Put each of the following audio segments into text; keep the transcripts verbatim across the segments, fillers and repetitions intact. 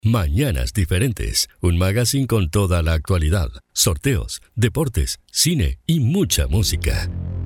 Mañanas Diferentes, un magazine con toda la actualidad, sorteos, deportes, cine y mucha música.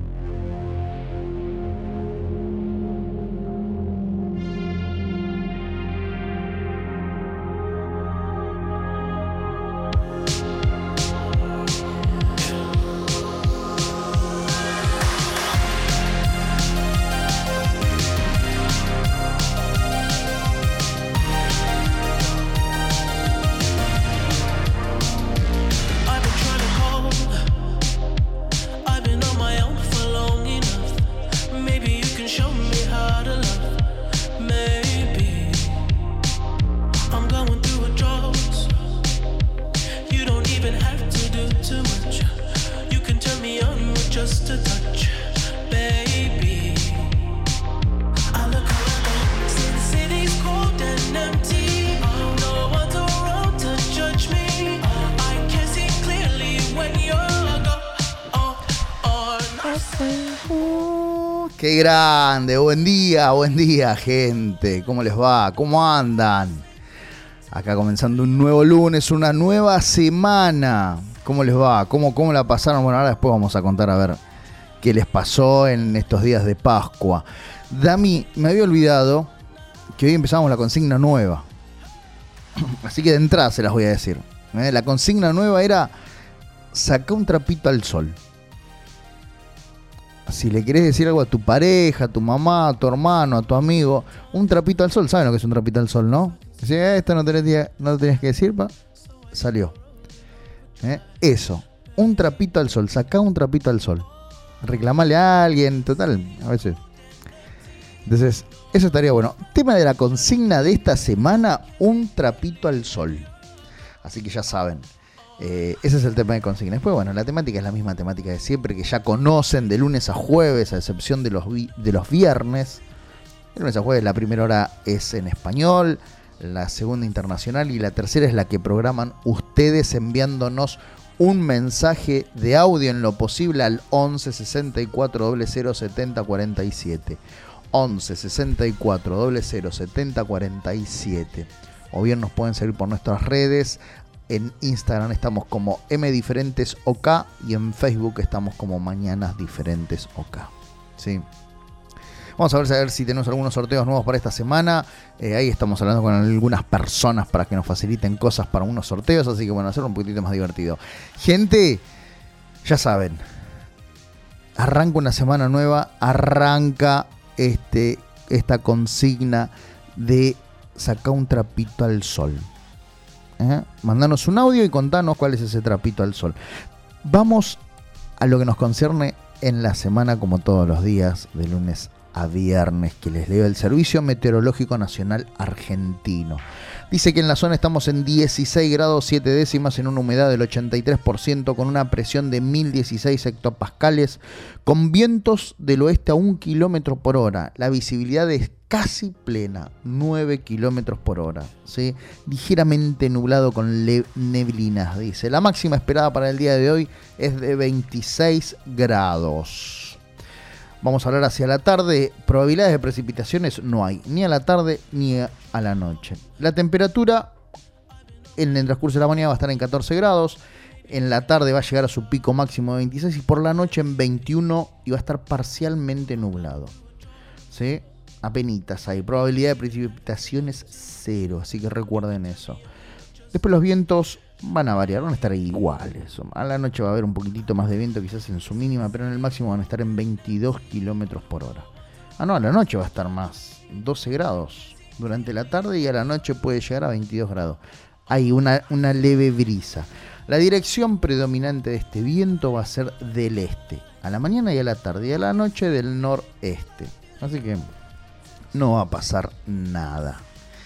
¡Qué grande! Buen día, buen día, gente. ¿Cómo les va? ¿Cómo andan? Acá comenzando un nuevo lunes, una nueva semana. ¿Cómo les va? ¿Cómo, cómo la pasaron? Bueno, ahora después vamos a contar a ver qué les pasó en estos días de Pascua. Dami, me había olvidado que hoy empezamos la consigna nueva. Así que de entrada se las voy a decir. ¿Eh? La consigna nueva era: saca un trapito al sol. Si le querés decir algo a tu pareja, a tu mamá, a tu hermano, a tu amigo, un trapito al sol. ¿Saben lo que es un trapito al sol, no? Si esto no tenés, no lo tenías que decir, pa, salió. ¿Eh? Eso, un trapito al sol. Sacá un trapito al sol. Reclamale a alguien, total, a veces. Entonces, eso estaría bueno. Tema de la consigna de esta semana: un trapito al sol. Así que ya saben. Eh, ese es el tema de consigna. Después, bueno, la temática es la misma temática de siempre, que ya conocen de lunes a jueves, a excepción de los, vi- de los viernes. De lunes a jueves la primera hora es en español, la segunda internacional y la tercera es la que programan ustedes enviándonos un mensaje de audio en lo posible al once sesenta y cuatro cero cero setenta cuarenta y siete. once sesenta y cuatro cero cero setenta cuarenta y siete. O bien nos pueden seguir por nuestras redes. En Instagram estamos como mdiferentesok y en Facebook estamos como Mañanas Diferentes OK. ¿Sí? Vamos a ver, a ver si tenemos algunos sorteos nuevos para esta semana. Eh, ahí estamos hablando con algunas personas para que nos faciliten cosas para unos sorteos. Así que bueno, hacerlo un poquitito más divertido. Gente, ya saben, arranca una semana nueva, arranca este, esta consigna de sacar un trapito al sol. ¿Eh? Mandanos un audio y contanos cuál es ese trapito al sol. Vamos a lo que nos concierne en la semana, como todos los días, de lunes a viernes, que les leo el Servicio Meteorológico Nacional Argentino. Dice que en la zona estamos en dieciséis grados siete décimas, en una humedad del ochenta y tres por ciento, con una presión de mil dieciséis hectopascales, con vientos del oeste a un kilómetro por hora. La visibilidad es casi plena, nueve kilómetros por hora, ¿sí? Ligeramente nublado con le- neblinas, dice. La máxima esperada para el día de hoy es de veintiséis grados. Vamos a hablar hacia la tarde. Probabilidades de precipitaciones no hay, ni a la tarde ni a la noche. La temperatura en el transcurso de la mañana va a estar en catorce grados. En la tarde va a llegar a su pico máximo de veintiséis y por la noche en veintiuno y va a estar parcialmente nublado, ¿sí? Apenitas hay. Probabilidad de precipitaciones cero, así que recuerden eso. Después los vientos van a variar, van a estar iguales. A la noche va a haber un poquitito más de viento, quizás en su mínima, pero en el máximo van a estar en veintidós kilómetros por hora. Ah, no, a la noche va a estar más, doce grados durante la tarde y a la noche puede llegar a veintidós grados. Hay una, una leve brisa. La dirección predominante de este viento va a ser del este, a la mañana y a la tarde, y a la noche del noreste. Así que no va a pasar nada.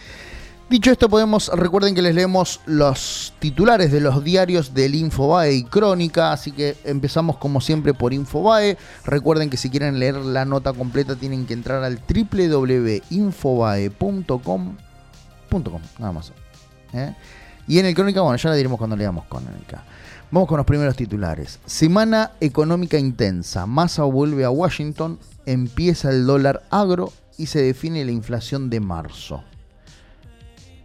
Dicho esto, podemos, recuerden que les leemos los titulares de los diarios del Infobae y Crónica, así que empezamos como siempre por Infobae. Recuerden que si quieren leer la nota completa tienen que entrar al doble u doble u doble u punto infobae punto com punto com, nada más. ¿Eh? Y en el Crónica, bueno, ya la diremos cuando leamos Crónica. Vamos con los primeros titulares. Semana económica intensa. Massa vuelve a Washington, empieza el dólar agro y se define la inflación de marzo.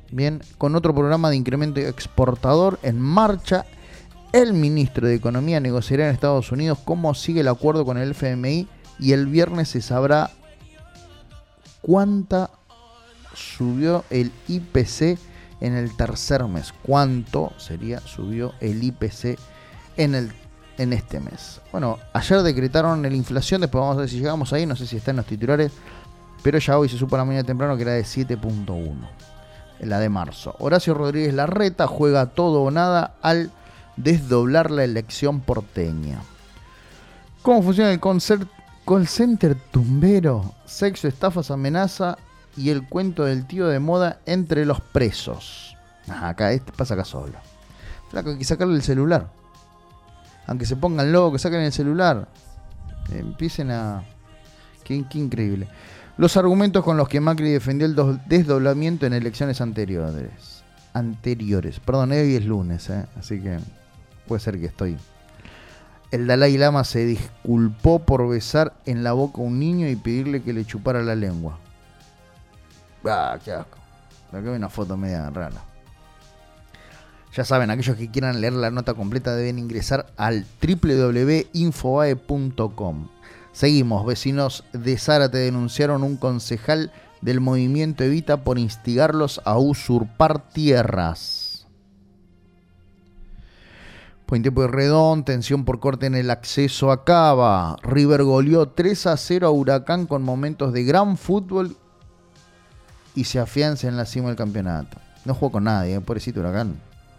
Bien, con otro programa de incremento exportador en marcha, el ministro de Economía negociará en Estados Unidos cómo sigue el acuerdo con el F M I y el viernes se sabrá cuánta subió el I P C en el tercer mes. ¿Cuánto sería subió el I P C en el en este mes? Bueno, ayer decretaron la inflación, después vamos a ver si llegamos ahí, no sé si está en los titulares, pero ya hoy se supo a la mañana temprano que era de siete punto uno, la de marzo. Horacio Rodríguez Larreta juega todo o nada al desdoblar la elección porteña. ¿Cómo funciona el concert, call center tumbero? Sexo, estafas, amenaza y el cuento del tío de moda entre los presos. Ah, acá, este pasa acá solo. Flaco, hay que sacarle el celular. Aunque se pongan locos, saquen el celular. Empiecen a... Qué, qué increíble. Los argumentos con los que Macri defendió el do- desdoblamiento en elecciones anteriores. Anteriores. Perdón, hoy es lunes, ¿eh? Así que puede ser que estoy... El Dalai Lama se disculpó por besar en la boca a un niño y pedirle que le chupara la lengua. Ah, qué asco. Acá hay una foto media rara. Ya saben, aquellos que quieran leer la nota completa deben ingresar al doble u doble u doble u punto infobae punto com. Seguimos. Vecinos de Zárate denunciaron un concejal del movimiento Evita por instigarlos a usurpar tierras. Puente Pueyrredón, tensión por corte en el acceso a Cava. River goleó tres a cero a Huracán con momentos de gran fútbol y se afianza en la cima del campeonato. No jugó con nadie, ¿eh? Pobrecito Huracán.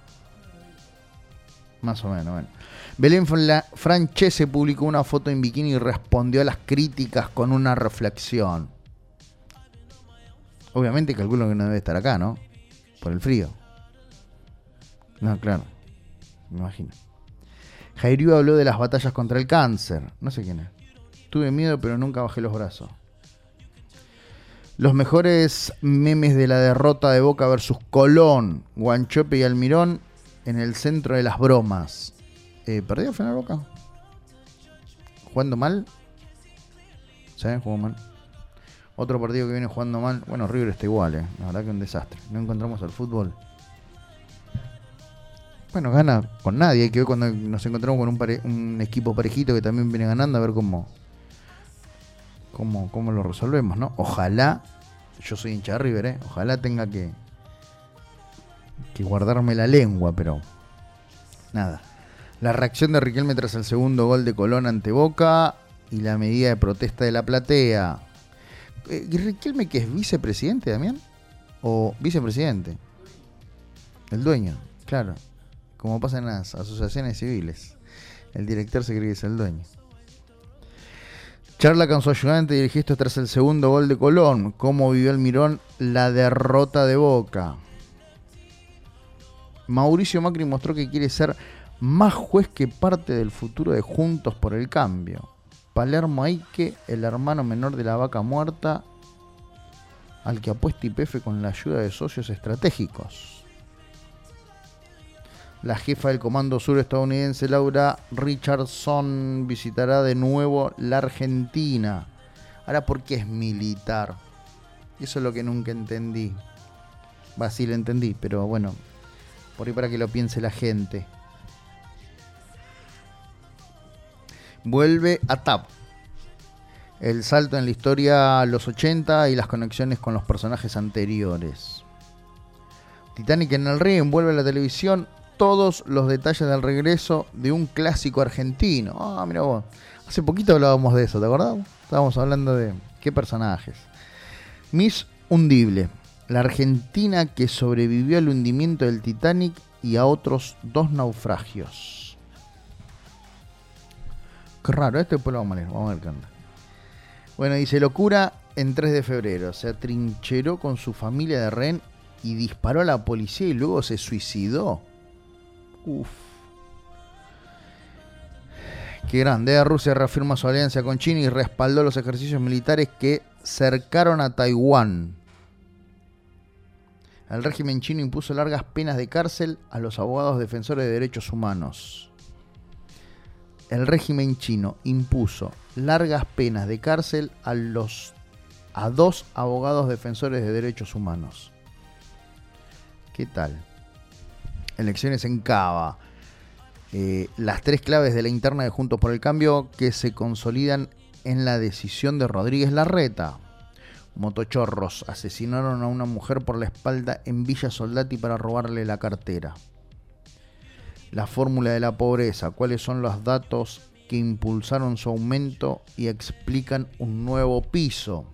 Más o menos, bueno. Belén Francese publicó una foto en bikini y respondió a las críticas con una reflexión. Obviamente calculo que no debe estar acá, ¿no? Por el frío. No, claro. Me imagino. Jairiu habló de las batallas contra el cáncer. No sé quién es. Tuve miedo, pero nunca bajé los brazos. Los mejores memes de la derrota de Boca versus Colón, Guanchope y Almirón en el centro de las bromas. Eh, ¿Perdió al final Boca? ¿Jugando mal? ¿Saben? Jugó mal. Otro partido que viene jugando mal. Bueno, River está igual, eh. La verdad que un desastre. No encontramos al fútbol. Bueno, gana con nadie. Hay que ver cuando nos encontramos con un, pare- un equipo parejito que también viene ganando, a ver cómo, cómo, cómo lo resolvemos, ¿no? Ojalá, yo soy hincha de River, ¿eh? Ojalá tenga que, que guardarme la lengua, pero nada. La reacción de Riquelme tras el segundo gol de Colón ante Boca y la medida de protesta de la platea. Eh, ¿Riquelme que es vicepresidente, Damián? ¿O vicepresidente? El dueño, claro. Como pasa en las asociaciones civiles. El director se cree que es el dueño. Charla con su ayudante y el gesto tras el segundo gol de Colón. ¿Cómo vivió Almirón la derrota de Boca? Mauricio Macri mostró que quiere ser más juez que parte del futuro de Juntos por el Cambio. Palermo Aike, el hermano menor de la vaca muerta, al que apuesta Y P F con la ayuda de socios estratégicos. La jefa del Comando Sur estadounidense, Laura Richardson, visitará de nuevo la Argentina. Ahora, ¿por qué es militar? Eso es lo que nunca entendí. Va, sí lo entendí, pero bueno, por ahí para que lo piense la gente. Vuelve a T A P. El salto en la historia a los ochenta y las conexiones con los personajes anteriores. Titanic en el ring, vuelve a la televisión. Todos los detalles del regreso de un clásico argentino. Ah, mira vos. Hace poquito hablábamos de eso, ¿te acordás? Estábamos hablando de qué personajes. Miss Hundible. La Argentina que sobrevivió al hundimiento del Titanic y a otros dos naufragios. Qué raro, este después lo vamos a leer. Vamos a ver qué anda. Bueno, dice locura en tres de febrero. Se atrincheró con su familia de rehén y disparó a la policía y luego se suicidó. Uf. Qué grande. Rusia reafirma su alianza con China y respaldó los ejercicios militares que cercaron a Taiwán. El régimen chino impuso largas penas de cárcel a los abogados defensores de derechos humanos. El régimen chino impuso largas penas de cárcel a los a dos abogados defensores de derechos humanos. ¿Qué tal? Elecciones en Cava. Eh, las tres claves de la interna de Juntos por el Cambio que se consolidan en la decisión de Rodríguez Larreta. Motochorros asesinaron a una mujer por la espalda en Villa Soldati para robarle la cartera. La fórmula de la pobreza. ¿Cuáles son los datos que impulsaron su aumento y explican un nuevo piso?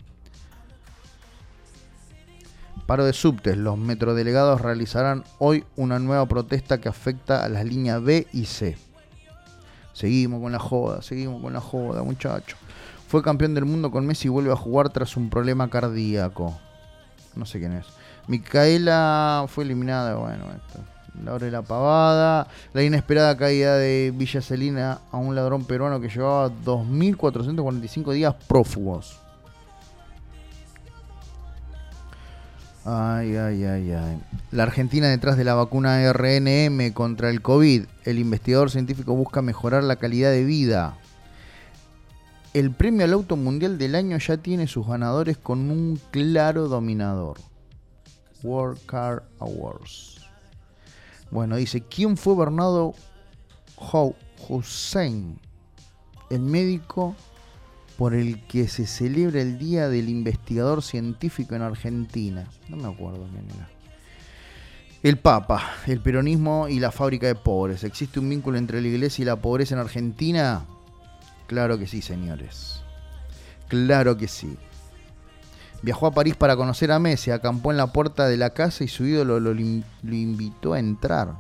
Paro de subtes. Los metrodelegados realizarán hoy una nueva protesta que afecta a las líneas B y C. Seguimos con la joda, seguimos con la joda, muchachos. Fue campeón del mundo con Messi y vuelve a jugar tras un problema cardíaco. No sé quién es. Micaela fue eliminada. Bueno, esto. La hora de la pavada. La inesperada caída de Villa Celina a un ladrón peruano que llevaba dos mil cuatrocientos cuarenta y cinco días prófugos. Ay, ay, ay, ay. La Argentina detrás de la vacuna R N M contra el COVID. El investigador científico busca mejorar la calidad de vida. El premio al auto mundial del año ya tiene sus ganadores con un claro dominador. World Car Awards. Bueno, dice, ¿quién fue Bernardo Hussein? El médico por el que se celebra el Día del Investigador Científico en Argentina. No me acuerdo quién era. El Papa, el peronismo y la fábrica de pobres. ¿Existe un vínculo entre la iglesia y la pobreza en Argentina? Claro que sí, señores. Claro que sí. Viajó a París para conocer a Messi, acampó en la puerta de la casa y su ídolo lo, lo, lo invitó a entrar.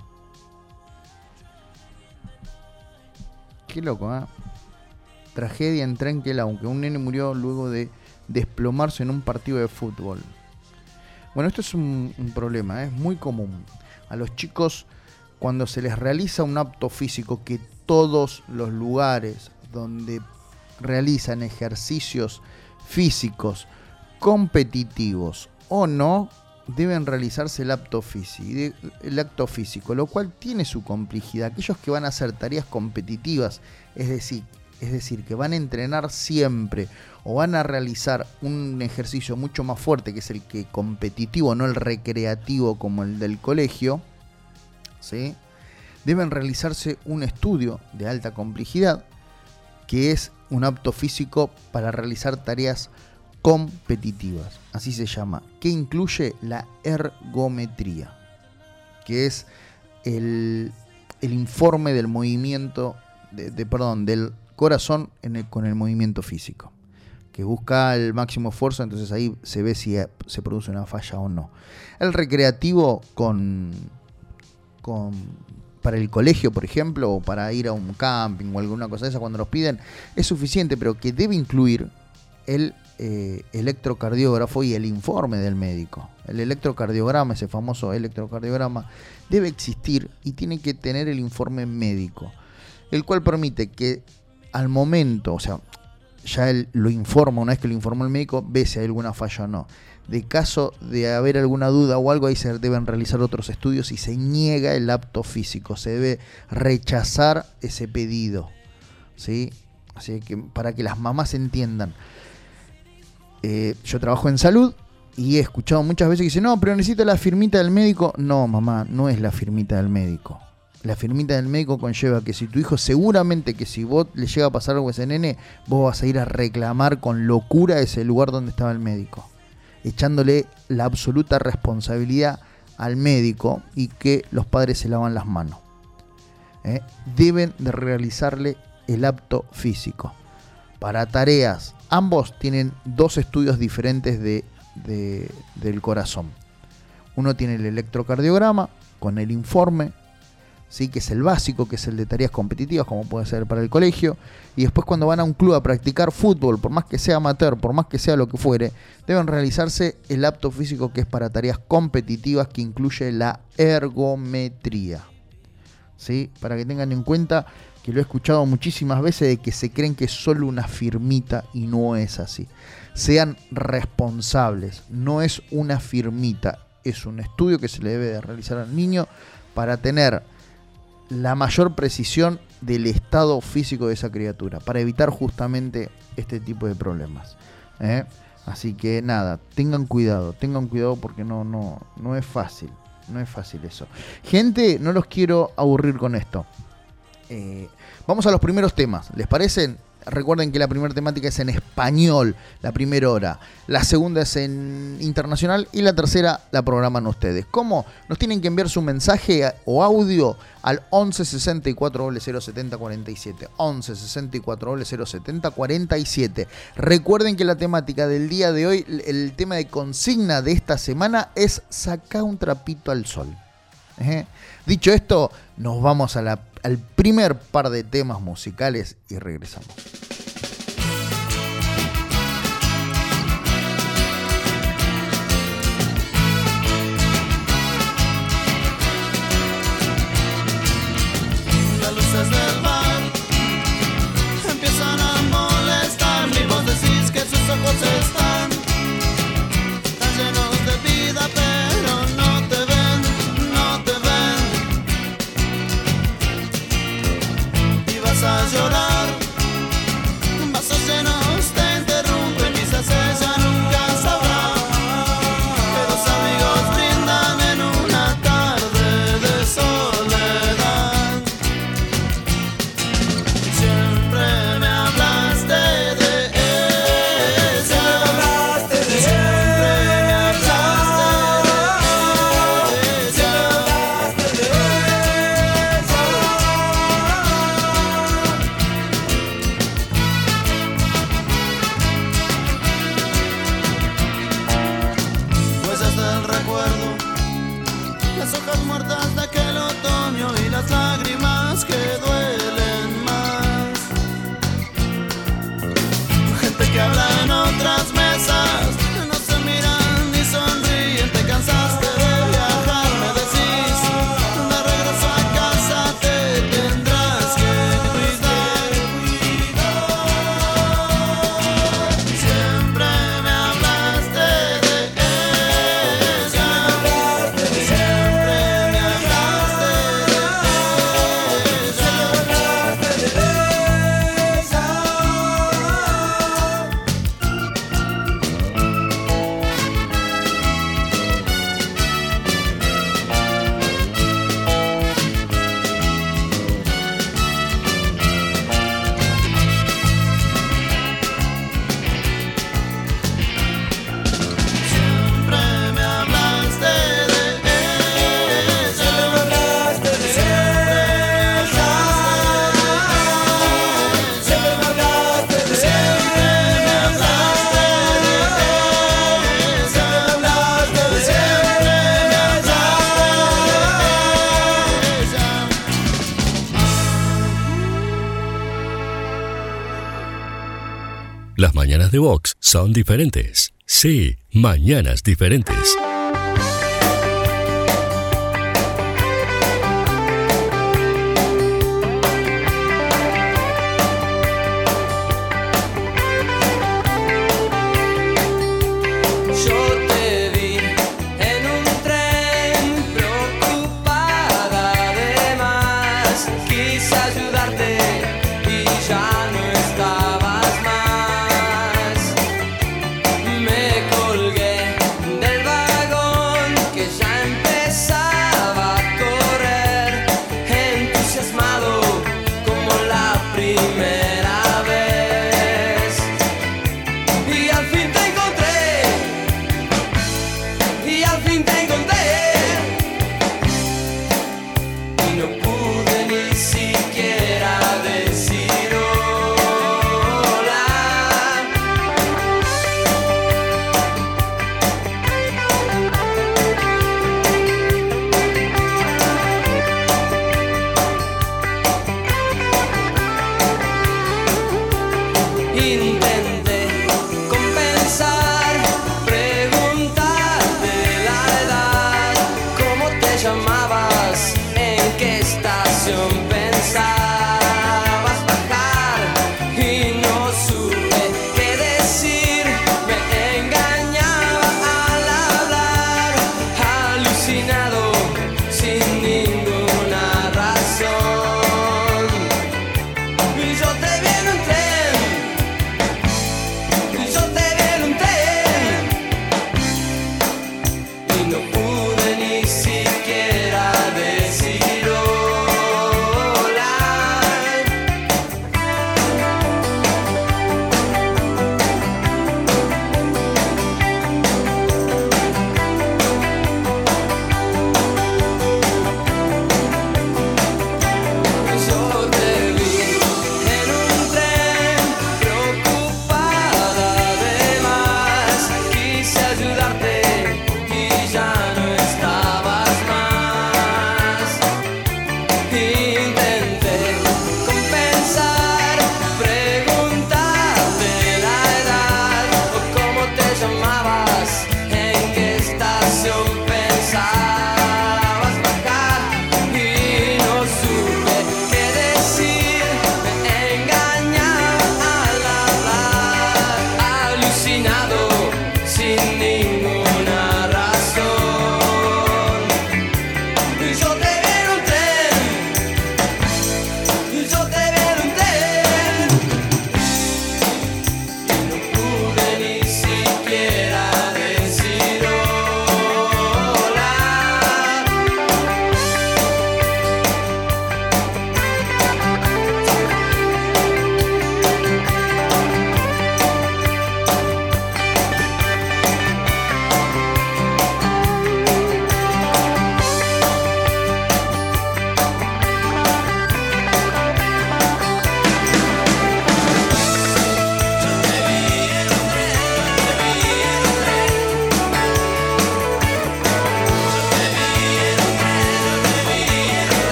Qué loco, ¿eh? Tragedia en Trenquel, aunque un nene murió luego de desplomarse en un partido de fútbol. Bueno, esto es un, un problema, ¿eh? Es muy común. A los chicos, cuando se les realiza un apto físico, que todos los lugares donde realizan ejercicios físicos competitivos o no, deben realizarse el acto físico, el acto físico, lo cual tiene su complejidad. Aquellos que van a hacer tareas competitivas, es decir, es decir, que van a entrenar siempre o van a realizar un ejercicio mucho más fuerte, que es el que competitivo, no el recreativo como el del colegio, ¿sí? Deben realizarse un estudio de alta complejidad, que es un apto físico para realizar tareas competitivas, así se llama, que incluye la ergometría, que es el, el informe del movimiento, de, de, perdón, del corazón en el, con el movimiento físico, que busca el máximo esfuerzo, entonces ahí se ve si se produce una falla o no. El recreativo con, con para el colegio, por ejemplo, o para ir a un camping o alguna cosa de esa cuando los piden, es suficiente, pero que debe incluir el eh, electrocardiógrafo y el informe del médico. El electrocardiograma, ese famoso electrocardiograma, debe existir y tiene que tener el informe médico, el cual permite que al momento, o sea, ya él lo informa, una vez que lo informó el médico, ve si hay alguna falla o no. De caso de haber alguna duda o algo, ahí se deben realizar otros estudios y se niega el apto físico, se debe rechazar ese pedido, ¿sí? Así que para que las mamás entiendan, eh, yo trabajo en salud y he escuchado muchas veces que dicen, no, pero necesito la firmita del médico. No, mamá, no es la firmita del médico. La firmita del médico conlleva que si tu hijo, seguramente que si vos le llega a pasar algo a ese nene, vos vas a ir a reclamar con locura ese lugar donde estaba el médico, echándole la absoluta responsabilidad al médico y que los padres se lavan las manos. ¿Eh? Deben de realizarle el apto físico. Para tareas, ambos tienen dos estudios diferentes de, de, del corazón. Uno tiene el electrocardiograma con el informe, ¿sí? Que es el básico, que es el de tareas competitivas, como puede ser para el colegio. Y después, cuando van a un club a practicar fútbol, por más que sea amateur, por más que sea lo que fuere, deben realizarse el apto físico, que es para tareas competitivas, que incluye la ergometría, ¿sí? Para que tengan en cuenta que lo he escuchado muchísimas veces, de que se creen que es solo una firmita y no es así. Sean responsables, no es una firmita, es un estudio que se le debe de realizar al niño para tener la mayor precisión del estado físico de esa criatura, para evitar justamente este tipo de problemas, ¿eh? Así que nada, tengan cuidado, tengan cuidado porque no, no, no es fácil, No es fácil eso. Gente, no los quiero aburrir con esto. Eh, vamos a los primeros temas. ¿Les parecen? Recuerden que la primera temática es en español, la primera hora. La segunda es en internacional y la tercera la programan ustedes. ¿Cómo? Nos tienen que enviar su mensaje o audio al once sesenta y cuatro cero setenta cuarenta y siete. once sesenta y cuatro cero setenta cuarenta y siete. Recuerden que la temática del día de hoy, el tema de consigna de esta semana es sacar un trapito al sol. ¿Eh? Dicho esto, nos vamos a la al primer par de temas musicales y regresamos. Las luces del bar empiezan a molestar y vos decís que sus ojos están tan llenos de vida, pero no te ven, no te ven. A llorar, vasos llenos te interrumpen, quizás ella nunca sabrá que dos amigos brindan en una tarde de soledad. Siempre me hablaste de ella, siempre me hablaste de ella. Muertas de aquel otoño y las lágrimas que duelen más. Gente que habla en otras mesas, no se miran ni sonríen. Te cansaste de viajar, me decís, de regreso a casa te tendrás que cuidar. Siempre me hablaste de ella, siempre me hablaste de Las mañanas de Vox son diferentes. Sí, mañanas diferentes. no pude ni siquiera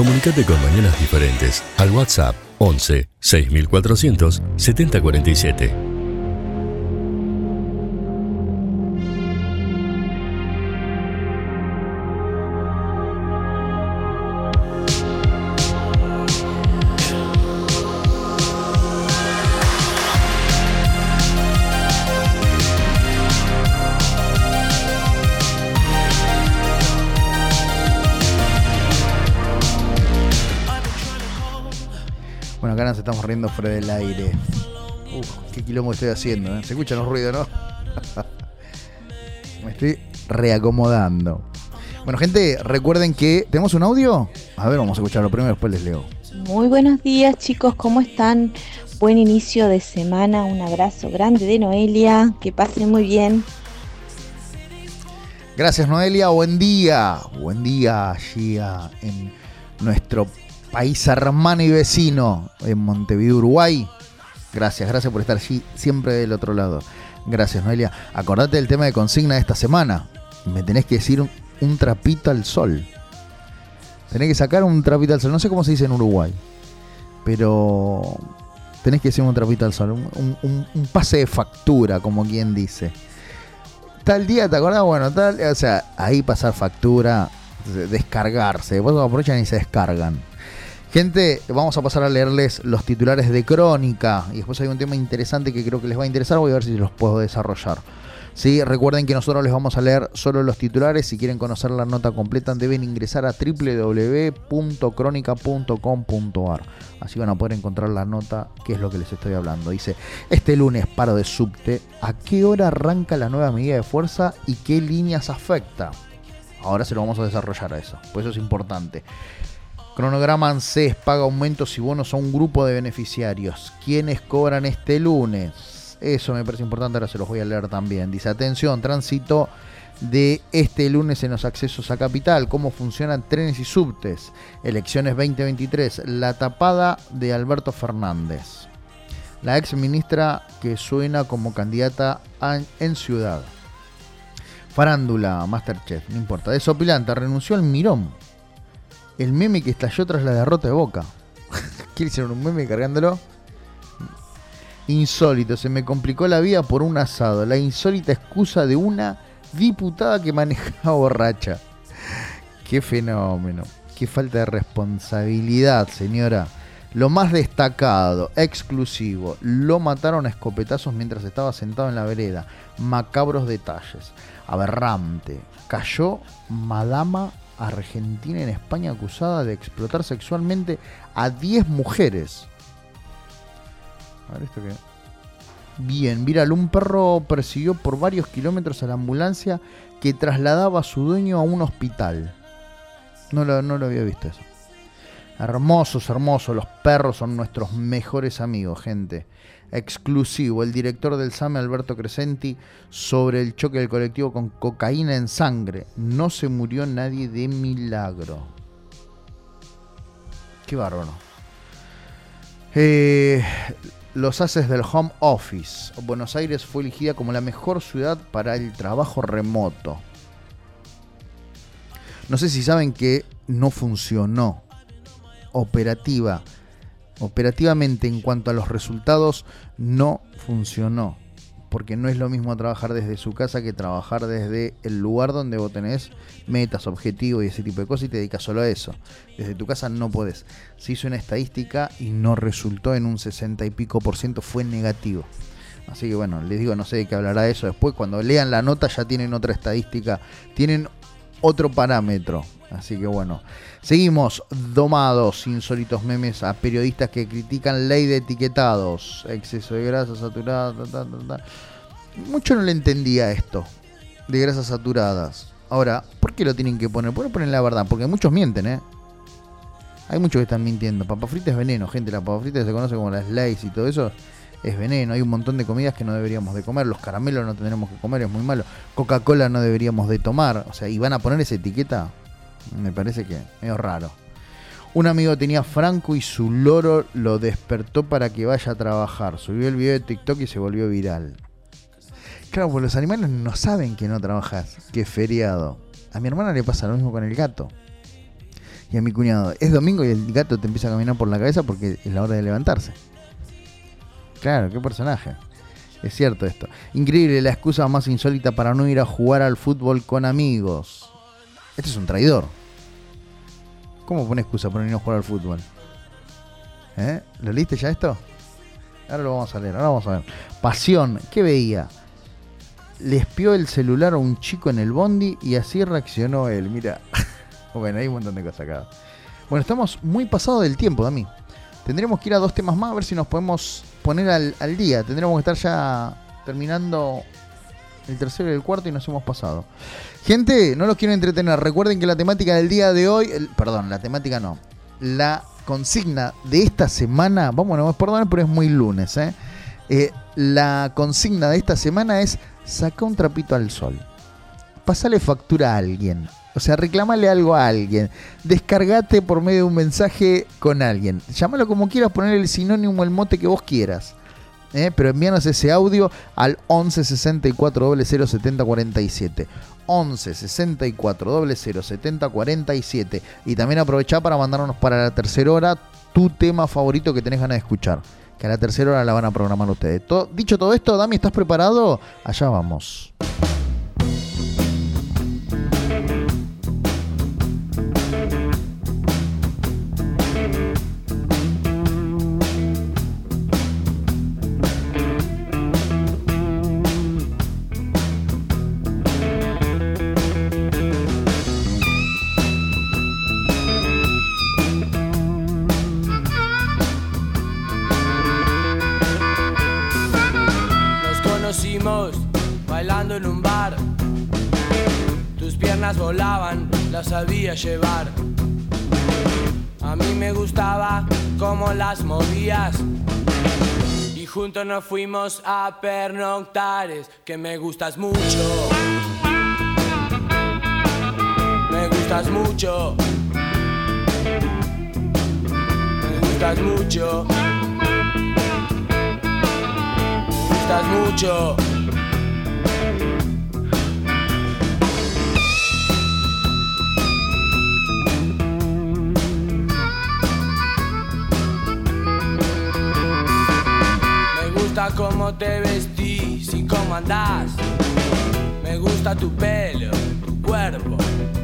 Comunicate con Mañanas Diferentes al WhatsApp once seis mil cuatrocientos setenta cuarenta y siete. Bueno, acá nos estamos riendo fuera del aire. Uf, qué quilombo estoy haciendo, ¿eh? Se escuchan los ruidos, ¿no? Me estoy reacomodando. Bueno, gente, recuerden que... ¿Tenemos un audio? A ver, vamos a escucharlo primero, después les leo. Muy buenos días, chicos, ¿cómo están? Buen inicio de semana, un abrazo grande de Noelia, que pasen muy bien. Gracias, Noelia, buen día. Buen día allí a, en nuestro país hermano y vecino, en Montevideo, Uruguay. Gracias, gracias por estar allí siempre del otro lado. Gracias, Noelia. Acordate del tema de consigna de esta semana. Me tenés que decir un, un trapito al sol. Tenés que sacar un trapito al sol. No sé cómo se dice en Uruguay, pero tenés que decir un trapito al sol. Un, un, un pase de factura, como quien dice. Tal día, ¿te acordás? Bueno, tal, o sea, ahí pasar factura, descargarse. Después aprovechan y se descargan. Gente, vamos a pasar a leerles los titulares de Crónica y después hay un tema interesante que creo que les va a interesar, voy a ver si los puedo desarrollar. ¿Sí? Recuerden que nosotros les vamos a leer solo los titulares. Si quieren conocer la nota completa deben ingresar a doble u doble u doble u punto crónica punto com punto a r. Así van a poder encontrar la nota, que es lo que les estoy hablando. Dice, este lunes paro de subte, ¿a qué hora arranca la nueva medida de fuerza y qué líneas afecta? Ahora se lo vamos a desarrollar a eso, pues eso es importante. Cronograma ANSES paga aumentos y bonos a un grupo de beneficiarios. ¿Quiénes cobran este lunes? Eso me parece importante, ahora se los voy a leer también. Dice, atención, tránsito de este lunes en los accesos a Capital. ¿Cómo funcionan trenes y subtes? Elecciones veinte veintitrés. La tapada de Alberto Fernández. La ex ministra que suena como candidata a, en Ciudad. Farándula, Masterchef, no importa. Desopilante, renunció al Mirón. El meme que estalló tras la derrota de Boca. ¿Quiere hicieron un meme cargándolo? Insólito, se me complicó la vida por un asado. La insólita excusa de una diputada que manejaba borracha. Qué fenómeno. Qué falta de responsabilidad, señora. Lo más destacado, exclusivo, lo mataron a escopetazos mientras estaba sentado en la vereda. Macabros detalles. Aberrante. Cayó Madama Argentina en España acusada de explotar sexualmente a diez mujeres. A ver esto qué. Bien, viral, un perro persiguió por varios kilómetros a la ambulancia que trasladaba a su dueño a un hospital. No lo, no lo había visto eso. Hermosos, hermosos, los perros son nuestros mejores amigos, gente. Exclusivo, el director del SAME, Alberto Crescenti, sobre el choque del colectivo con cocaína en sangre. No se murió nadie de milagro. Qué bárbaro. Eh, los haces del home office. Buenos Aires fue elegida como la mejor ciudad para el trabajo remoto. No sé si saben que no funcionó. Operativa, operativamente en cuanto a los resultados no funcionó, porque no es lo mismo trabajar desde su casa que trabajar desde el lugar donde vos tenés metas, objetivos y ese tipo de cosas y te dedicas solo a eso. Desde tu casa no podés. Se hizo una estadística y no resultó en un sesenta y pico por ciento, fue negativo. Así que bueno, les digo, no sé de qué hablará eso después. Cuando lean la nota ya tienen otra estadística, tienen otro parámetro. Así que bueno, seguimos. Domados, insólitos memes a periodistas que critican ley de etiquetados. Exceso de grasa saturada. Ta, ta, ta, ta. Mucho no le entendía esto de grasas saturadas. Ahora, ¿por qué lo tienen que poner? ¿Por qué ponen la verdad? Porque muchos mienten, ¿eh? Hay muchos que están mintiendo. Papa frita es veneno, gente. La papa frita se conoce como las Lays y todo eso. Es veneno. Hay un montón de comidas que no deberíamos de comer. Los caramelos no tendremos que comer, es muy malo. Coca-Cola no deberíamos de tomar. O sea, ¿y van a poner esa etiqueta? Me parece que medio raro. Un amigo tenía Franco y su loro lo despertó para que vaya a trabajar. Subió el video de TikTok y se volvió viral. Claro, pues los animales no saben que no trabajas, que es feriado. A mi hermana le pasa lo mismo con el gato. y a mi cuñado, es domingo y el gato te empieza a caminar por la cabeza porque es la hora de levantarse. Claro, qué personaje. Es cierto esto. Increíble, la excusa más insólita para no ir a jugar al fútbol con amigos. Este es un traidor. ¿Cómo pone excusa para no ir a jugar al fútbol? ¿Eh? ¿Lo leíste ya esto? Ahora lo vamos a leer, ahora vamos a ver. Pasión, ¿qué veía? Le espió el celular a un chico en el bondi y así reaccionó él. Mira, bueno, hay un montón de cosas acá. Bueno, estamos muy pasados del tiempo, Dami. Tendremos que ir a dos temas más a ver si nos podemos poner al, al día. Tendremos que estar ya terminando el tercero y el cuarto y nos hemos pasado. Gente, no los quiero entretener. Recuerden que la temática del día de hoy, el, perdón, la temática no, la consigna de esta semana, vamos, no me perdonen, pero es muy lunes, ¿eh? Eh, la consigna de esta semana es: saca un trapito al sol, pasale factura a alguien, o sea, reclamale algo a alguien, descargate por medio de un mensaje con alguien, llámalo como quieras, poner el sinónimo, el mote que vos quieras, ¿eh? Pero envíanos ese audio al once sesenta y cuatro cero cero setenta cuarenta y siete. once sesenta y cuatro cero cero setenta cuarenta y siete. Y también aprovechá para mandarnos para la tercera hora tu tema favorito que tenés ganas de escuchar, que a la tercera hora la van a programar ustedes. Todo, dicho todo esto, Dami, ¿estás preparado? Allá vamos. Bailando en un bar, tus piernas volaban, las sabía llevar. A mí me gustaba cómo las movías y juntos nos fuimos a pernoctar. Es que me gustas mucho, me gustas mucho, me gustas mucho, me gustas mucho. Me gusta cómo te vestís y cómo andás. Me gusta tu pelo, tu cuerpo.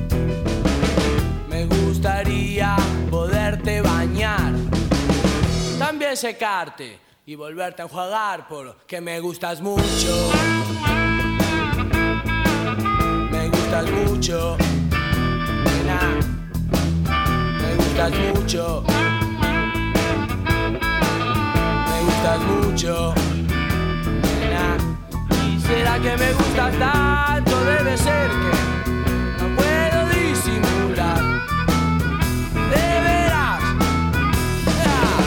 Me gustaría poderte bañar, también secarte y volverte a enjuagar, porque me gustas mucho. Me gustas mucho, nena. Me gustas mucho. Me gustas mucho, nena. ¿Y será que me gustas tanto? Debe ser que no puedo disimular. De veras. Ah.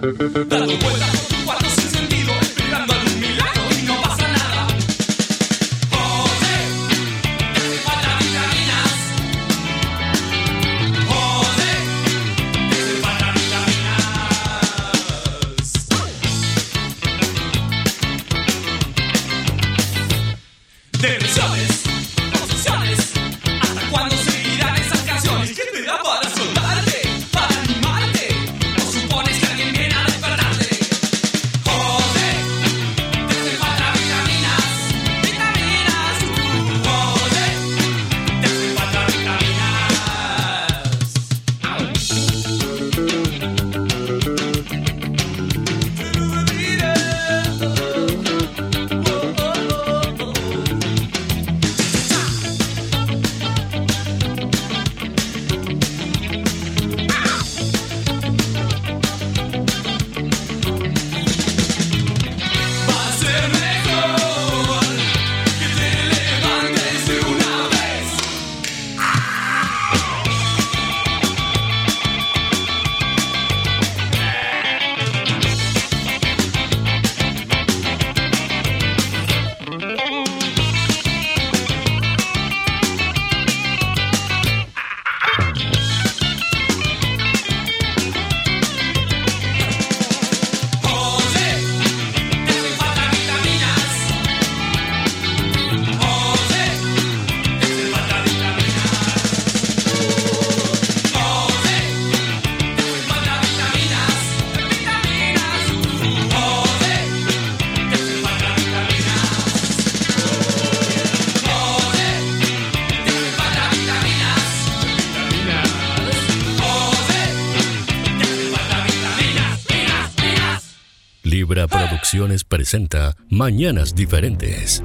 Dando vueltas por tu cuarto sin sentido, esperando algún milagro y no pasa nada. José, te hace falta vitaminas. José, te hace falta vitaminas. Depresiones, obsesiones, ¿hasta cuándo seguirán esas canciones? ¿Quién te da para soltarte, para animarte? ¿O supones que alguien viene a despertarte? Joder, te hace falta vitaminas, vitaminas. Joder, te hace falta Va a ser mejor que te levantes de una vez. José, te hace falta vitaminas. José, te hace falta vitaminas. José, te hace falta vitaminas. Vitaminas. José, te hace falta vitaminas. José, te hace falta vitaminas. Vitaminas. José, te hace falta vitaminas. Minas, minas. Libra Producciones presenta Mañanas Diferentes.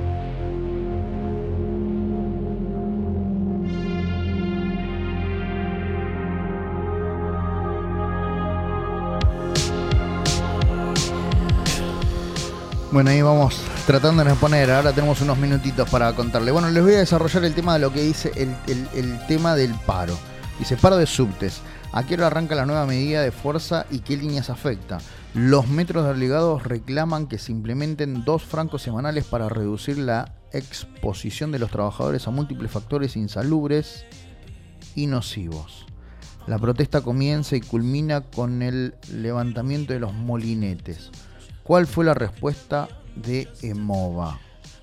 Bueno, ahí vamos tratando de poner. Ahora tenemos unos minutitos para contarle. Bueno, les voy a desarrollar el tema de lo que dice el, el- el tema del paro. Dice, paro de subtes. ¿A qué hora arranca la nueva medida de fuerza y qué líneas afecta? Los metros delegados reclaman que se implementen dos francos semanales para reducir la exposición de los trabajadores a múltiples factores insalubres y nocivos. La protesta comienza y culmina con el levantamiento de los molinetes. ¿Cuál fue la respuesta de EMOVA?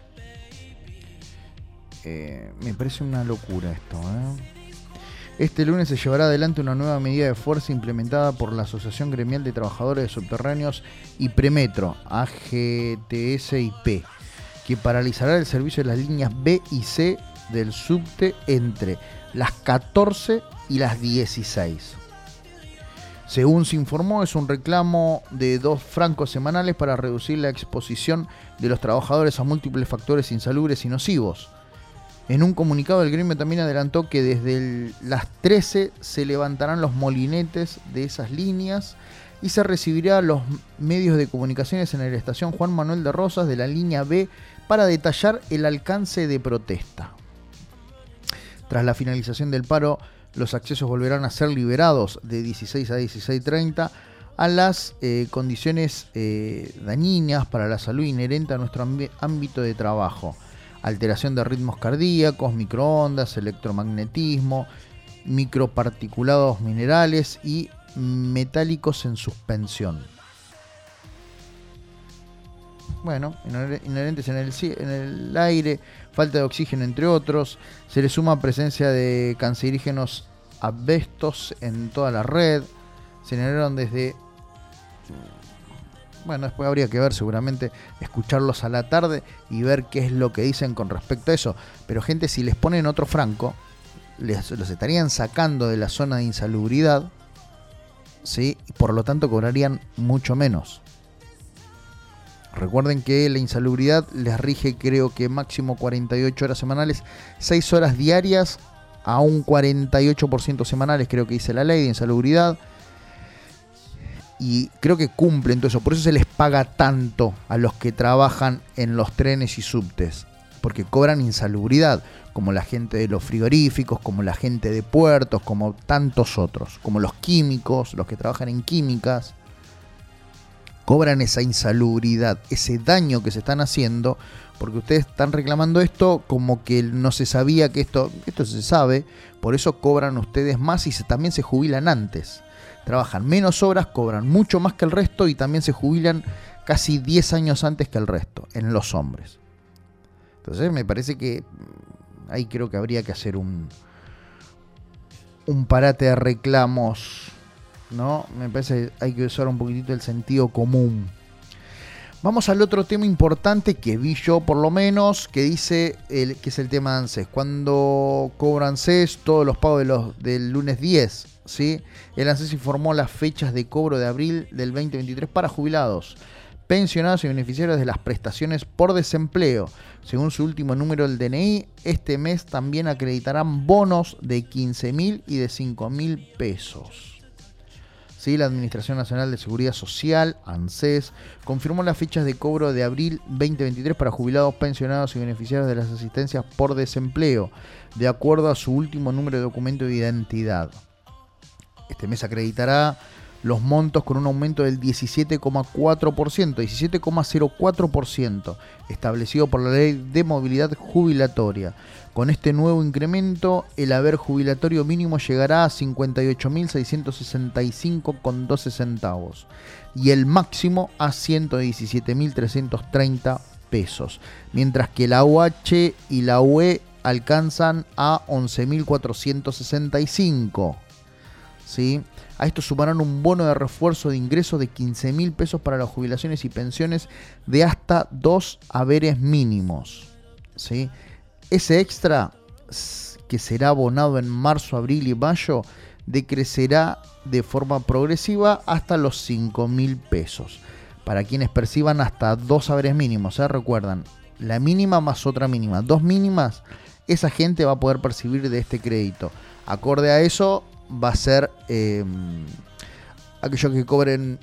Eh, me parece una locura esto, ¿eh? Este lunes se llevará adelante una nueva medida de fuerza implementada por la Asociación Gremial de Trabajadores de Subterráneos y Premetro, A G T S y P, que paralizará el servicio de las líneas B y C del subte entre las catorce y las dieciséis. Según se informó, es un reclamo de dos francos semanales para reducir la exposición de los trabajadores a múltiples factores insalubres y nocivos. En un comunicado, el gremio también adelantó que desde el- las trece se levantarán los molinetes de esas líneas y se recibirá a los medios de comunicaciones en la estación Juan Manuel de Rosas de la línea B para detallar el alcance de protesta. Tras la finalización del paro, los accesos volverán a ser liberados de dieciséis a dieciséis treinta a las eh, condiciones eh, dañinas para la salud inherente a nuestro ambi- ámbito de trabajo. Alteración de ritmos cardíacos, microondas, electromagnetismo, microparticulados minerales y metálicos en suspensión. Bueno, inher- inherentes en el, ci- en el aire, falta de oxígeno, entre otros. Se le suma presencia de cancerígenos asbestos en toda la red. Se generaron desde... Bueno, después habría que ver, seguramente, escucharlos a la tarde y ver qué es lo que dicen con respecto a eso. Pero gente, si les ponen otro franco, les, los estarían sacando de la zona de insalubridad, ¿sí? Y por lo tanto cobrarían mucho menos. Recuerden que la insalubridad les rige, creo que máximo cuarenta y ocho horas semanales, seis horas diarias a un cuarenta y ocho por ciento semanales, creo que dice la ley de insalubridad. Y creo que cumplen todo eso. Por eso se les paga tanto a los que trabajan en los trenes y subtes. Porque cobran insalubridad. Como la gente de los frigoríficos, como la gente de puertos, como tantos otros. Como los químicos, los que trabajan en químicas. cobran esa insalubridad, ese daño que se están haciendo, porque ustedes están reclamando esto como que no se sabía que esto, esto se sabe, por eso cobran ustedes más y se, también se jubilan antes. Trabajan menos horas, cobran mucho más que el resto y también se jubilan casi diez años antes que el resto, en los hombres. Entonces me parece que ahí creo que habría que hacer un, un parate de reclamos, ¿no? Me parece que hay que usar un poquitito el sentido común. Vamos al otro tema importante que vi yo por lo menos, que dice el, que es el tema de ANSES. Cuando cobra ANSES todos los pagos de los, del lunes diez, ¿sí? El ANSES informó las fechas de cobro de abril del veinte veintitrés para jubilados, pensionados y beneficiarios de las prestaciones por desempleo. Según su último número del D N I, este mes también acreditarán bonos de quince mil y de cinco mil pesos. Sí, la Administración Nacional de Seguridad Social, ANSES, confirmó las fechas de cobro de abril veinte veintitrés para jubilados, pensionados y beneficiarios de las asistencias por desempleo, de acuerdo a su último número de documento de identidad. Este mes acreditará los montos con un aumento del diecisiete coma cuatro por ciento, diecisiete coma cero cuatro por ciento, establecido por la Ley de Movilidad Jubilatoria. Con este nuevo incremento, el haber jubilatorio mínimo llegará a cincuenta y ocho mil seiscientos sesenta y cinco coma doce centavos y el máximo a ciento diecisiete mil trescientos treinta pesos, mientras que la U H y la U E alcanzan a once mil cuatrocientos sesenta y cinco. ¿Sí? A esto sumarán un bono de refuerzo de ingresos de quince mil pesos para las jubilaciones y pensiones de hasta dos haberes mínimos. ¿Sí? Ese extra, que será abonado en marzo, abril y mayo, decrecerá de forma progresiva hasta los cinco mil pesos. Para quienes perciban hasta dos haberes mínimos, ¿eh? Recuerdan, la mínima más otra mínima, dos mínimas, esa gente va a poder percibir de este crédito. Acorde a eso, va a ser eh, aquellos que cobren,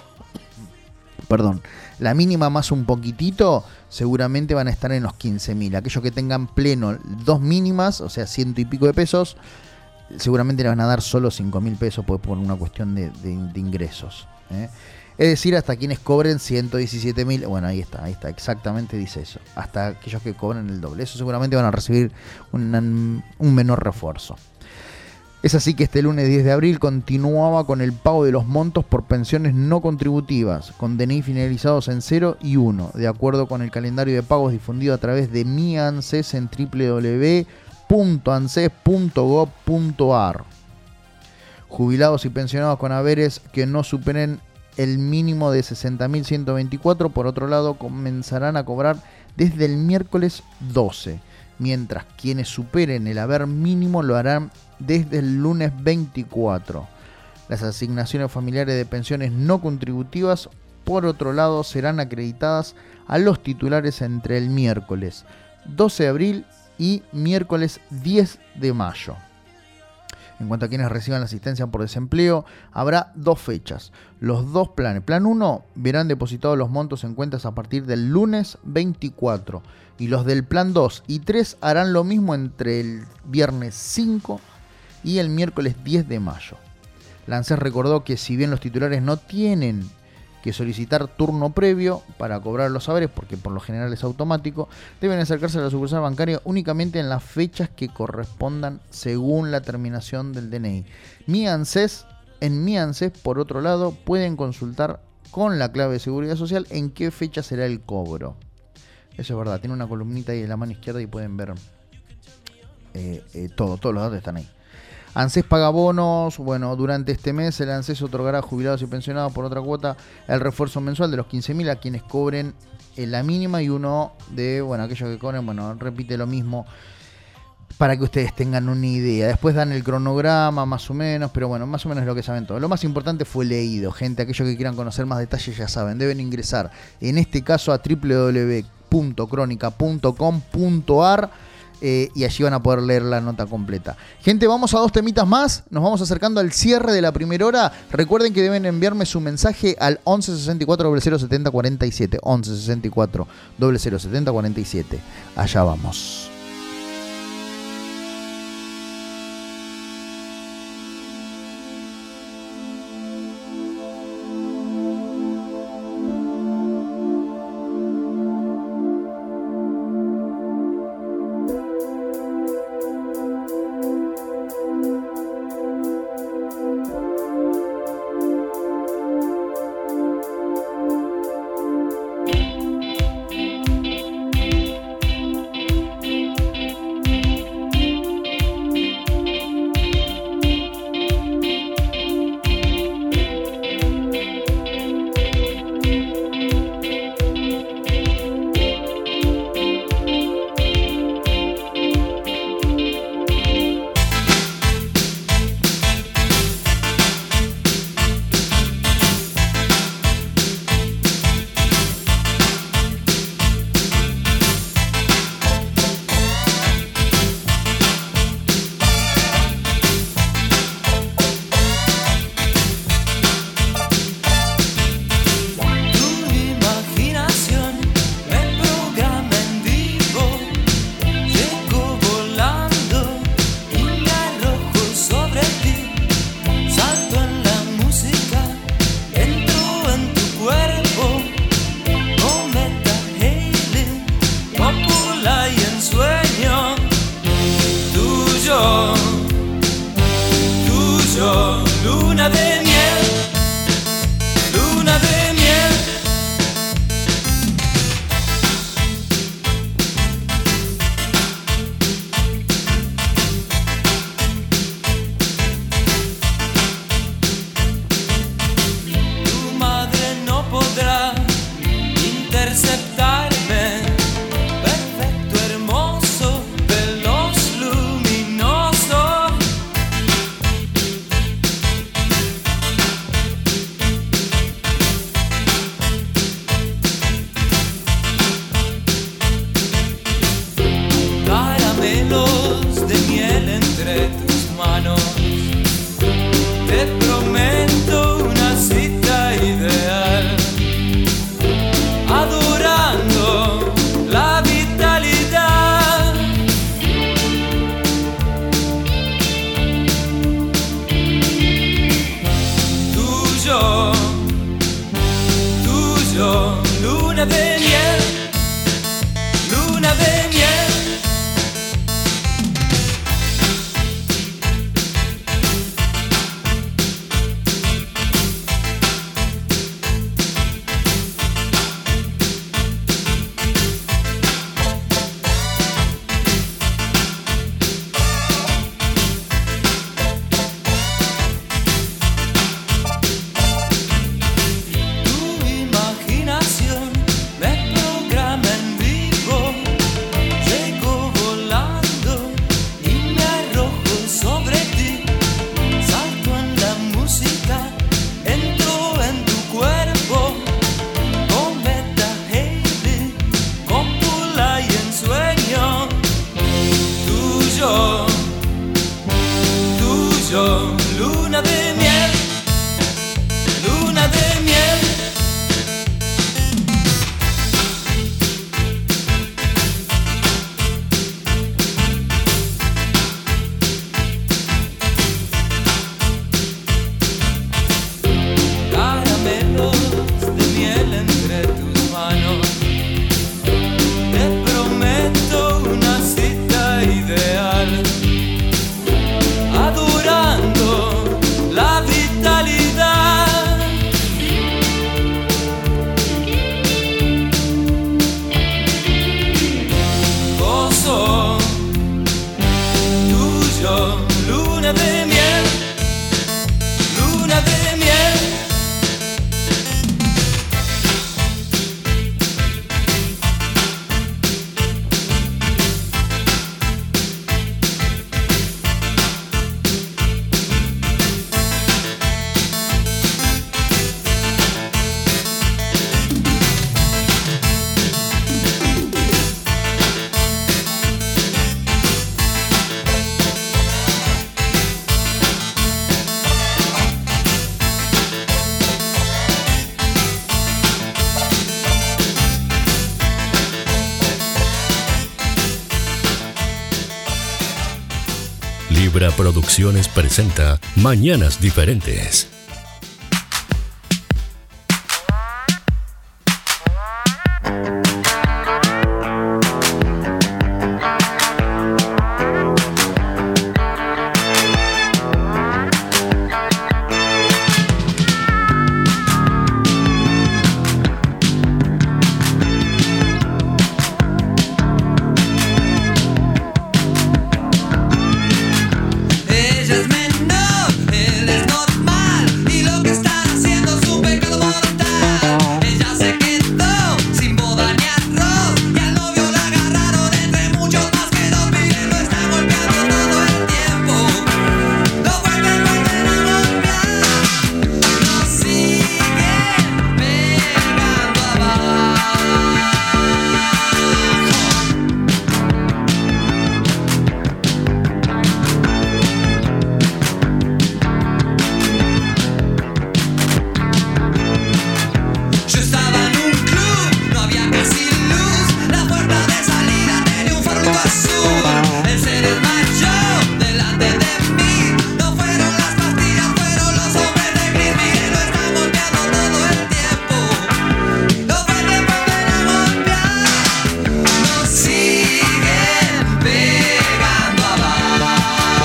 perdón, la mínima más un poquitito, seguramente van a estar en los quince mil. Aquellos que tengan pleno dos mínimas, o sea, ciento y pico de pesos, seguramente le van a dar solo cinco mil pesos por, por una cuestión de, de, de ingresos. ¿eh? Es decir, hasta quienes cobren ciento diecisiete mil, bueno, ahí está, ahí está, exactamente dice eso. Hasta aquellos que cobren el doble, eso seguramente van a recibir una, un menor refuerzo. Es así que este lunes diez de abril continuaba con el pago de los montos por pensiones no contributivas, con D N I finalizados en cero y uno, de acuerdo con el calendario de pagos difundido a través de Mi ANSES en doble u doble u doble u punto anses punto gob punto ar. Jubilados y pensionados con haberes que no superen el mínimo de sesenta mil ciento veinticuatro, por otro lado, comenzarán a cobrar desde el miércoles doce, mientras quienes superen el haber mínimo lo harán desde el lunes veinticuatro. Las asignaciones familiares de pensiones no contributivas, por otro lado, serán acreditadas a los titulares entre el miércoles doce de abril y miércoles diez de mayo. En cuanto a quienes reciban la asistencia por desempleo, habrá dos fechas. Los dos planes. Plan uno verán depositados los montos en cuentas a partir del lunes veinticuatro. Y los del plan dos y tres harán lo mismo entre el viernes cinco y el miércoles diez de mayo. La ANSES recordó que si bien los titulares no tienen que solicitar turno previo para cobrar los haberes, porque por lo general es automático, deben acercarse a la sucursal bancaria únicamente en las fechas que correspondan según la terminación del D N I. Mi ANSES, en Mi ANSES, por otro lado, pueden consultar con la clave de seguridad social en qué fecha será el cobro. Eso es verdad, tiene una columnita ahí en la mano izquierda y pueden ver eh, eh, todo, todos los datos están ahí. ANSES paga bonos. Bueno, durante este mes el ANSES otorgará a jubilados y pensionados por otra cuota el refuerzo mensual de los quince mil a quienes cobren en la mínima y uno de, bueno, aquellos que cobren, bueno, repite lo mismo para que ustedes tengan una idea. Después dan el cronograma más o menos, pero bueno, más o menos es lo que saben todos. Lo más importante fue leído, gente. Aquellos que quieran conocer más detalles ya saben, deben ingresar en este caso a doble u doble u doble u punto crónica punto com punto ar. Eh, y allí van a poder leer la nota completa. Gente, vamos a dos temitas más. Nos vamos acercando al cierre de la primera hora. Recuerden que deben enviarme su mensaje al once sesenta y cuatro cero setenta cuarenta y siete. once sesenta y cuatro cero setenta cuarenta y siete. Allá vamos. tuyo, luna de miel, luna de miel. Caramelos de miel entre tus manos, te prometo una cita ideal, adorando la vitalidad. Gozo tuyo, luna de miel, luna de miel. Libra Producciones presenta Mañanas Diferentes. Ella es menor, él es normal, y lo que están haciendo es un pecado mortal. Ella se quedó sin boda ni arroz, y al novio la agarraron entre muchos más que dos. Miren, lo están golpeando todo el tiempo, lo vuelven, vuelven a golpear, nos siguen pegando abajo. Yo estaba en un club, no había casi luz, la puerta de salida tenía un farolito azul. Él se desmayó delante de mí, no fueron las pastillas, fueron los hombres de gris. Miren, lo están golpeando todo el tiempo, lo vuelven, vuelven a golpear, nos siguen pegando abajo.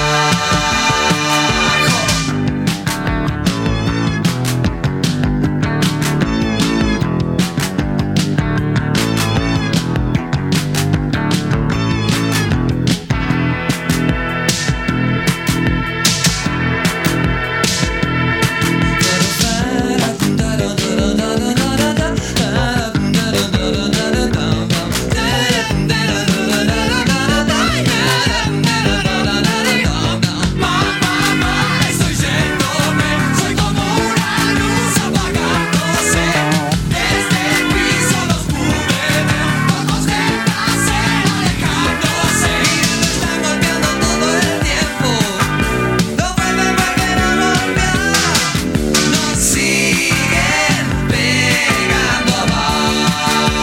Estoy yéndome, soy como una luz apagándose. Desde el piso los pude ver, ojos de placer alejándose. Miren, lo están golpeando todo el tiempo, lo vuelven, vuelven a golpear, nos siguen pegando abajo.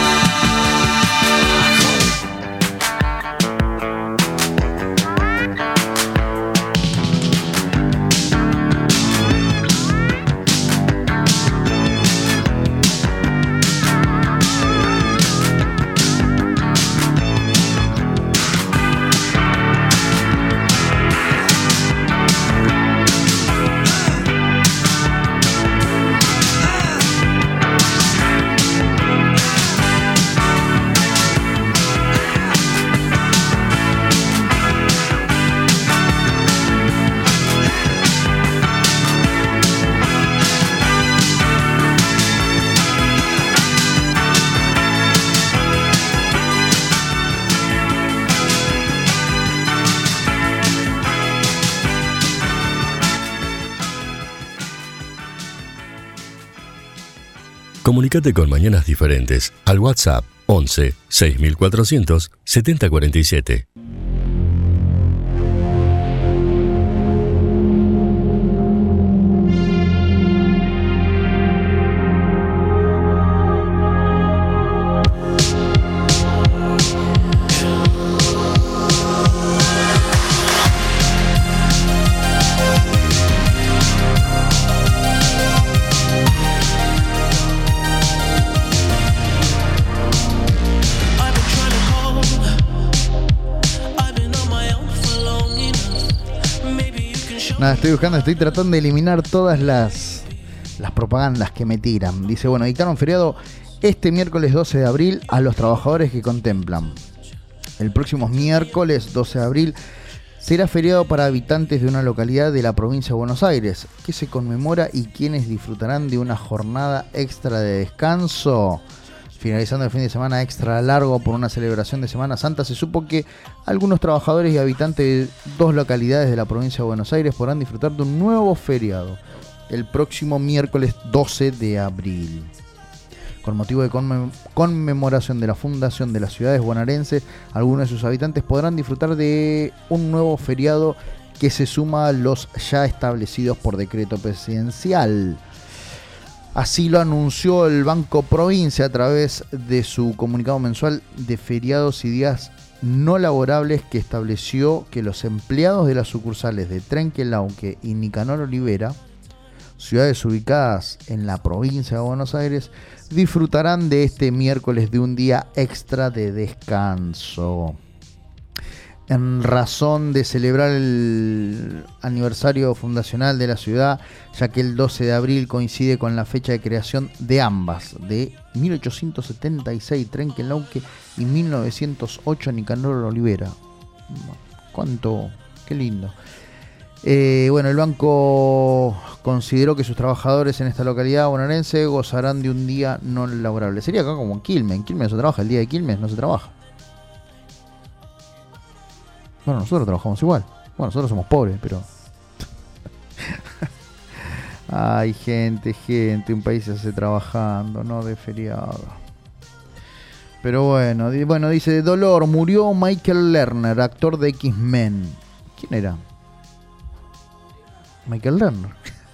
Comunícate con Mañanas Diferentes al WhatsApp once seis mil cuatrocientos setenta cuarenta y siete. Nada, estoy buscando, estoy tratando de eliminar todas las, las propagandas que me tiran. Dice, bueno, dictaron feriado este miércoles doce de abril a los trabajadores que contemplan. El próximo miércoles doce de abril será feriado para habitantes de una localidad de la provincia de Buenos Aires, que se conmemora y quienes disfrutarán de una jornada extra de descanso. Finalizando el fin de semana extra largo por una celebración de Semana Santa, se supo que algunos trabajadores y habitantes de dos localidades de la provincia de Buenos Aires podrán disfrutar de un nuevo feriado el próximo miércoles doce de abril. Con motivo de conmem- conmemoración de la fundación de las ciudades bonaerenses, algunos de sus habitantes podrán disfrutar de un nuevo feriado que se suma a los ya establecidos por decreto presidencial. Así lo anunció el Banco Provincia a través de su comunicado mensual de feriados y días no laborables, que estableció que los empleados de las sucursales de Trenquelauque y Nicanor Olivera, ciudades ubicadas en la provincia de Buenos Aires, disfrutarán de este miércoles de un día extra de descanso. En razón de celebrar el aniversario fundacional de la ciudad, ya que el doce de abril coincide con la fecha de creación de ambas, de mil ochocientos setenta y seis Trenquelauque y mil novecientos ocho Nicanor Olivera. ¿Cuánto? Qué lindo. Eh, bueno, el banco consideró que sus trabajadores en esta localidad bonaerense gozarán de un día no laborable. Sería acá como en Quilmes. En Quilmes no se trabaja, el día de Quilmes no se trabaja. Bueno, nosotros trabajamos igual. Bueno, nosotros somos pobres, pero... Ay, gente, gente, un país se hace trabajando, no de feriado. Pero bueno, di- bueno, dice, dolor, murió Michael Lerner, actor de X-Men. ¿Quién era? Michael Lerner.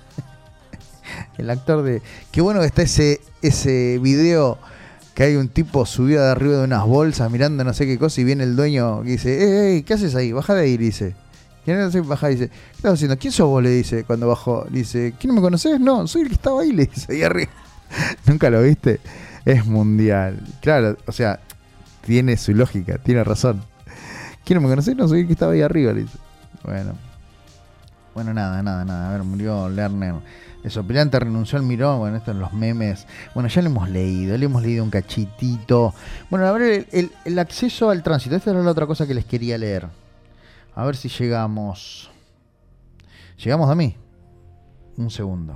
El actor de... Qué bueno que está ese, ese video que hay un tipo subido de arriba de unas bolsas mirando no sé qué cosa y viene el dueño y dice, ey, ey, ¿qué haces ahí? Baja de ahí, dice. ¿Quién no sé, baja? Dice, ¿qué estás haciendo? ¿Quién sos vos? Le dice cuando bajó. Dice, ¿quién no me conocés? No, soy el que estaba ahí, le dice, ahí arriba. ¿Nunca lo viste? Es mundial. Claro, o sea, tiene su lógica, tiene razón. ¿Quién no me conocés? No, soy el que estaba ahí arriba, le dice. Bueno. Bueno, nada, nada, nada. A ver, murió Lerner. Desopilante, renunció al Mirón. Bueno, esto en los memes. Bueno, ya lo hemos leído, le hemos leído un cachitito. Bueno, a ver, el, el, el acceso al tránsito. Esta era la otra cosa que les quería leer. A ver si llegamos. Llegamos a mí. Un segundo.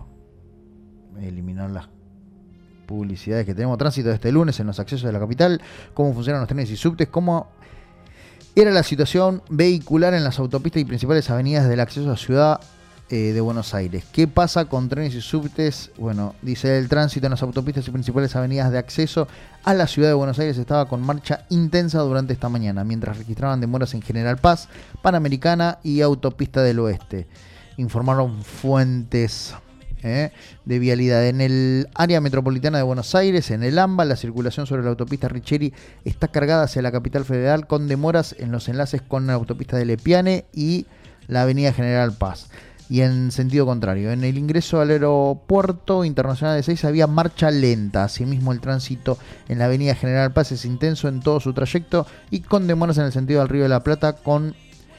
Eliminar las publicidades que tenemos. Tránsito de este lunes en los accesos de la capital. Cómo funcionan los trenes y subtes. Cómo era la situación vehicular en las autopistas y principales avenidas del acceso a la ciudad eh, de Buenos Aires. ¿Qué pasa con trenes y subtes? Bueno, dice, el tránsito en las autopistas y principales avenidas de acceso a la ciudad de Buenos Aires estaba con marcha intensa durante esta mañana, mientras registraban demoras en General Paz, Panamericana y Autopista del Oeste. Informaron fuentes ¿eh? de vialidad. En el área metropolitana de Buenos Aires, en el AMBA, la circulación sobre la autopista Richeri está cargada hacia la capital federal, con demoras en los enlaces con la autopista de Lepiane y la avenida General Paz. Y en sentido contrario, en el ingreso al aeropuerto internacional de Ezeiza había marcha lenta. Asimismo, el tránsito en la avenida General Paz es intenso en todo su trayecto y con demoras en el sentido del Río de la Plata, con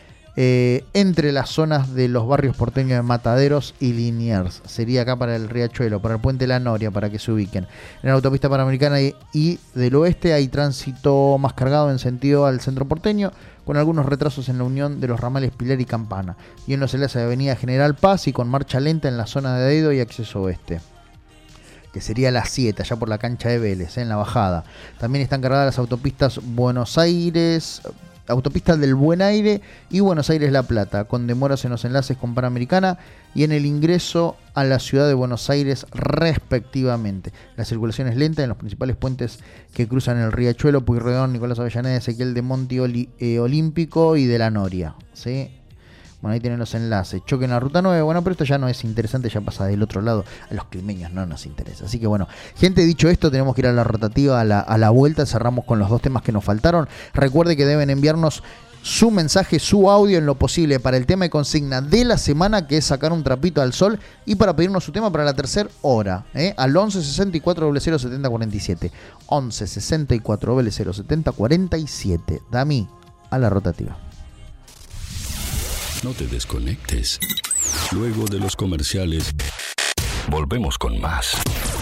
eh, entre las zonas de los barrios porteños de Mataderos y Liniers. Sería acá para el Riachuelo, para el Puente La Noria, para que se ubiquen. En la autopista Panamericana y, y del Oeste hay tránsito más cargado en sentido al centro porteño, con algunos retrasos en la unión de los ramales Pilar y Campana, y en los enlaces de Avenida General Paz y con marcha lenta en la zona de Aedo y acceso oeste, que sería las siete, allá por la cancha de Vélez, ¿eh? En la bajada. También están cargadas las autopistas Buenos Aires, autopistas del Buen Aire y Buenos Aires-La Plata, con demoras en los enlaces con Panamericana y en el ingreso a la ciudad de Buenos Aires respectivamente. La circulación es lenta en los principales puentes que cruzan el Riachuelo, Pueyrredón, Nicolás Avellaneda, Ezequiel de Monti, Oli, eh, Olímpico y de la Noria, ¿sí? Bueno, ahí tienen los enlaces. Choque en la ruta nueve. Bueno, pero esto ya no es interesante, ya pasa del otro lado. A los climeños no nos interesa. Así que bueno, gente, dicho esto, tenemos que ir a la rotativa, a la, a la vuelta. Cerramos con los dos temas que nos faltaron. Recuerde que deben enviarnos su mensaje, su audio en lo posible para el tema de consigna de la semana, que es sacar un trapito al sol, y para pedirnos su tema para la tercera hora, ¿eh? Al once sesenta y cuatro cero cero setenta cuarenta y siete. once sesenta y cuatro cero cero setenta cuarenta y siete. Dami, a la rotativa. No te desconectes. Luego de los comerciales, volvemos con más.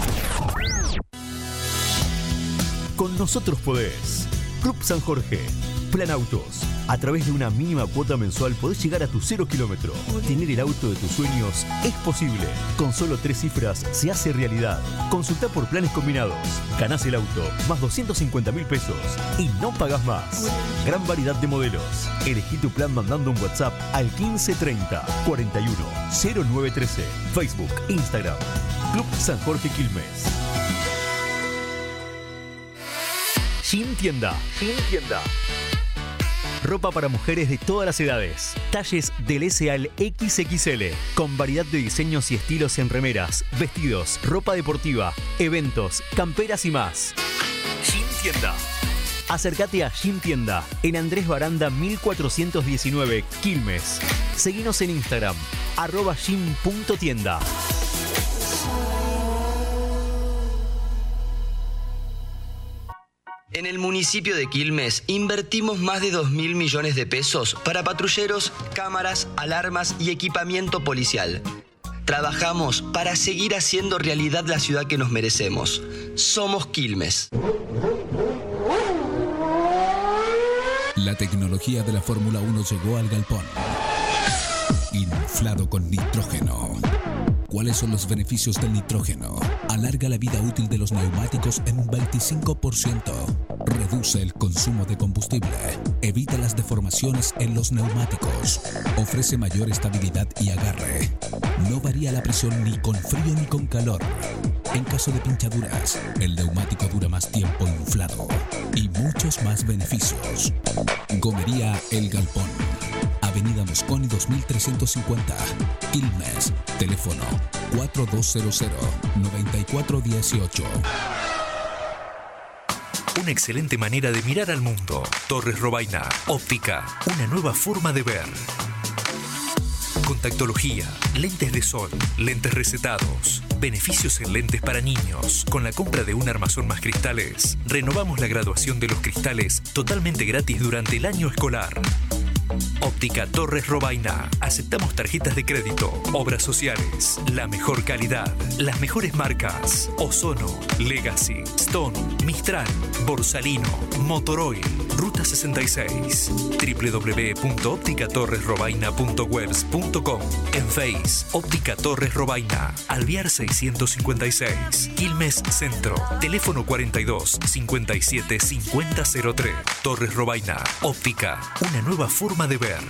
Con nosotros podés. Club San Jorge. Plan Autos. A través de una mínima cuota mensual podés llegar a tu cero kilómetro. Tener el auto de tus sueños es posible. Con solo tres cifras se hace realidad. Consulta por planes combinados. Ganás el auto más doscientos cincuenta mil pesos y no pagás más. Gran variedad de modelos. Elegí tu plan mandando un WhatsApp al quince treinta cuarenta y uno cero nueve trece. Facebook, Instagram. Club San Jorge Quilmes. Gym Tienda. Gym Tienda. Ropa para mujeres de todas las edades. Talles del S al equis equis ele. Con variedad de diseños y estilos en remeras, vestidos, ropa deportiva, eventos, camperas y más. Gym Tienda. Acércate a Gym Tienda en Andrés Baranda mil cuatrocientos diecinueve, Quilmes. Seguinos en Instagram, arroba gym punto tienda. En el municipio de Quilmes invertimos más de dos mil millones de pesos para patrulleros, cámaras, alarmas y equipamiento policial. Trabajamos para seguir haciendo realidad la ciudad que nos merecemos. Somos Quilmes. La tecnología de la Fórmula uno llegó al galpón. Inflado con nitrógeno. ¿Cuáles son los beneficios del nitrógeno? Alarga la vida útil de los neumáticos en un veinticinco por ciento. Reduce el consumo de combustible. Evita las deformaciones en los neumáticos. Ofrece mayor estabilidad y agarre. No varía la presión ni con frío ni con calor. En caso de pinchaduras, el neumático dura más tiempo inflado. Y muchos más beneficios. Gomería El Galpón. Avenida Mosconi dos mil trescientos cincuenta, Quilmes. Teléfono cuatro dos cero cero nueve cuatro uno ocho. Una excelente manera de mirar al mundo. Torres Robaina. Óptica. Una nueva forma de ver. Contactología, lentes de sol, lentes recetados, beneficios en lentes para niños. Con la compra de un armazón más cristales, renovamos la graduación de los cristales totalmente gratis durante el año escolar. Óptica Torres Robaina. Aceptamos tarjetas de crédito, obras sociales, la mejor calidad, las mejores marcas: Ozono, Legacy, Stone, Mistral, Borsalino, Motoroil, Ruta sesenta y seis, doble u doble u doble u punto óptica torres robaina punto webs punto com. En Face, Óptica Torres Robaina, Alvear seiscientos cincuenta y seis, Quilmes Centro, teléfono cuarenta y dos cincuenta y siete cincuenta cero tres. Torres Robaina, Óptica, una nueva forma de ver.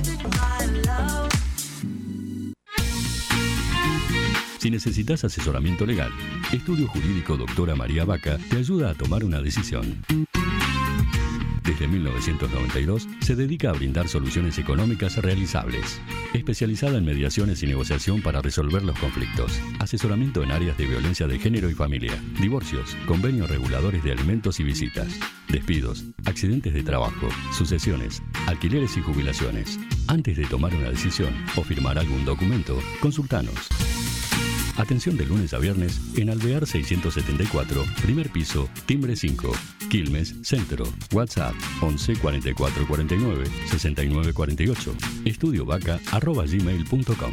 Si necesitas asesoramiento legal, Estudio Jurídico Doctora María Vaca te ayuda a tomar una decisión. Desde mil novecientos noventa y dos se dedica a brindar soluciones económicas realizables. Especializada en mediaciones y negociación para resolver los conflictos. Asesoramiento en áreas de violencia de género y familia. Divorcios, convenios reguladores de alimentos y visitas. Despidos, accidentes de trabajo, sucesiones, alquileres y jubilaciones. Antes de tomar una decisión o firmar algún documento, consultanos. Atención de lunes a viernes en Alvear seiscientos setenta y cuatro, primer piso, timbre cinco, Quilmes Centro. WhatsApp once cuarenta y cuatro cuarenta y nueve sesenta y nueve cuarenta y ocho. Estudiovaca arroba gmail punto com.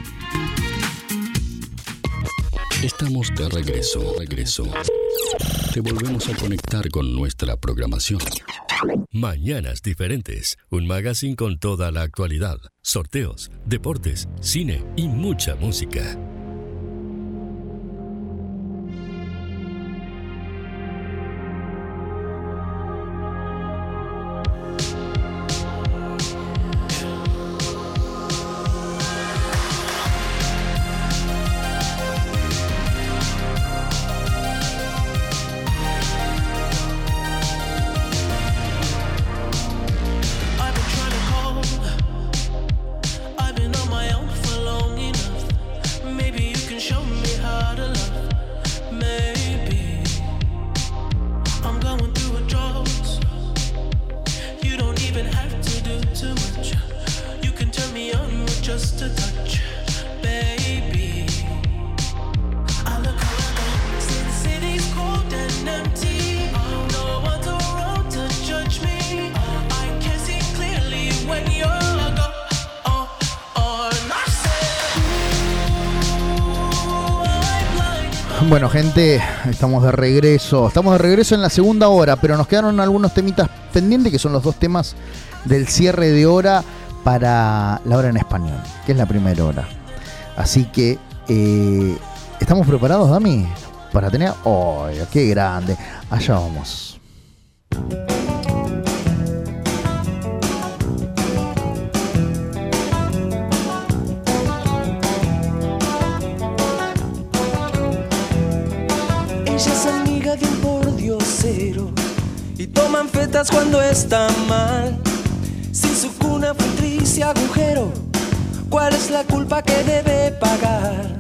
Estamos de regreso, regreso. Te volvemos a conectar con nuestra programación. Mañanas Diferentes, un magazine con toda la actualidad, sorteos, deportes, cine y mucha música. Maybe Bueno, gente, estamos de regreso. Estamos de regreso en la segunda hora, pero nos quedaron algunos temitas pendientes, que son los dos temas del cierre de hora para la hora en español, que es la primera hora. Así que, eh, ¿estamos preparados, Dami? Para tener... ¡Oh, qué grande! Allá vamos. Ella es amiga de un pordiosero y toman fetas cuando está mal. Si su cuna fue un triste agujero, ¿cuál es la culpa que debe pagar?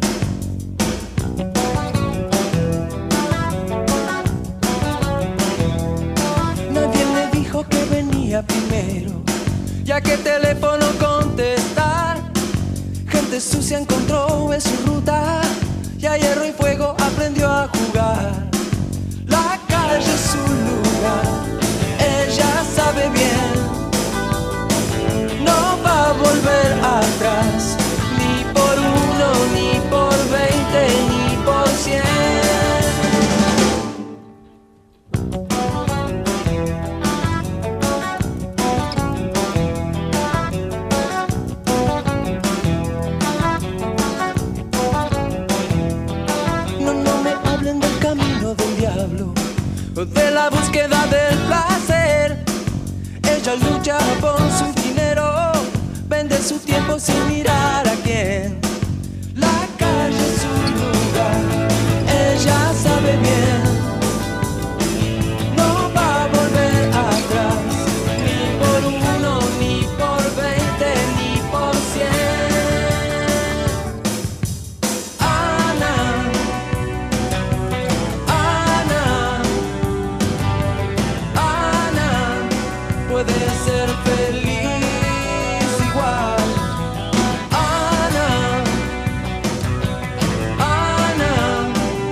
Nadie le dijo que venía primero, ya que teléfono contestar. Gente sucia encontró en su ruta y a hierro y fuego aprendió a jugar. La calle es su lugar, ella sabe bien. No va a volver atrás, ni por uno, ni por veinte, ni por cien. De la búsqueda del placer, ella lucha por su dinero, vende su tiempo sin mirar a quién. La calle es su lugar, ella sabe bien. No va a volver atrás, ni por uno, ni por veinte, ni por cien. Ana, puede ser feliz igual. Ana, Ana,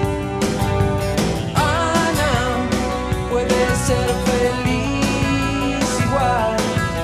Ana, puede ser feliz igual.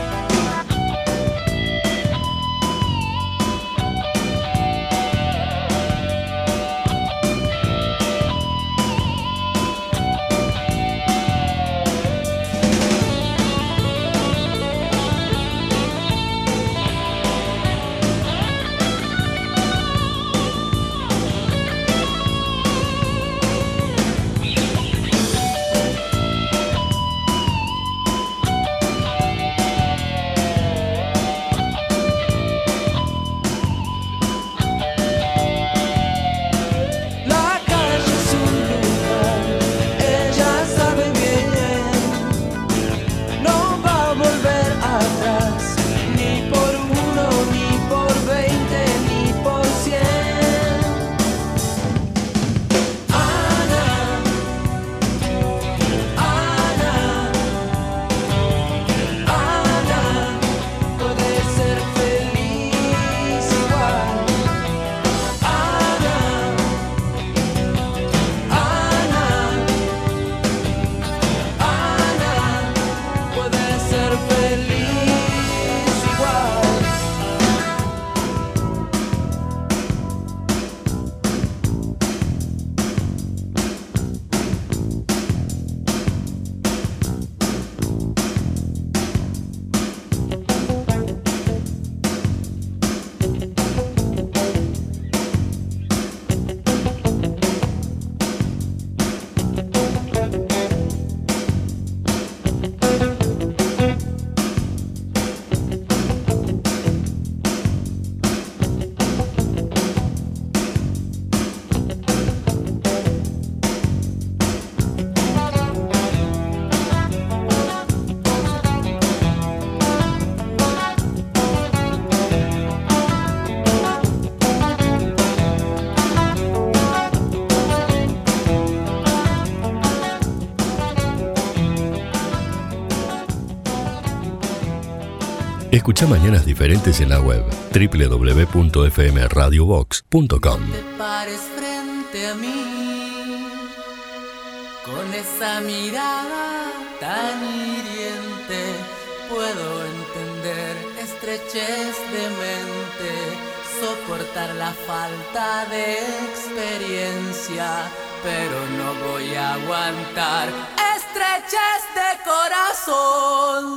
Escucha Mañanas Diferentes en la web doble u doble u doble u punto f m radio box punto com. Te pares frente a mí con esa mirada tan hiriente, puedo entender estrechez de mente, soportar la falta de experiencia, pero no voy a aguantar estrechez de corazón.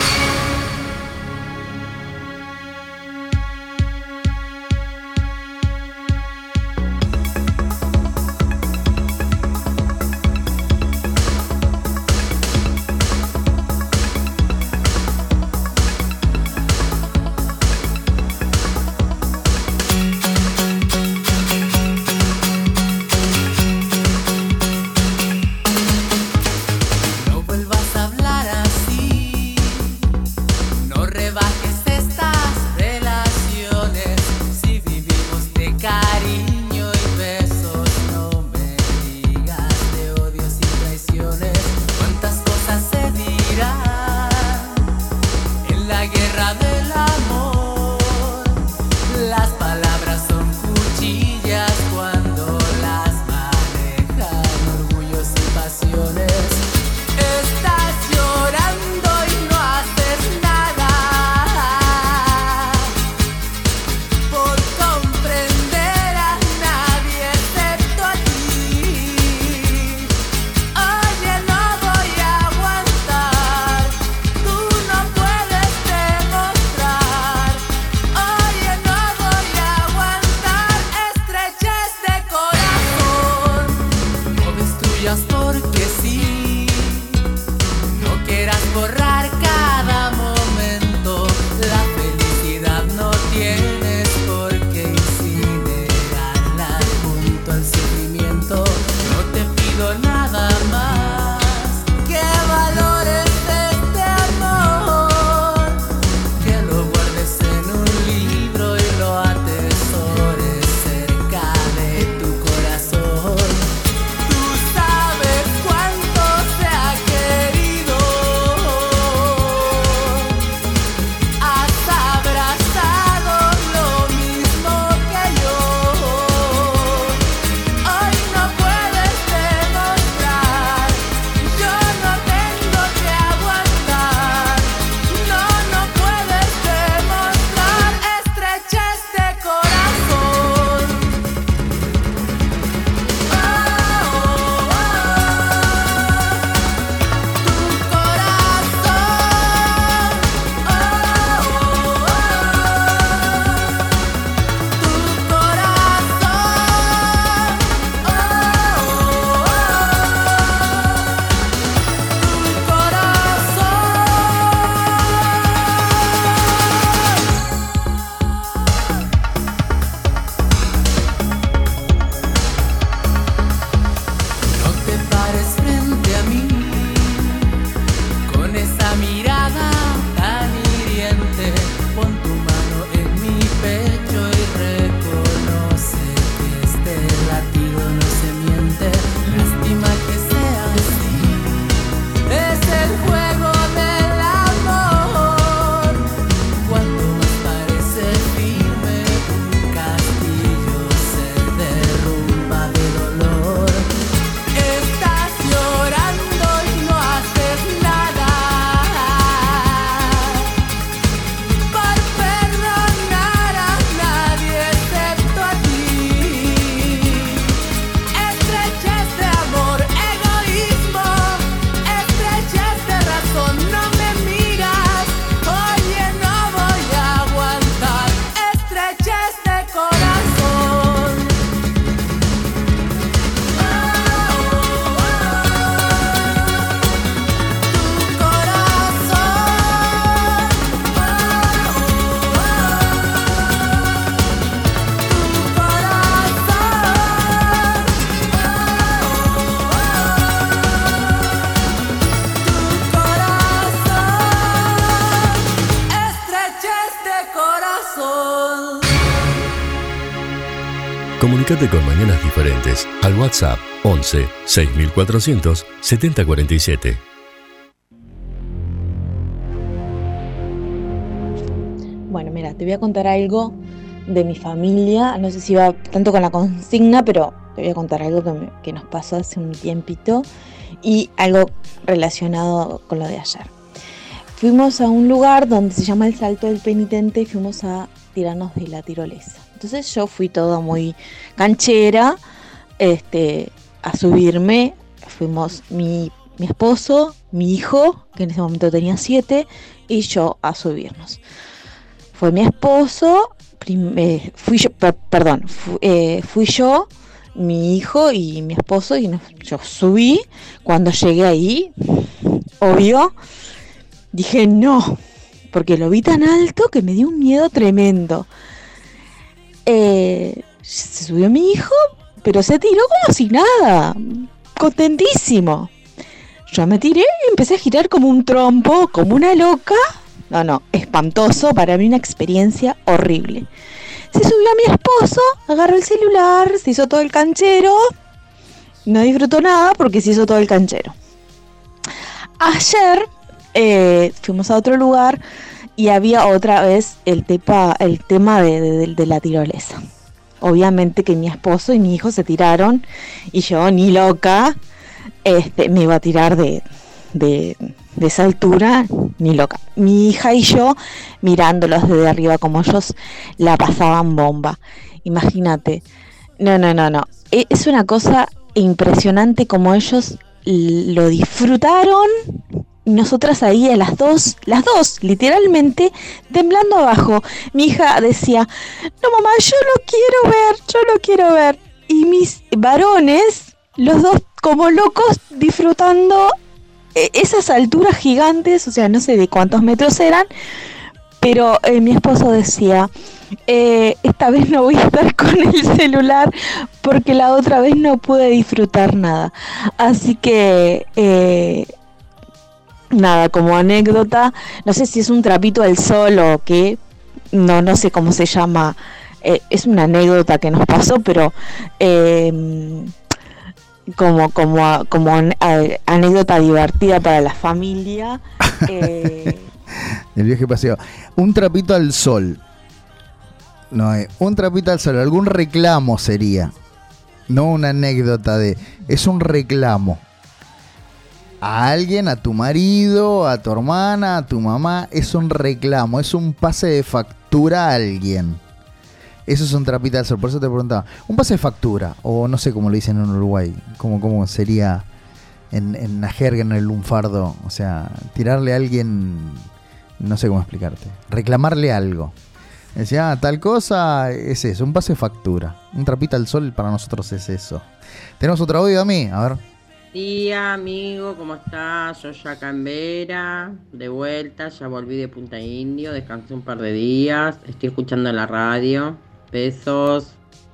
Comunicate con Mañanas Diferentes al WhatsApp once seis mil cuatrocientos setenta cuarenta y siete. Bueno, mira, te voy a contar algo de mi familia. No sé si va tanto con la consigna, pero te voy a contar algo que, me, que nos pasó hace un tiempito y algo relacionado con lo de ayer. Fuimos a un lugar donde se llama el Salto del Penitente y fuimos a tirarnos de la tirolesa. Entonces yo fui toda muy canchera, este, a subirme. Fuimos mi, mi esposo, mi hijo, que en ese momento tenía siete, y yo a subirnos. Fue mi esposo, prim- eh, fui yo, per- perdón, fu- eh, fui yo, mi hijo y mi esposo, y nos- yo subí. Cuando llegué ahí, obvio, dije no, porque lo vi tan alto que me dio un miedo tremendo. Eh, se subió mi hijo, pero se tiró como si nada, contentísimo. Yo me tiré y empecé a girar como un trompo, como una loca. No, no, espantoso, para mí una experiencia horrible. Se subió a mi esposo, agarró el celular, se hizo todo el canchero. No disfrutó nada porque se hizo todo el canchero. Ayer eh, fuimos a otro lugar y había otra vez el, tepa, el tema de, de, de la tirolesa. Obviamente que mi esposo y mi hijo se tiraron y yo, ni loca, este, me iba a tirar de, de, de esa altura, ni loca. Mi hija y yo mirándolos desde arriba como ellos la pasaban bomba. Imagínate. No, no, no, no. Es una cosa impresionante como ellos lo disfrutaron. Nosotras ahí a las dos, las dos, literalmente, temblando abajo. Mi hija decía, no mamá, yo lo quiero ver, yo lo quiero ver. Y mis varones, los dos como locos, disfrutando eh, esas alturas gigantes, o sea, no sé de cuántos metros eran, pero eh, mi esposo decía, eh, esta vez no voy a estar con el celular porque la otra vez no pude disfrutar nada. Así que... Eh, Nada, como anécdota, no sé si es un trapito al sol o qué, no, no sé cómo se llama, eh, es una anécdota que nos pasó, pero eh, como, como, como an- anécdota divertida para la familia. Eh. El viaje paseo. Un trapito al sol. No, eh, un trapito al sol, algún reclamo sería. No una anécdota de... Es un reclamo. A alguien, a tu marido, a tu hermana, a tu mamá, es un reclamo, es un pase de factura a alguien. Eso es un trapito al sol, por eso te preguntaba. Un pase de factura, o no sé cómo lo dicen en Uruguay, cómo, cómo sería en, en la jerga, en el lunfardo. O sea, tirarle a alguien, no sé cómo explicarte, reclamarle algo. Decía, ah, tal cosa es eso, un pase de factura. Un trapito al sol para nosotros es eso. Tenemos otro audio a mí, a ver. Día, amigo, ¿cómo estás? Yo ya acá en Vera, de vuelta, ya volví de Punta Indio, descansé un par de días, estoy escuchando la radio, besos.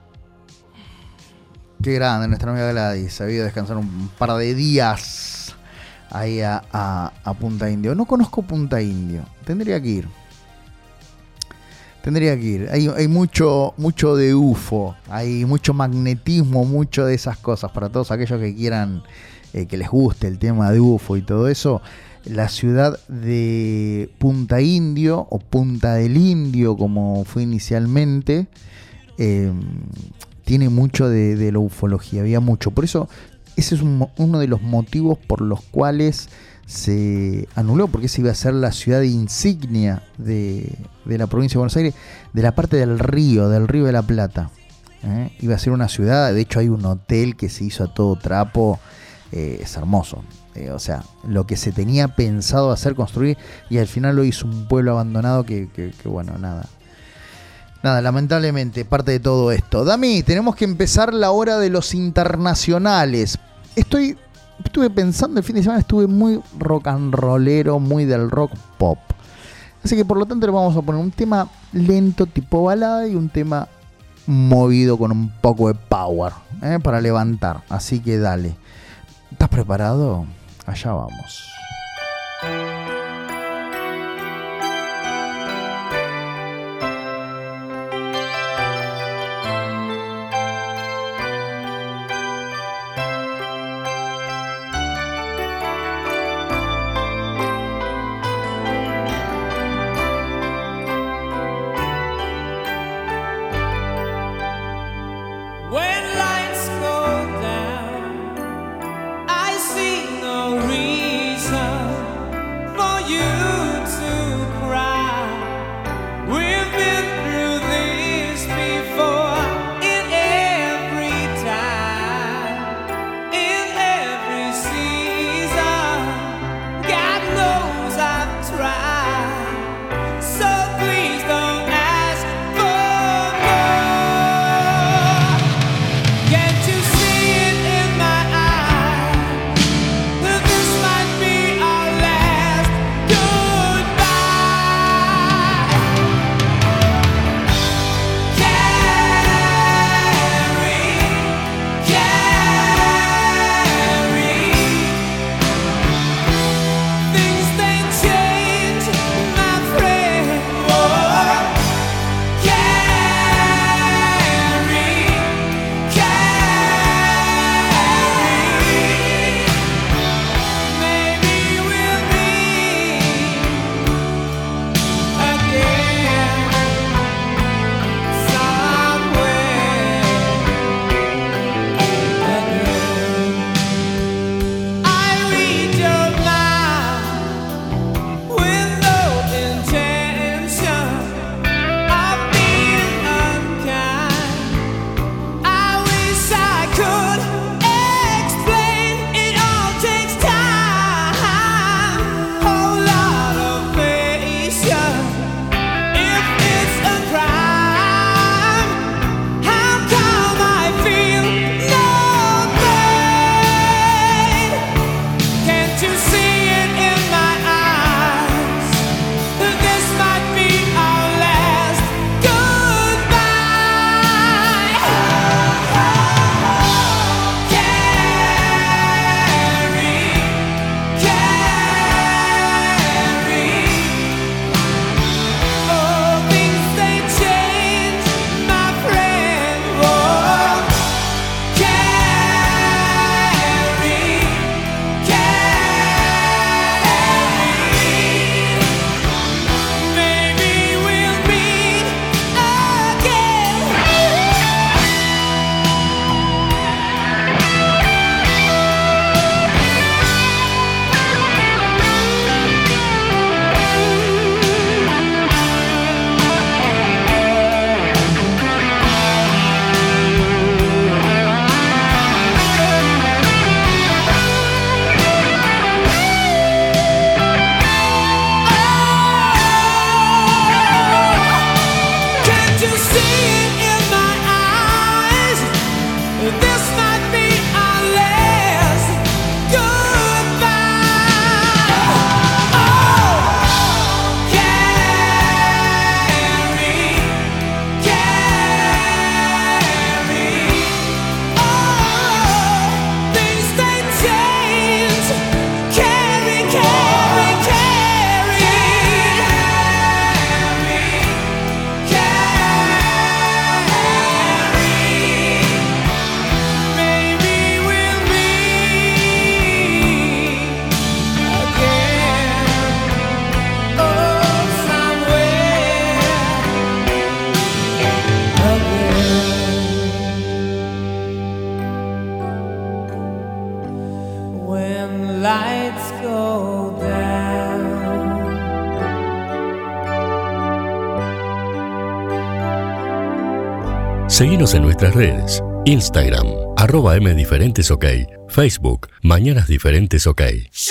Qué grande nuestra amiga Gladys, se había descansar un par de días ahí a, a, a Punta Indio. No conozco Punta Indio, tendría que ir. Tendría que ir. Hay, hay mucho, mucho de U F O, hay mucho magnetismo, mucho de esas cosas. Para todos aquellos que quieran, eh, que les guste el tema de U F O y todo eso, la ciudad de Punta Indio, o Punta del Indio, como fue inicialmente, eh, tiene mucho de, de la ufología, había mucho. Por eso, ese es un, uno de los motivos por los cuales se anuló, porque esa iba a ser la ciudad insignia de, de la provincia de Buenos Aires, de la parte del río, del río de la Plata. ¿eh? Iba a ser una ciudad, de hecho hay un hotel que se hizo a todo trapo, eh, es hermoso. Eh, o sea, lo que se tenía pensado hacer, construir, y al final lo hizo un pueblo abandonado que, que, que bueno, nada. Nada, lamentablemente, parte de todo esto. Dami, tenemos que empezar la hora de los internacionales. Estoy... Estuve pensando el fin de semana, estuve muy rock and rollero, muy del rock pop. Así que por lo tanto le vamos a poner un tema lento tipo balada y un tema movido con un poco de power, ¿eh? Para levantar. Así que dale. ¿Estás preparado? Allá vamos. We've been through this before. lights go down. Seguinos en nuestras redes. Instagram, arroba mdiferentesok. Facebook, Mañanas Diferentes OK.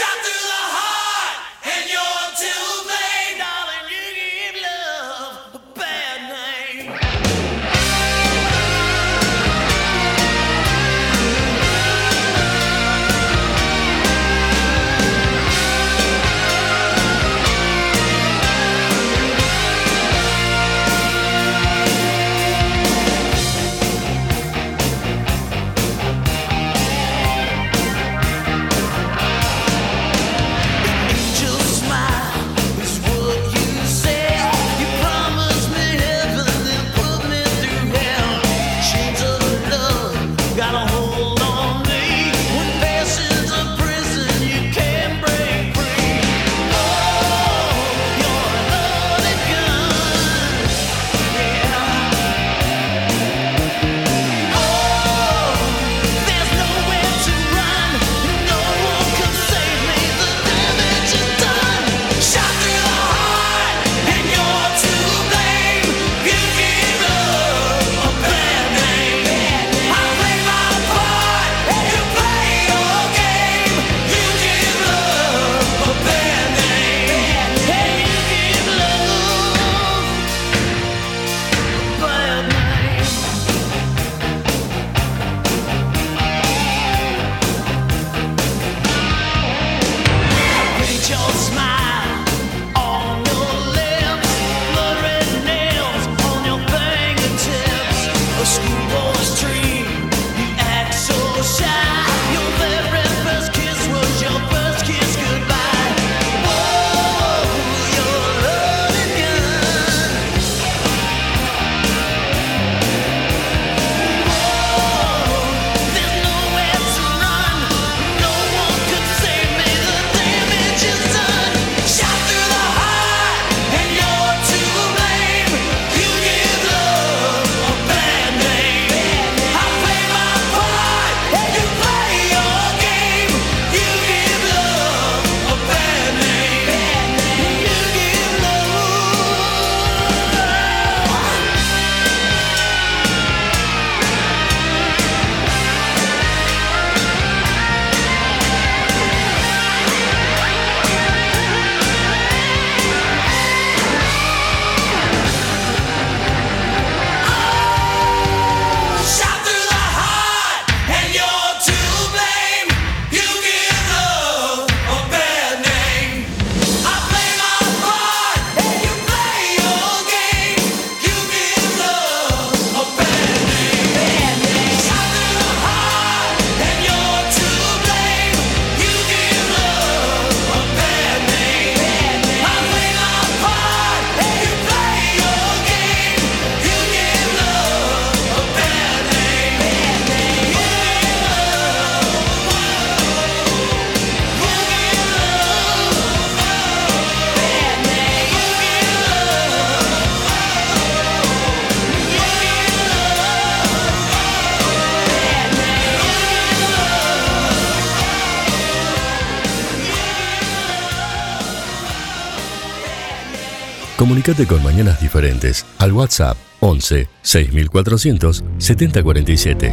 Comunicate con Mañanas Diferentes al WhatsApp once seis mil cuatrocientos setenta cuarenta y siete.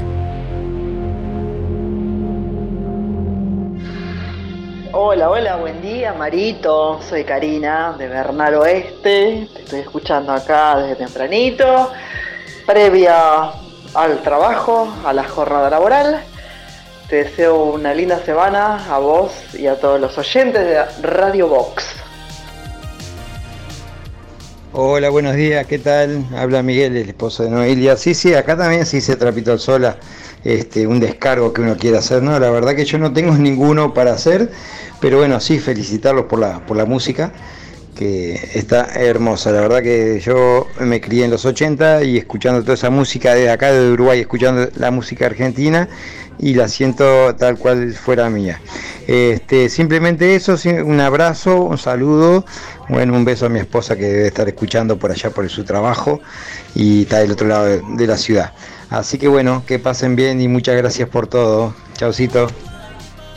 Hola, hola, buen día, Marito. Soy Karina de Bernal Oeste. Te estoy escuchando acá desde tempranito, previa al trabajo, a la jornada laboral. Te deseo una linda semana a vos y a todos los oyentes de Radio Box. Hola, buenos días, ¿qué tal? Habla Miguel, el esposo de Noelia. Sí, sí, acá también sí se trapito al sol, este, un descargo que uno quiera hacer, ¿no? La verdad que yo no tengo ninguno para hacer, pero bueno, sí, felicitarlos por la, por la música, que está hermosa. La verdad que yo me crié en los ochenta y escuchando toda esa música desde acá, de Uruguay, escuchando la música argentina, y la siento tal cual fuera mía. Este, simplemente eso, un abrazo, un saludo, bueno, un beso a mi esposa que debe estar escuchando por allá por su trabajo y está del otro lado de, de la ciudad. Así que bueno, que pasen bien y muchas gracias por todo. Chaucito.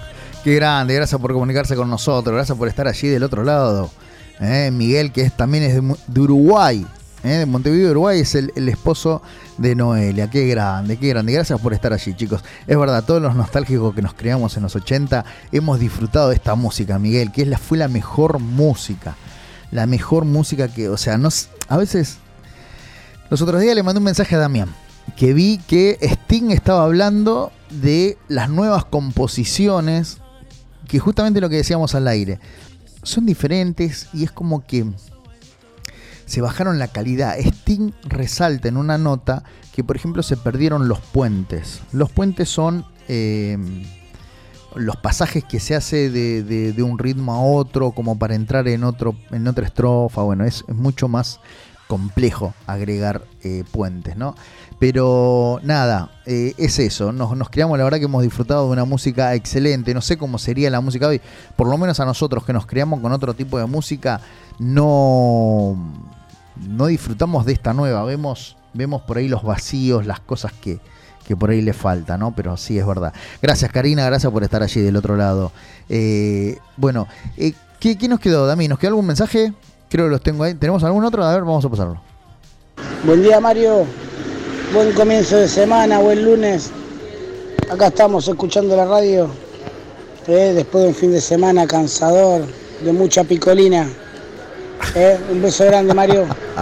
Qué grande, gracias por comunicarse con nosotros, gracias por estar allí del otro lado. Eh, Miguel, que es, también es de, de Uruguay, eh, de Montevideo, Uruguay, es el, el esposo de Noelia. Qué grande, qué grande. Gracias por estar allí, chicos. Es verdad, todos los nostálgicos que nos creamos en los ochenta hemos disfrutado de esta música, Miguel, que es la, fue la mejor música. La mejor música que, o sea, nos, a veces... Los otros días le mandé un mensaje a Damián, que vi que Sting estaba hablando de las nuevas composiciones, que justamente lo que decíamos al aire, son diferentes y es como que se bajaron la calidad. Sting resalta en una nota que, por ejemplo, se perdieron los puentes. Los puentes son eh, los pasajes que se hace de, de, de un ritmo a otro, como para entrar en, otro, en otra estrofa. Bueno, es, es mucho más complejo agregar eh, puentes, ¿no? Pero nada, eh, es eso, nos, nos creamos, la verdad que hemos disfrutado de una música excelente. No sé cómo sería la música hoy, por lo menos a nosotros que nos creamos con otro tipo de música, no, no disfrutamos de esta nueva, vemos, vemos por ahí los vacíos, las cosas que, que por ahí le falta, ¿no? Pero sí, es verdad. Gracias, Karina, gracias por estar allí del otro lado. Eh, bueno, eh, ¿qué, ¿qué nos quedó, Dami? ¿Nos quedó algún mensaje? Creo que los tengo ahí. ¿Tenemos algún otro? A ver, vamos a pasarlo. Buen día, Mario. Buen comienzo de semana, buen lunes. Acá estamos escuchando la radio. Eh, después de un fin de semana cansador, de mucha picolina. Eh, un beso grande, Mario.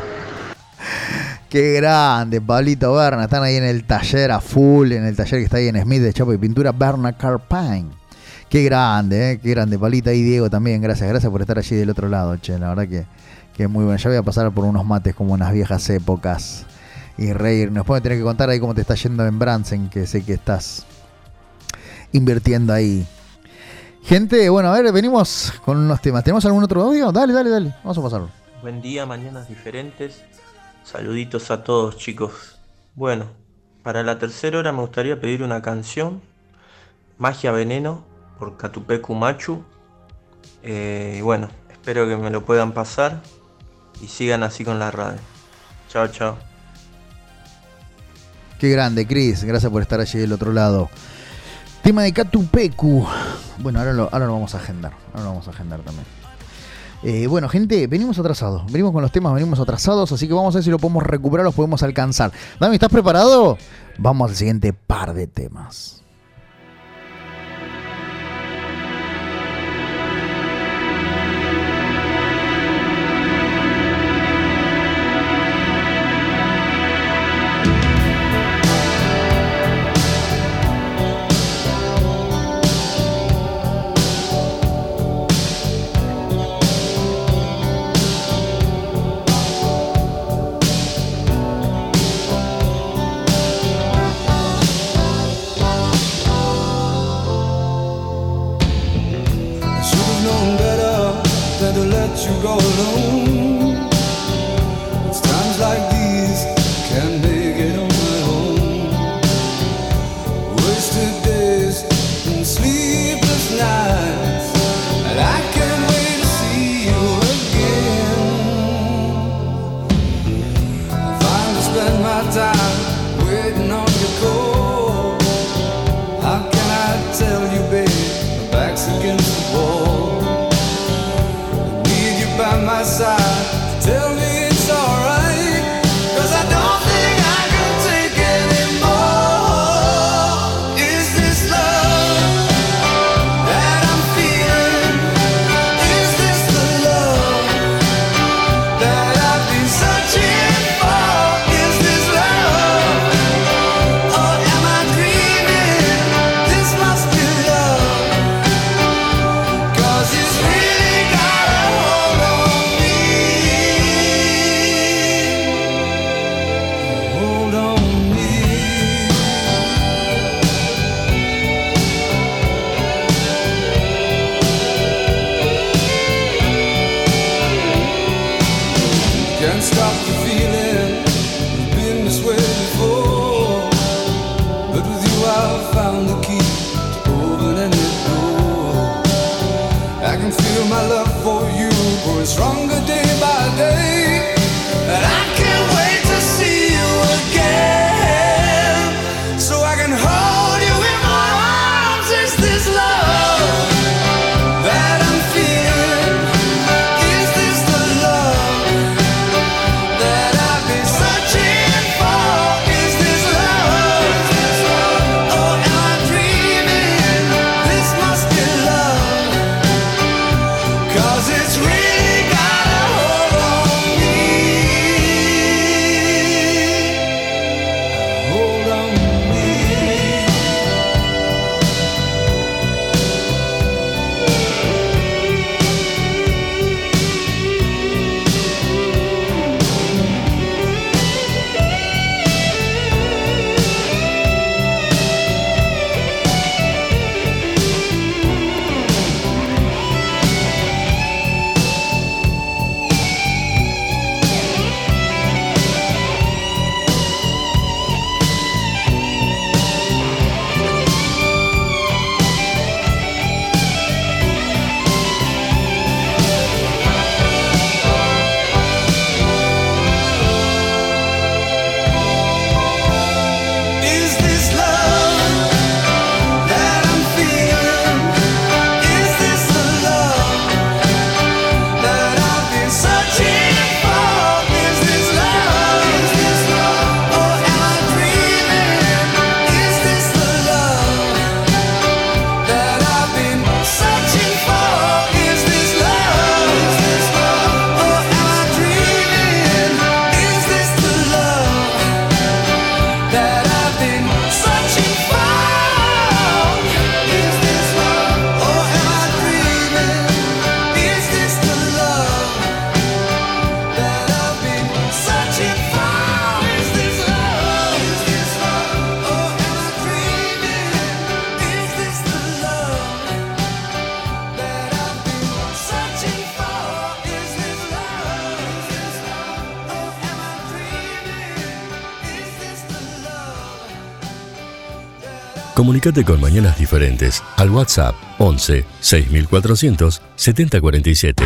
Qué grande, Pablito Berna. Están ahí en el taller a full, en el taller que está ahí en Smith de Chapa y Pintura, Berna Carpine. Qué grande, eh, qué grande, Pablita y Diego también, gracias, gracias por estar allí del otro lado, che, la verdad que, que es muy bueno. Ya voy a pasar por unos mates como unas viejas épocas y reír. Nos pueden tener que contar ahí cómo te está yendo en Bransen, que sé que estás invirtiendo ahí. Gente, bueno, a ver, venimos con unos temas. ¿Tenemos algún otro audio? Dale, dale, dale, vamos a pasarlo. Buen día, mañanas diferentes. Saluditos a todos, chicos. Bueno, para la tercera hora me gustaría pedir una canción, Magia Veneno, por Catupecu Machu. Eh, bueno, espero que me lo puedan pasar y sigan así con la radio. Chao, chao. Qué grande, Cris, gracias por estar allí del otro lado. Tema de Catupecu. Bueno, ahora lo, ahora lo vamos a agendar. Ahora lo vamos a agendar también. Eh, bueno, gente, venimos atrasados. Venimos con los temas, venimos atrasados. Así que vamos a ver si lo podemos recuperar, los podemos alcanzar. Dami, ¿estás preparado? Vamos al siguiente par de temas. So I can hold you in my arms. Is this love? Comunicate con Mañanas Diferentes al WhatsApp once seis mil cuatrocientos setenta cuarenta y siete.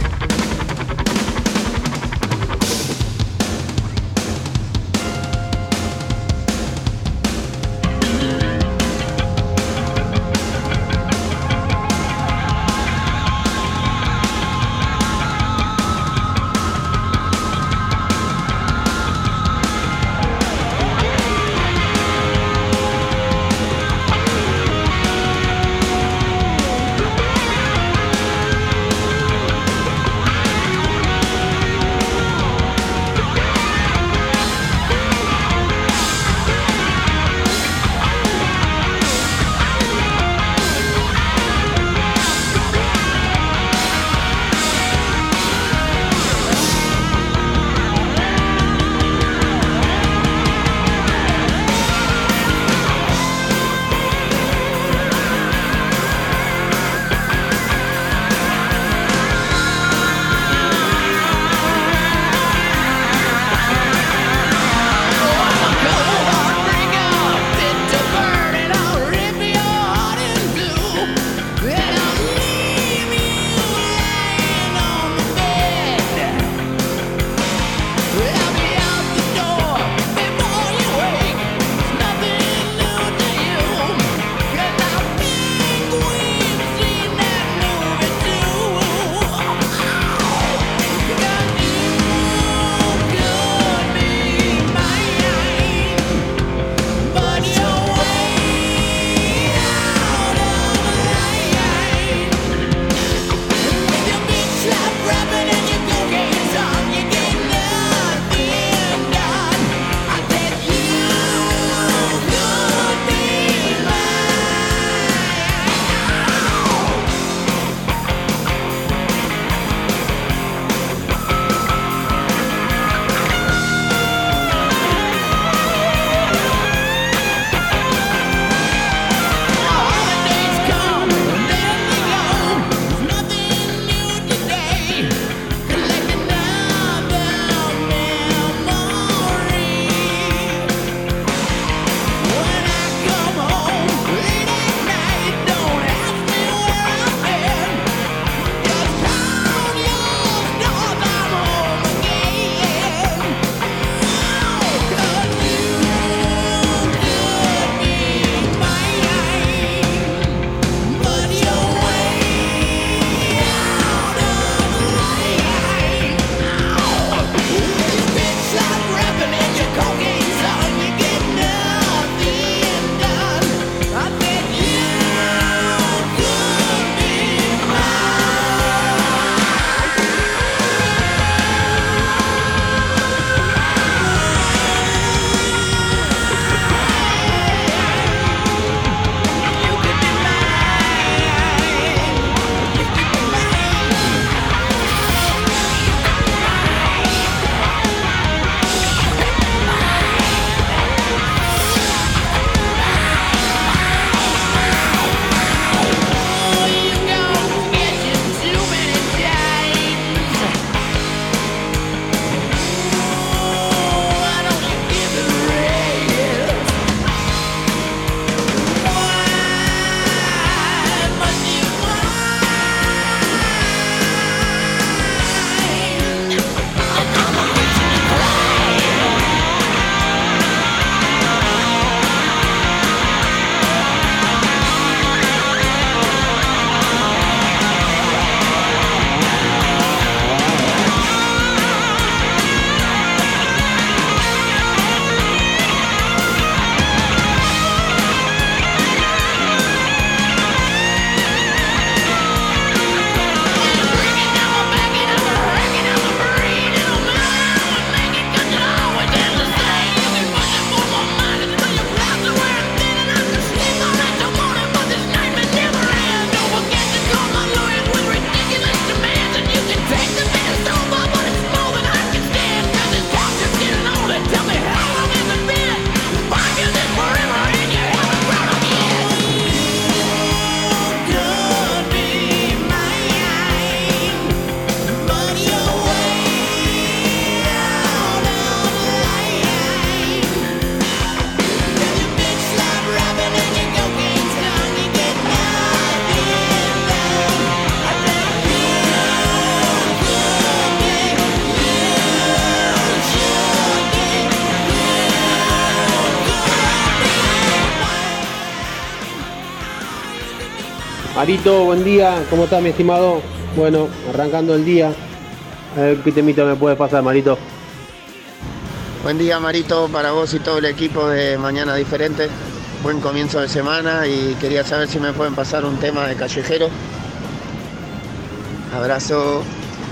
Marito, buen día, ¿cómo estás, mi estimado? Bueno, arrancando el día, a ver qué temita me puede pasar, Marito. Buen día, Marito, para vos y todo el equipo de Mañana Diferente. Buen comienzo de semana y quería saber si me pueden pasar un tema de Callejero. Abrazo.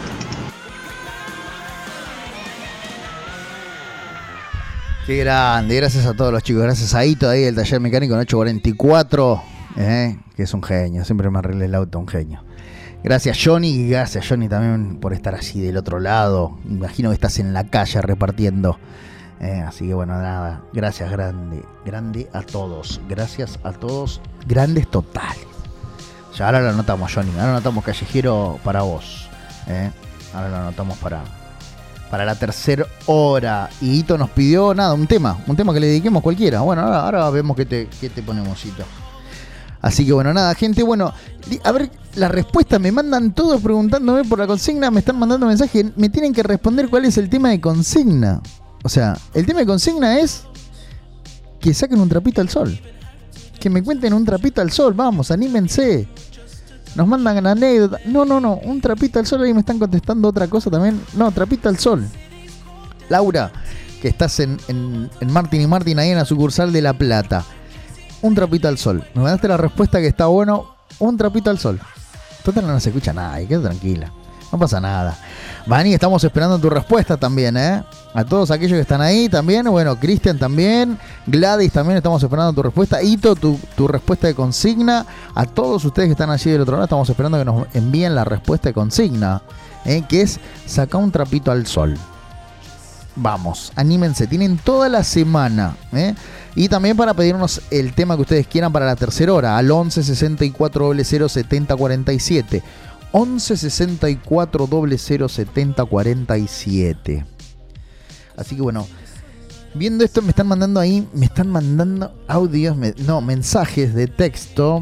Qué grande, gracias a todos los chicos, gracias a Ito ahí del taller mecánico en ocho cuarenta y cuatro, eh, que es un genio, siempre me arregla el auto, un genio. Gracias Johnny, y gracias Johnny también por estar así del otro lado, imagino que estás en la calle repartiendo, eh, así que bueno, nada, gracias grande, grande a todos, gracias a todos, grandes totales. Ya ahora lo anotamos Johnny, ahora lo anotamos Callejero para vos, eh, ahora lo anotamos para... para la tercera hora. Y Ito nos pidió, nada, un tema. Un tema que le dediquemos cualquiera. Bueno, ahora, ahora vemos qué te, qué te ponemos, Ito. Así que bueno, nada, gente. Bueno, a ver, la respuesta. Me mandan todos preguntándome por la consigna. Me están mandando mensajes. Me tienen que responder cuál es el tema de consigna. O sea, el tema de consigna es que saquen un trapito al sol. Que me cuenten un trapito al sol. Vamos, anímense. Nos mandan anécdotas. No, no, no. Un trapito al sol. Ahí me están contestando otra cosa también. No, trapito al sol. Laura, que estás en, en, en Martín y Martín, ahí en la sucursal de La Plata. Un trapito al sol. Me mandaste la respuesta que está bueno. Un trapito al sol. Total, no se escucha nada. Quédate tranquila. No pasa nada. Vani, estamos esperando tu respuesta también, ¿eh? A todos aquellos que están ahí también. Bueno, Cristian también. Gladys también, estamos esperando tu respuesta. Ito, tu, tu respuesta de consigna. A todos ustedes que están allí del otro lado, estamos esperando que nos envíen la respuesta de consigna, ¿eh? Que es sacar un trapito al sol. Vamos, anímense. Tienen toda la semana, ¿eh? Y también para pedirnos el tema que ustedes quieran para la tercera hora. Al once sesenta y cuatro cero cero setenta cuarenta y siete. once sesenta y cuatro cero cero setenta cuarenta y siete. Así que bueno, viendo esto me están mandando ahí, me están mandando audios, me, no, mensajes de texto.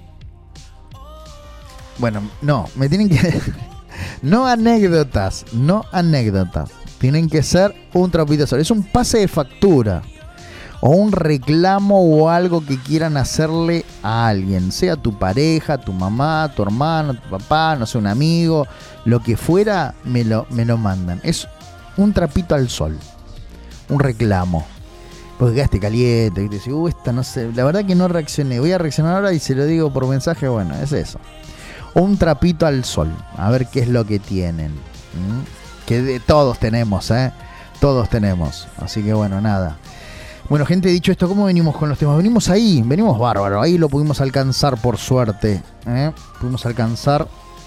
Bueno, no, me tienen que... no anécdotas, no anécdotas. Tienen que ser un trapito de sol. Es un pase de factura. O un reclamo o algo que quieran hacerle a alguien. Sea tu pareja, tu mamá, tu hermano, tu papá, no sé, un amigo. Lo que fuera, me lo, me lo mandan. Es un trapito al sol. Un reclamo. Porque quedaste caliente. Y te dices, uh, esta no sé. La verdad que no reaccioné. Voy a reaccionar ahora y se lo digo por mensaje. Bueno, es eso. Un trapito al sol. A ver qué es lo que tienen. ¿Mm? Que de, todos tenemos, ¿eh? Todos tenemos. Así que bueno, nada. Bueno, gente, dicho esto, ¿cómo venimos con los temas? Venimos ahí, venimos bárbaro. Ahí lo pudimos alcanzar por suerte, ¿eh? Pudimos alcanzar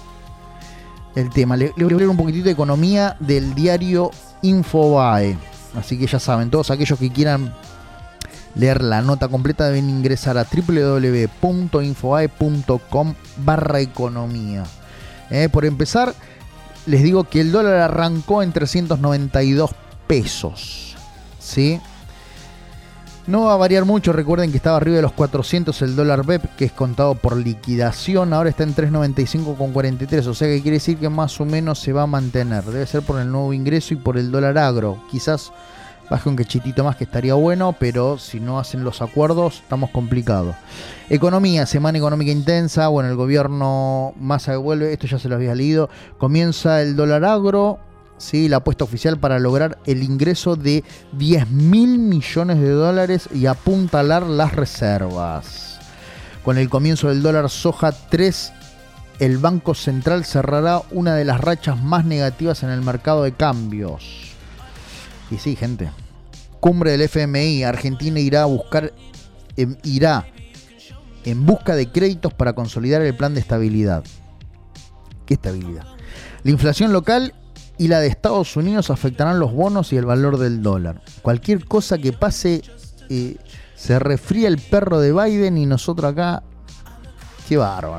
el tema. Le, le voy a leer un poquitito de economía del diario Infobae. Así que ya saben, todos aquellos que quieran leer la nota completa deben ingresar a doble u doble u doble u punto infobae punto com barra economía. ¿Eh? Por empezar, les digo que el dólar arrancó en trescientos noventa y dos pesos. ¿Sí? No va a variar mucho, recuerden que estaba arriba de los cuatrocientos el dólar B E P, que es contado por liquidación, ahora está en tres noventa y cinco con cuarenta y tres, o sea que quiere decir que más o menos se va a mantener, debe ser por el nuevo ingreso y por el dólar agro, quizás baje un cachitito más que estaría bueno, pero si no hacen los acuerdos estamos complicados. Economía, semana económica intensa, bueno, el gobierno Massa devuelve, esto ya se lo había leído, comienza el dólar agro. Sí, la apuesta oficial para lograr el ingreso de diez mil millones de dólares y apuntalar las reservas. Con el comienzo del dólar soja tres, el Banco Central cerrará una de las rachas más negativas en el mercado de cambios. Y sí, gente. Cumbre del F M I. Argentina irá a buscar, eh, irá en busca de créditos para consolidar el plan de estabilidad. ¿Qué estabilidad? La inflación local y la de Estados Unidos afectarán los bonos y el valor del dólar. Cualquier cosa que pase, eh, se refría el perro de Biden y nosotros acá, qué bárbaro.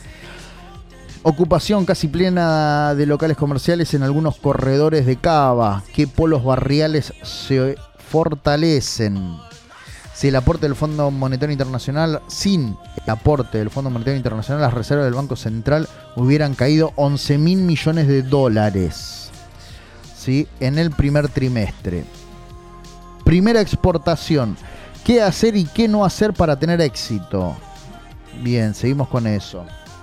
Ocupación casi plena de locales comerciales en algunos corredores de Cava. ¿Qué polos barriales se fortalecen? Si el aporte del Fondo Monetario Internacional, sin el aporte del Fondo Monetario Internacional, las reservas del Banco Central hubieran caído once mil millones de dólares. ¿Sí? En el primer trimestre. Primera exportación. ¿Qué hacer y qué no hacer para tener éxito? Bien, seguimos con eso.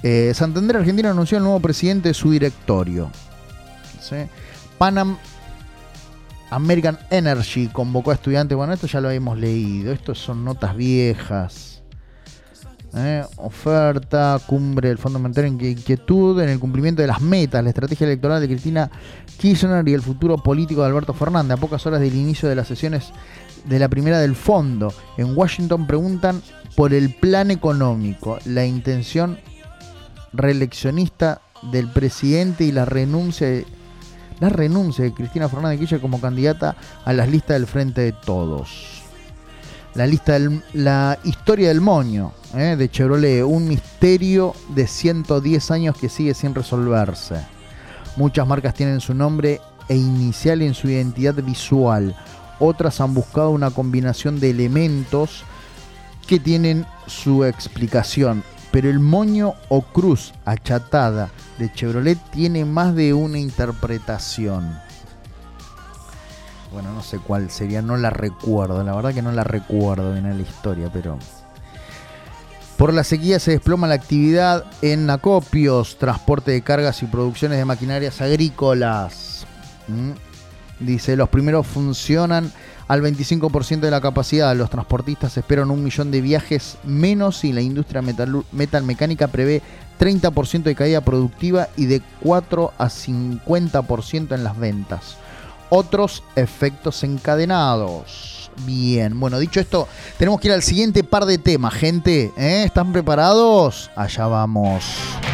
Eh, Santander Argentina anunció el nuevo presidente de su directorio. ¿Sí? Panam American Energy convocó a estudiantes. Bueno, esto ya lo habíamos leído. Estos son notas viejas. ¿Eh? Oferta, cumbre del Fondo Monetario en inquietud en el cumplimiento de las metas, la estrategia electoral de Cristina Kirchner y el futuro político de Alberto Fernández. A pocas horas del inicio de las sesiones de la primera del fondo, en Washington preguntan por el plan económico, la intención reeleccionista del presidente y la renuncia de, la renuncia de Cristina Fernández de Kirchner como candidata a las listas del Frente de Todos. La lista del, la historia del moño ¿eh? de Chevrolet, un misterio de ciento diez años que sigue sin resolverse. Muchas marcas tienen su nombre e inicial en su identidad visual. Otras han buscado una combinación de elementos que tienen su explicación. Pero el moño o cruz achatada de Chevrolet tiene más de una interpretación. Bueno, no sé cuál sería, no la recuerdo. La verdad que no la recuerdo bien en la historia, pero... Por la sequía se desploma la actividad en acopios, transporte de cargas y producciones de maquinarias agrícolas. ¿Mm? Dice, los primeros funcionan al veinticinco por ciento de la capacidad. Los transportistas esperan un millón de viajes menos y la industria metal, metalmecánica prevé treinta por ciento de caída productiva y de cuatro a cincuenta por ciento en las ventas. Otros efectos encadenados. Bien, bueno, dicho esto, tenemos que ir al siguiente par de temas, gente. ¿eh? ¿Están preparados? Allá vamos.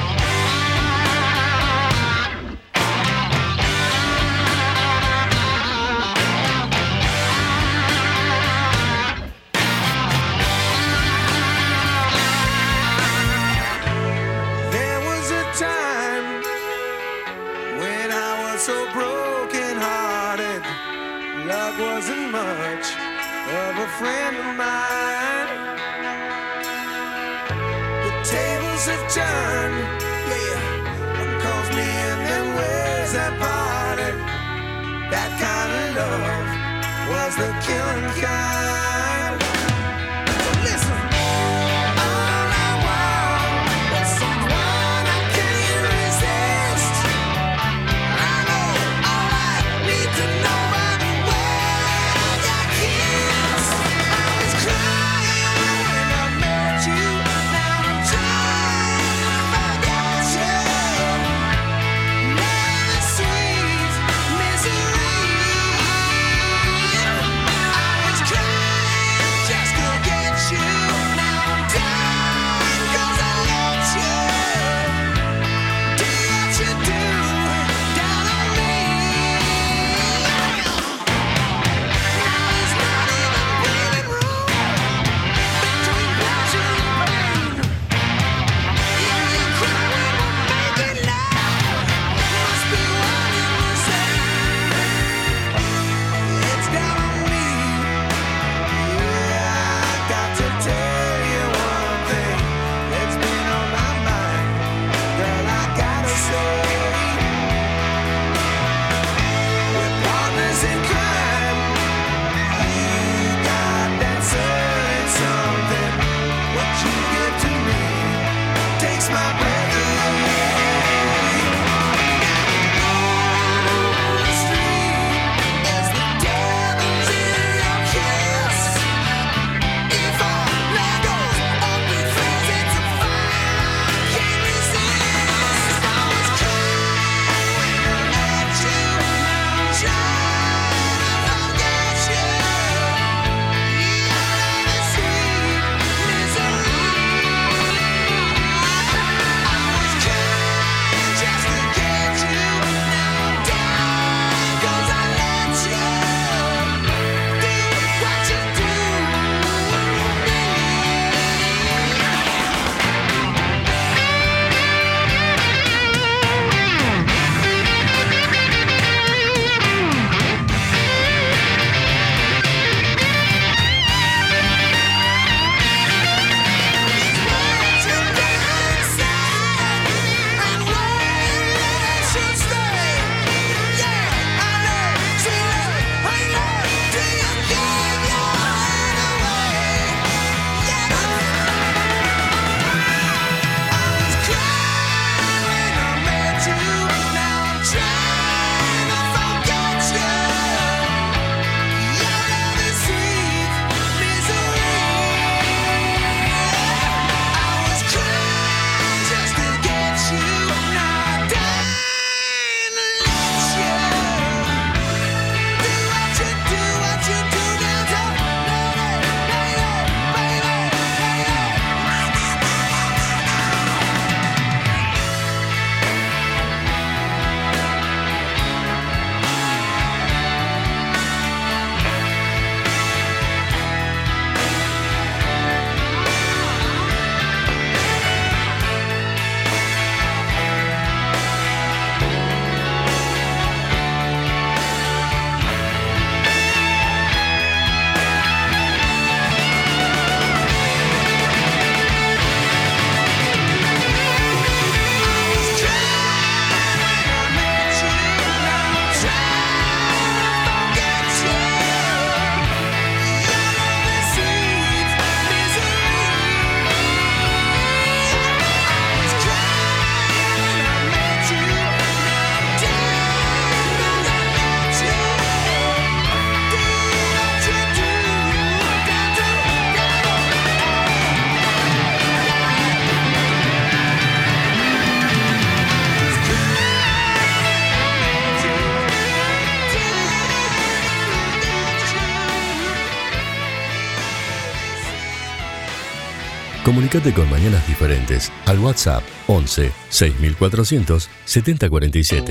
Wasn't much of a friend of mine. The tables have turned, yeah. One calls me and then where's that party? That kind of love was the killing kind. So listen. All I want is someone I can't resist. I know all I need to know. Sweet misery. I was crying. Comunicate con Mañanas Diferentes al WhatsApp once seis mil cuatrocientos setenta cuarenta y siete.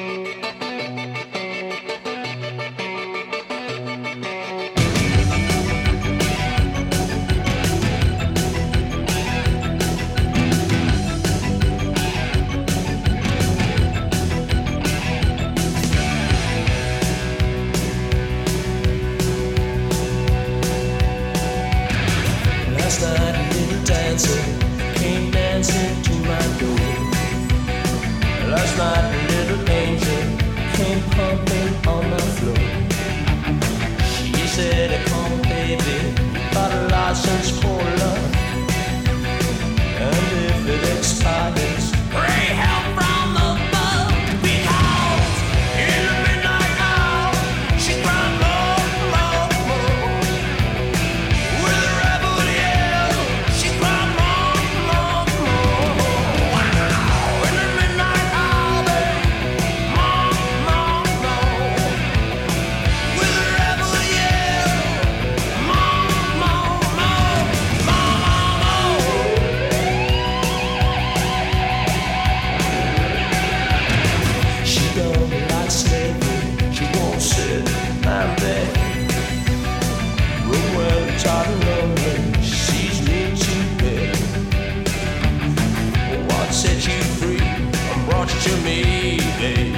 Last night a little dancer came dancing to my door. Last night a little angel came pumping on my floor. She said, come baby, got a license for love. And if it expires, pray help from above. Because in the midnight hour, she cried more, more, more. With a rebel yell, she cried more, more, more. Wow. In the midnight hour, babe, more, more, more. With a rebel yell, more, more, more, more, more. She don't like slavery, she won't sit and beg. But when it's out lonely, she sees me to bed. What set you free and brought you to me, babe?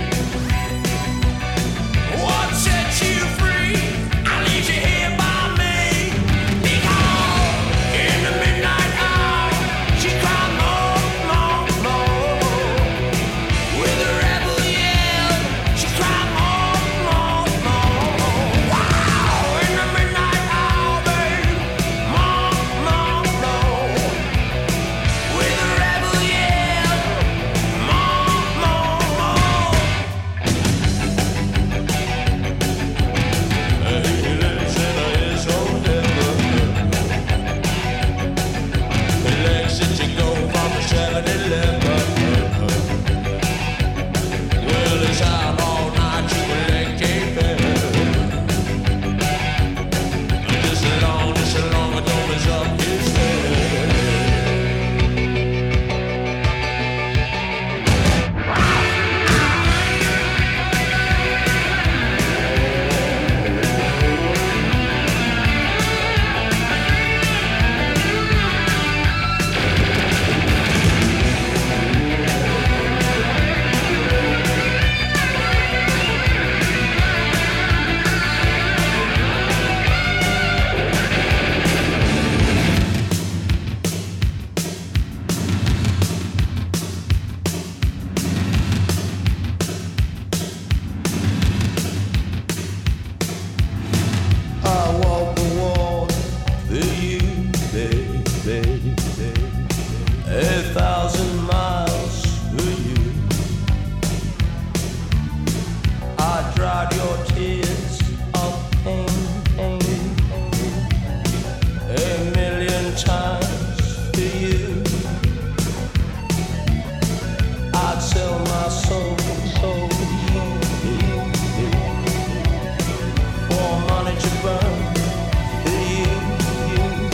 What set you free and leaves you here by me? Because in the midnight hour, she cried more, more, more. With a rebel yell, she cried more, more, more. Wow! In the midnight hour, babe, more, more, more. With a rebel yell, more, more, more. He lives in his own heaven. He likes it to go from the seven eleven. Well, it's out all night to collect a bill. Just as long, just as long as don't mess up his head. I walk the walk for you, baby. A thousand miles for you. I dried your tears of pain, pain, pain. A million times for you. I'd sell my soul, soul, soul for money to burn for you, you.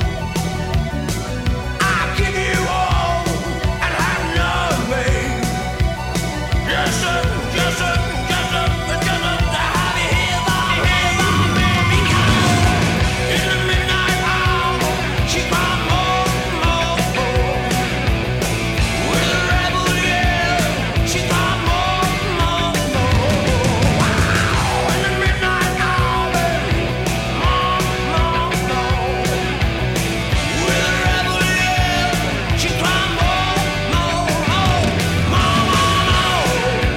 I'll give you all and have none, babe. Yes, sir, yes, sir, yes, sir, yes, sir, to have you here by me, because in the midnight hour, she cried more, more, more. With a rebel yell, she cried more, more, more. Wow, in the midnight hour, baby, more, more, more. With a rebel yell, she cried more, more, more, more, more.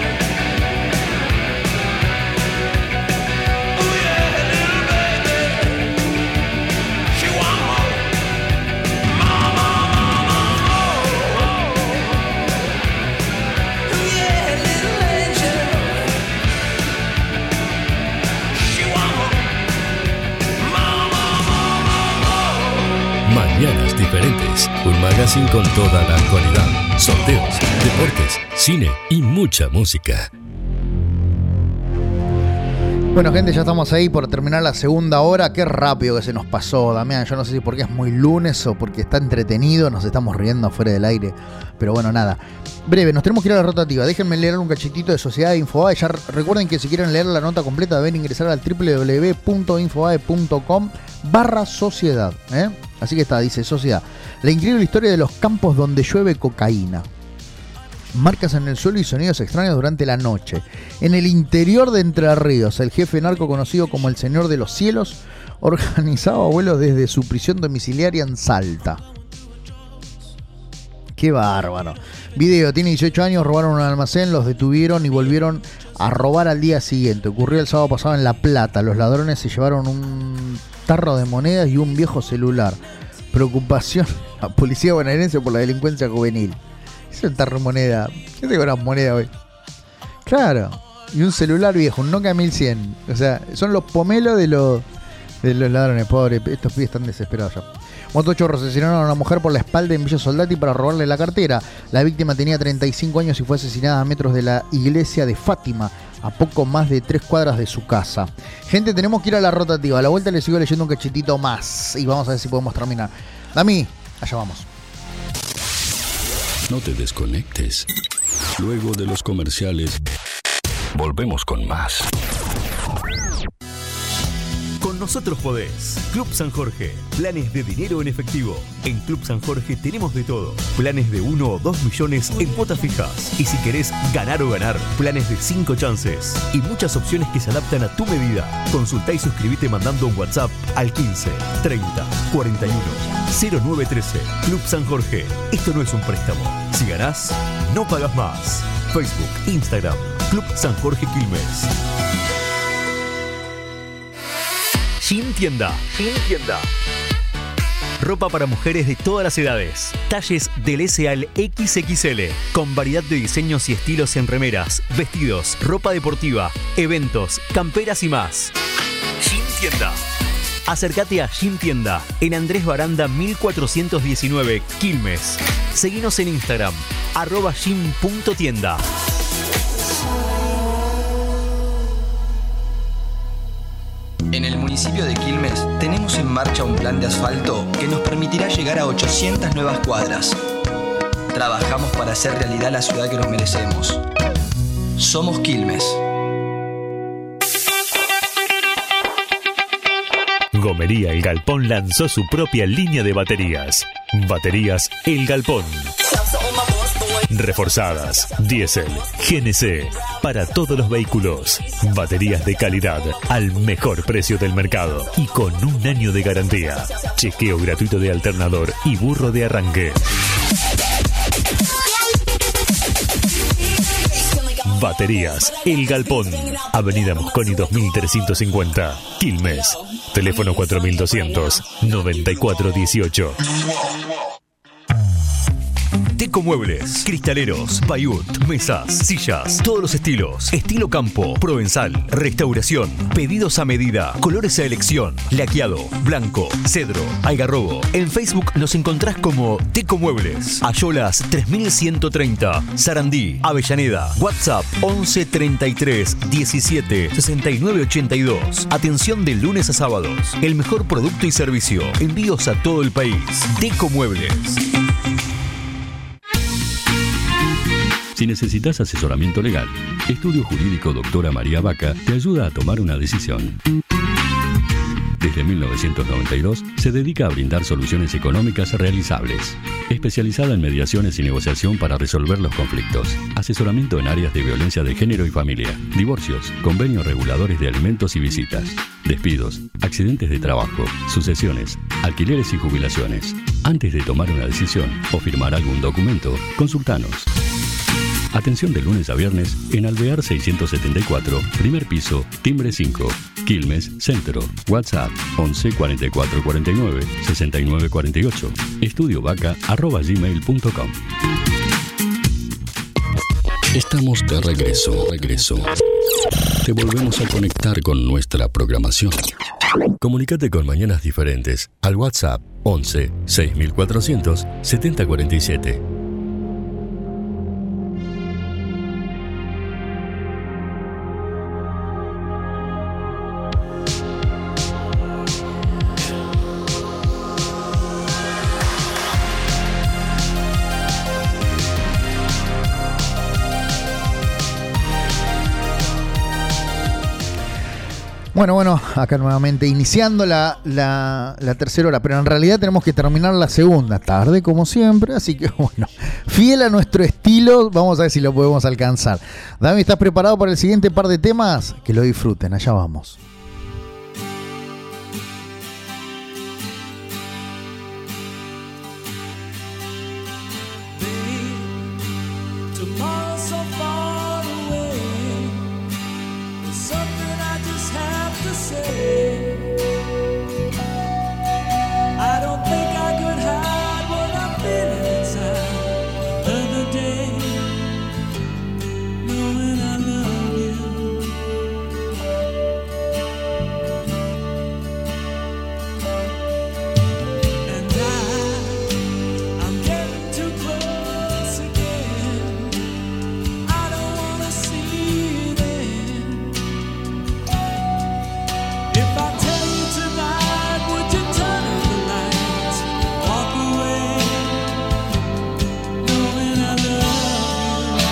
Ooh yeah, little baby, she want more, more, more, more, more. Ooh yeah, little angel, she want more, more, more, more, more. Mañanas Diferentes, un magazine con toda la actualidad, sorteos, deportes, cine y mucha música. Bueno, gente, ya estamos ahí por terminar la segunda hora. Qué rápido que se nos pasó, Damián. Yo no sé si porque es muy lunes o porque está entretenido. Nos estamos riendo fuera del aire. Pero bueno, nada. Breve, nos tenemos que ir a la rotativa. Déjenme leer un cachitito de Sociedad de Infobae. Ya recuerden que si quieren leer la nota completa deben ingresar al doble u doble u doble u punto infobae punto com barra sociedad. ¿eh? Así que está, dice Sociedad. La increíble historia de los campos donde llueve cocaína. Marcas en el suelo y sonidos extraños durante la noche. En el interior de Entre Ríos, el jefe narco conocido como el Señor de los Cielos organizaba vuelos desde su prisión domiciliaria en Salta. Qué bárbaro. Video, tiene dieciocho años, robaron un almacén, los detuvieron y volvieron a robar al día siguiente. Ocurrió el sábado pasado en La Plata. Los ladrones se llevaron un tarro de monedas y un viejo celular. Preocupación a policía bonaerense por la delincuencia juvenil. Es un tarro de moneda. ¿Qué te cobran moneda hoy? Claro. Y un celular viejo, un Nokia mil cien. O sea, son los pomelos de los, de los ladrones. Pobres, estos pibes están desesperados ya. Motochorros asesinaron a una mujer por la espalda en Villa Soldati para robarle la cartera. La víctima tenía treinta y cinco años y fue asesinada a metros de la iglesia de Fátima, a poco más de tres cuadras de su casa. Gente, tenemos que ir a la rotativa. A la vuelta les sigo leyendo un cachetito más y vamos a ver si podemos terminar. Dami, allá vamos. No te desconectes. Luego de los comerciales, volvemos con más. Con nosotros podés. Club San Jorge. Planes de dinero en efectivo. En Club San Jorge tenemos de todo. Planes de uno o dos millones en cuotas fijas. Y si querés ganar o ganar, planes de cinco chances. Y muchas opciones que se adaptan a tu medida. Consultá y suscribite mandando un WhatsApp al quince, treinta, cuarenta y uno, cero nueve trece. Club San Jorge. Esto no es un préstamo. Si ganás, no pagas más. Facebook, Instagram, Club San Jorge Quilmes. Gym Tienda. Gym Tienda. Ropa para mujeres de todas las edades. Talles del S al equis equis ele. Con variedad de diseños y estilos en remeras, vestidos, ropa deportiva, eventos, camperas y más. Gym Tienda. Acércate a Gym Tienda en Andrés Baranda mil cuatrocientos diecinueve, Quilmes. Seguinos en Instagram, arroba gym punto tienda. En el municipio de Quilmes tenemos en marcha un plan de asfalto que nos permitirá llegar a ochocientas nuevas cuadras. Trabajamos para hacer realidad la ciudad que nos merecemos. Somos Quilmes. Gomería El Galpón lanzó su propia línea de baterías. Baterías El Galpón. Reforzadas, diésel, G N C, para todos los vehículos. Baterías de calidad al mejor precio del mercado y con un año de garantía. Chequeo gratuito de alternador y burro de arranque. Baterías El Galpón, Avenida Mosconi dos mil trescientos cincuenta, Quilmes. Teléfono cuatro mil doscientos, noventa y cuatro dieciocho. Teco Muebles, cristaleros, payut, mesas, sillas, todos los estilos, estilo campo, provenzal, restauración, pedidos a medida, colores a elección, laqueado, blanco, cedro, algarrobo. En Facebook nos encontrás como Teco Muebles, Ayolas tres mil ciento treinta, Sarandí, Avellaneda, WhatsApp once treinta y tres diecisiete sesenta y nueve ochenta y dos. Atención de lunes a sábados, el mejor producto y servicio, envíos a todo el país. Teco Muebles. Si necesitas asesoramiento legal, Estudio Jurídico Doctora María Vaca te ayuda a tomar una decisión. Desde mil novecientos noventa y dos se dedica a brindar soluciones económicas realizables. Especializada en mediaciones y negociación para resolver los conflictos. Asesoramiento en áreas de violencia de género y familia. Divorcios, convenios reguladores de alimentos y visitas. Despidos, accidentes de trabajo, sucesiones, alquileres y jubilaciones. Antes de tomar una decisión o firmar algún documento, consultanos. Atención de lunes a viernes en Alvear seiscientos setenta y cuatro, primer piso, timbre cinco, Quilmes, Centro. WhatsApp once cuarenta y cuatro cuarenta y nueve sesenta y nueve cuarenta y ocho. Estudiovaca arroba gmail punto com. Estamos de regreso, regreso. Te volvemos a conectar con nuestra programación. Comunícate con Mañanas Diferentes al WhatsApp once seis mil cuatrocientos setenta cuarenta y siete. Bueno, bueno, acá nuevamente iniciando la, la, la tercera hora, pero en realidad tenemos que terminar la segunda, tarde como siempre, así que bueno, fiel a nuestro estilo, vamos a ver si lo podemos alcanzar. Dami, ¿estás preparado para el siguiente par de temas? Que lo disfruten, allá vamos. Tomorrow's so far away. There's something I just have to say. I don't think I could hide what I'm feeling inside another day, knowing I love you. And I, I'm getting too close again. I don't wanna see them. If I tell you tonight, would you turn off the lights, walk away, knowing I love you?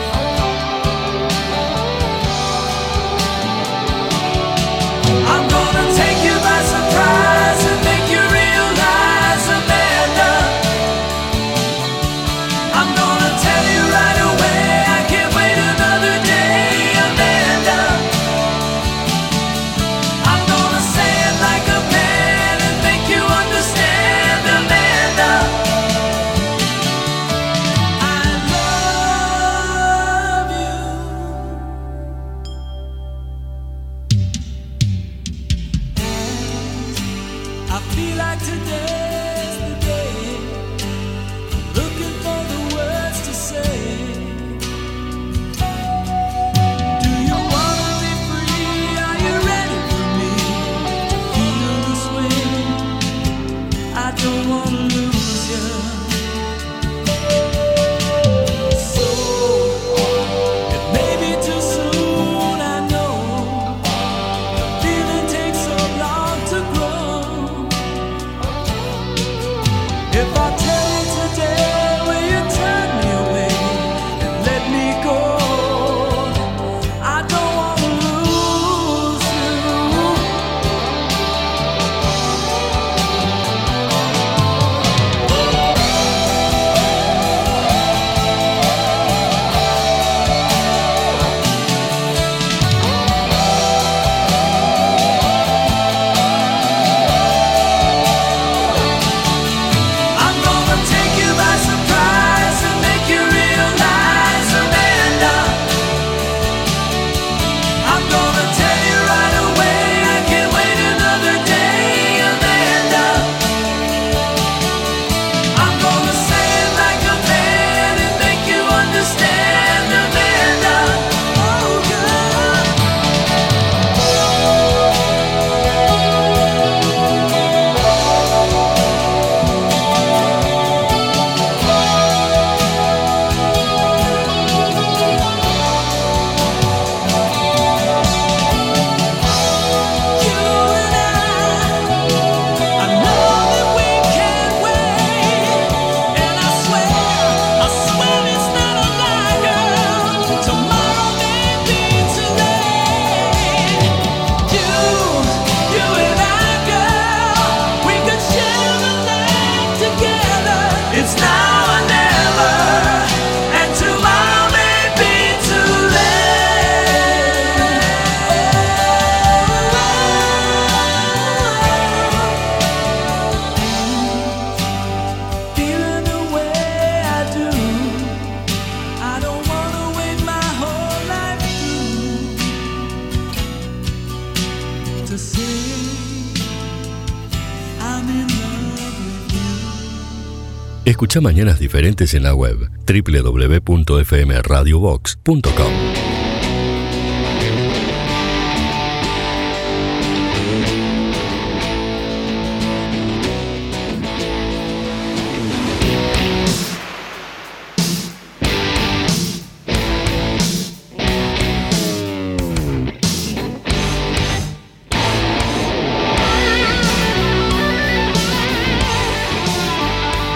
I'm gonna take you by surprise and make you realize, Amanda. I'm gonna tell you right away, I can't wait another day, Amanda. I'm gonna say it like a man and make you understand, Amanda. I love you. I feel like today's the day. I'm looking for the words to say. Do you wanna be free? Are you ready for me to feel this way? I don't wanna lose you. So it may be too soon, I know. The feeling takes so long to grow. If I tell you today, will you turn me away and let me go? I don't wanna lose you. I'm gonna take you by surprise and make you realize, Amanda. I'm gonna tell you right away, I can't wait another day, Amanda. I'm gonna say it like a man and make you understand, Amanda. Oh, God. I know that we can't wait, and I swear, I swear it's not a lie, girl. Tomorrow may be too late. You, you and I, girl, we could share a life together. It's now or never, and tomorrow may be too late. Feeling the way I do, I don't wanna wait my whole life through to say I'm in love with you. Escucha Mañanas Diferentes en la web doble u doble u doble u punto f m radio box punto com.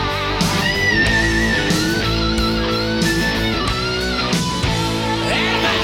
Everybody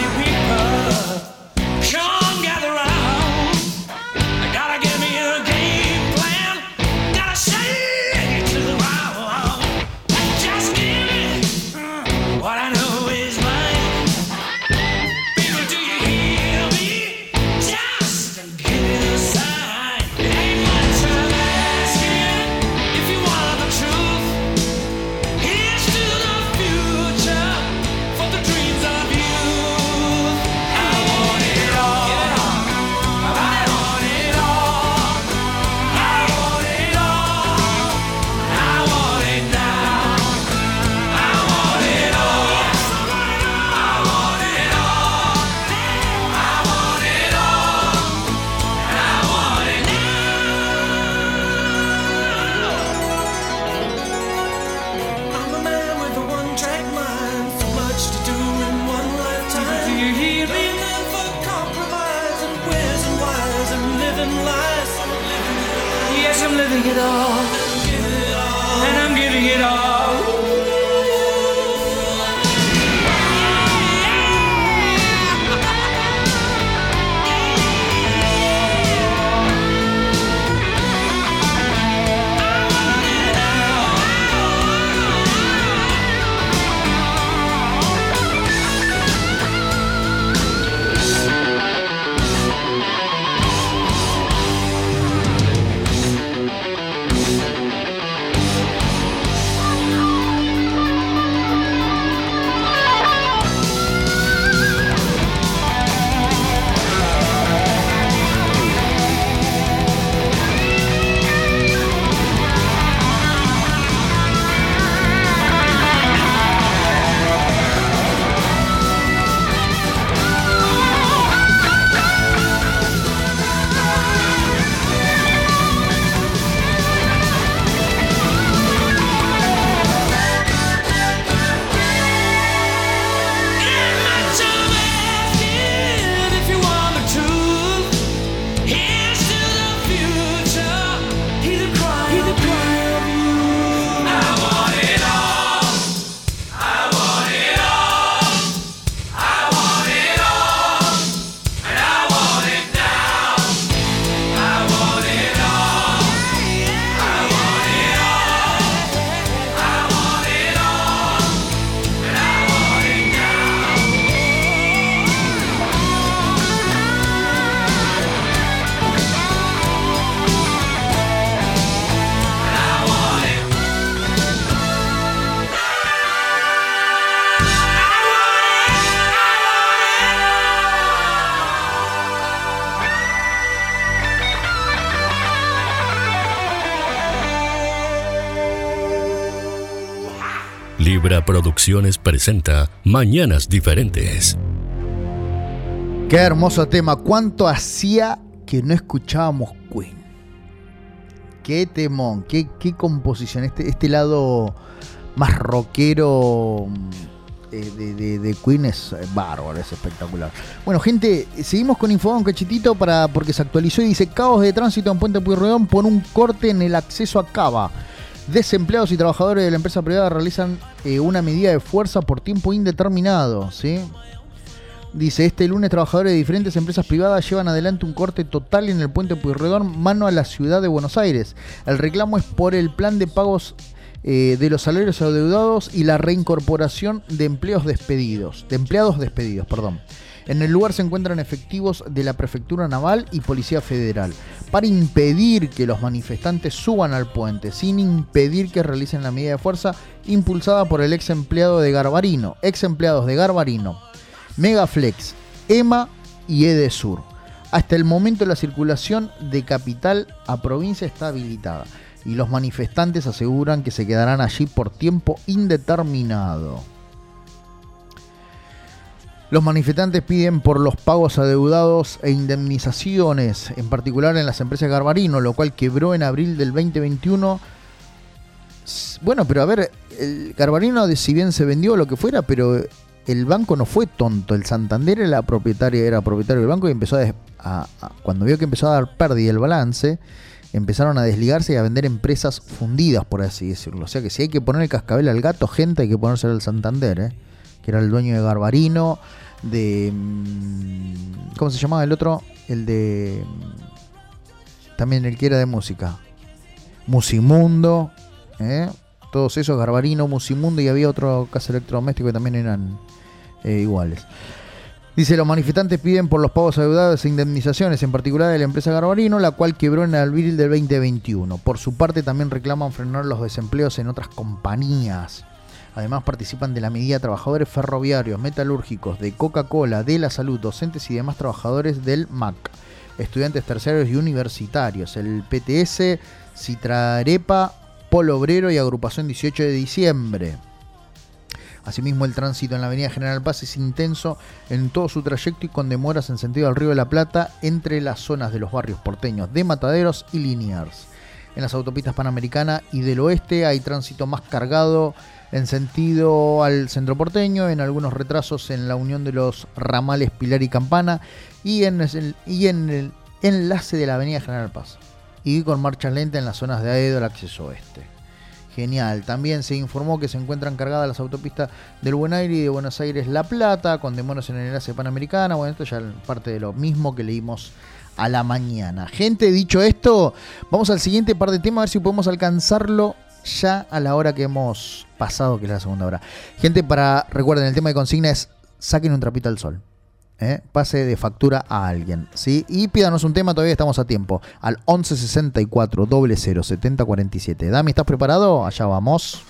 giving it all, and I'm giving it all. Libra Producciones presenta Mañanas Diferentes. Qué hermoso tema. ¿Cuánto hacía que no escuchábamos Queen? Qué temón, qué, qué composición. Este, este lado más rockero de, de, de, de Queen es bárbaro, es espectacular. Bueno, gente, seguimos con Info un cachitito para, porque se actualizó y dice: caos de tránsito en Puente Pueyrredón por un corte en el acceso a Cava. Desempleados y trabajadores de la empresa privada realizan eh, una medida de fuerza por tiempo indeterminado, ¿sí? Dice: este lunes trabajadores de diferentes empresas privadas llevan adelante un corte total en el Puente Pueyrredón, mano a la ciudad de Buenos Aires. El reclamo es por el plan de pagos eh, de los salarios adeudados y la reincorporación de empleos despedidos, de empleados despedidos, perdón. En el lugar se encuentran efectivos de la Prefectura Naval y Policía Federal para impedir que los manifestantes suban al puente, sin impedir que realicen la medida de fuerza impulsada por el ex empleado de Garbarino, ex empleados de Garbarino, Megaflex, EMA y Edesur. Hasta el momento la circulación de capital a provincia está habilitada y los manifestantes aseguran que se quedarán allí por tiempo indeterminado. Los manifestantes piden por los pagos adeudados e indemnizaciones, en particular en las empresas Garbarino, lo cual quebró en abril del veinte veintiuno. Bueno, pero a ver, el Garbarino, si bien se vendió lo que fuera, pero el banco no fue tonto. El Santander era propietario, era propietario del banco y empezó a, a, a cuando vio que empezó a dar pérdida el balance, empezaron a desligarse y a vender empresas fundidas, por así decirlo. O sea que si hay que poner el cascabel al gato, gente, hay que ponérselo al Santander, ¿eh? Que era el dueño de Garbarino, de ¿cómo se llamaba el otro? El de también el que era de música, Musimundo, ¿eh? Todos esos, Garbarino, Musimundo, y había otro caso electrodoméstico que también eran eh, iguales. Dice, los manifestantes piden por los pagos adeudados e indemnizaciones, en particular de la empresa Garbarino, la cual quebró en abril del veinte veintiuno. Por su parte también reclaman frenar los desempleos en otras compañías. Además participan de la medida trabajadores ferroviarios, metalúrgicos, de Coca-Cola, de la salud, docentes y demás trabajadores del M A C, estudiantes terciarios y universitarios, el P T S, Citrarepa, Polo Obrero y Agrupación dieciocho de diciembre. Asimismo, el tránsito en la avenida General Paz es intenso en todo su trayecto y con demoras en sentido al Río de la Plata entre las zonas de los barrios porteños de Mataderos y Liniers. En las autopistas Panamericana y del Oeste hay tránsito más cargado en sentido al centro porteño, en algunos retrasos en la unión de los ramales Pilar y Campana y en el, y en el enlace de la avenida General Paz, y con marchas lentas en las zonas de Aedo al acceso oeste. Genial. También se informó que se encuentran cargadas las autopistas del Buen Aire y de Buenos Aires La Plata, con demoras en el enlace Panamericana. Bueno, esto ya es parte de lo mismo que leímos a la mañana. Gente, dicho esto, vamos al siguiente par de temas, a ver si podemos alcanzarlo ya a la hora que hemos pasado, que es la segunda hora. Gente, para recuerden, el tema de consigna es saquen un trapito al sol. ¿Eh? Pase de factura a alguien, ¿sí? Y pídanos un tema, todavía estamos a tiempo. Al once sesenta y cuatro, cero cero, setenta cuarenta y siete. Dami, ¿estás preparado? Allá vamos.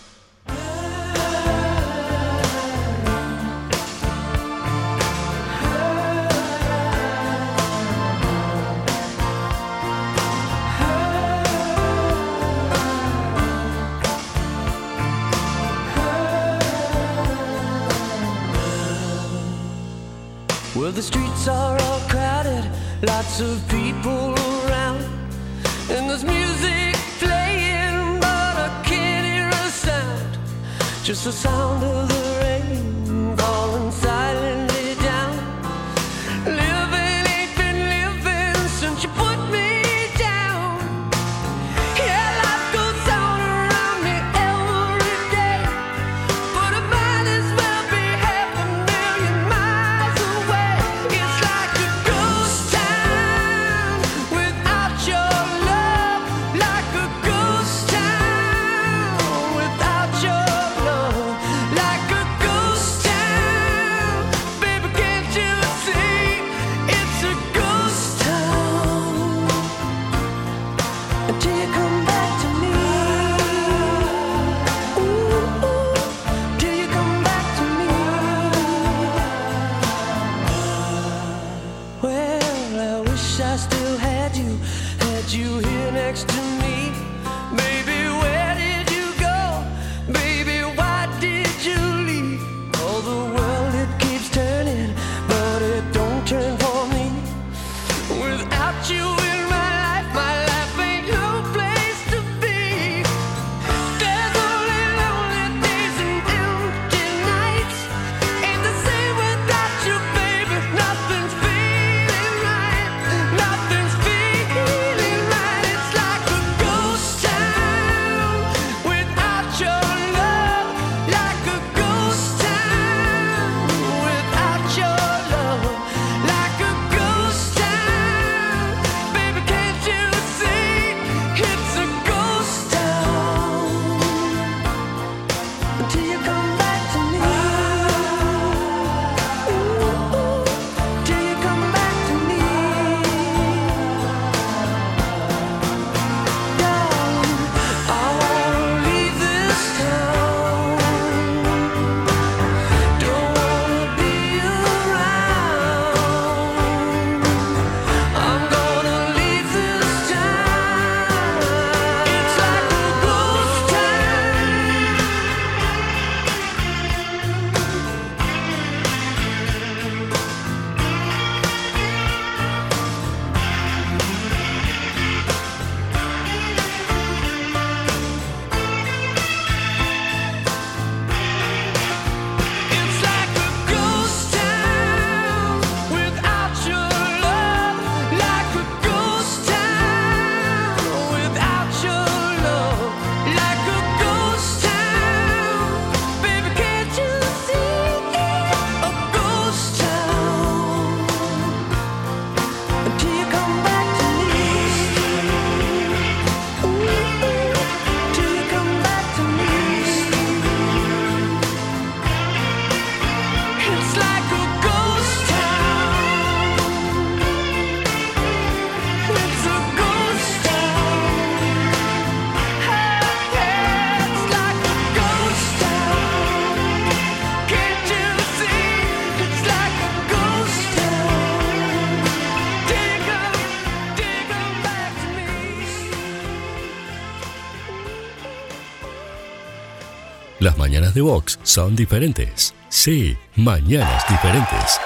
Well, the streets are all crowded, lots of people around, and there's music playing, but I can't hear a sound. Just the sound of the rain falling silently down. Living ain't been living since you put me down. Yeah, life goes on around me every day, but I might as well be half a million miles away. It's like a ghost town without your love, like a ghost town without your love, like a ghost town. Baby, can't you see? It's a ghost town until you come back to me. Ooh, ooh, till you come back to me. Well, I wish I still had you, had you here next to me. Baby, where did you go? Baby, why did you leave? Oh, the world, it keeps turning, but it don't turn for me. Without you in my life, my life ain't no place to be. There's only lonely days and empty nights. Ain't the same without you, baby. Nothing's feeling right. Nothing's feeling right. It's like a Las mañanas de Vox son diferentes. Sí, mañanas diferentes.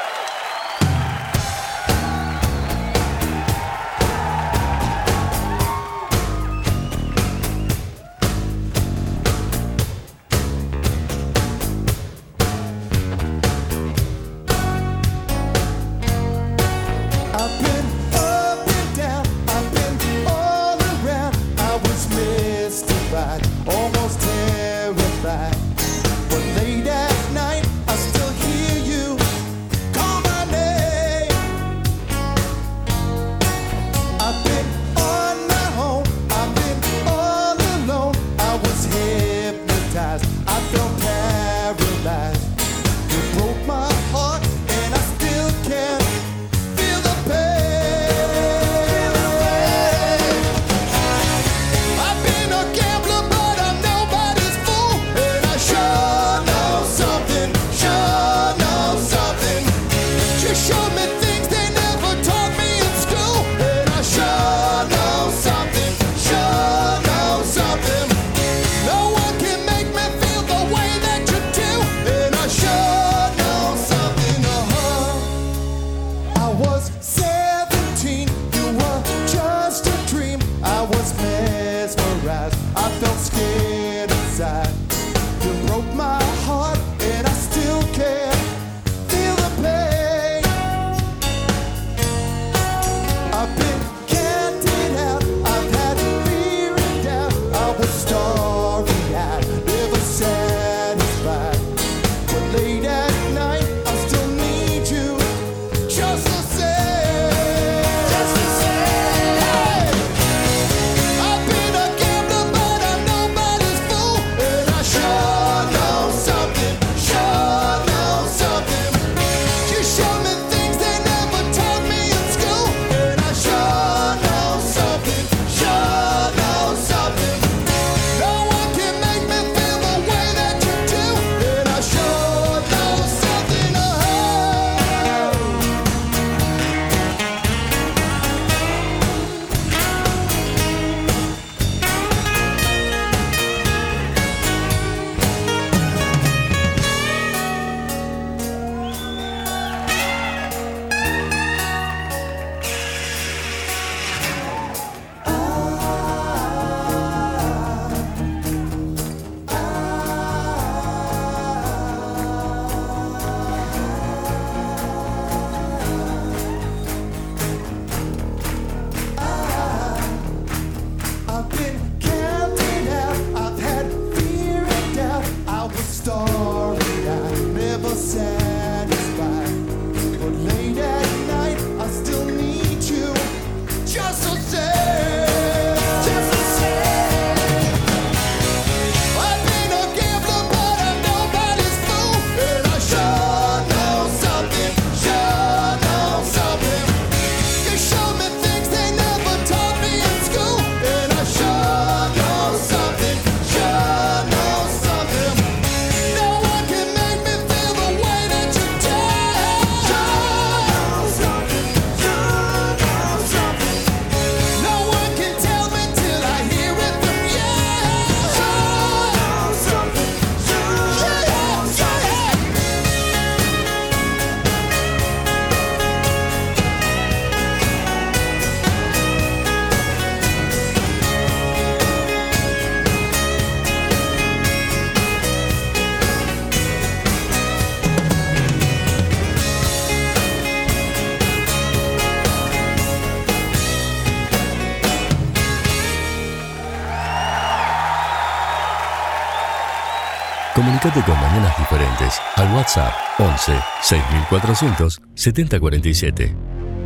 Comunicate con Mañanas Diferentes al WhatsApp once seis mil cuatrocientos setenta cuarenta y siete.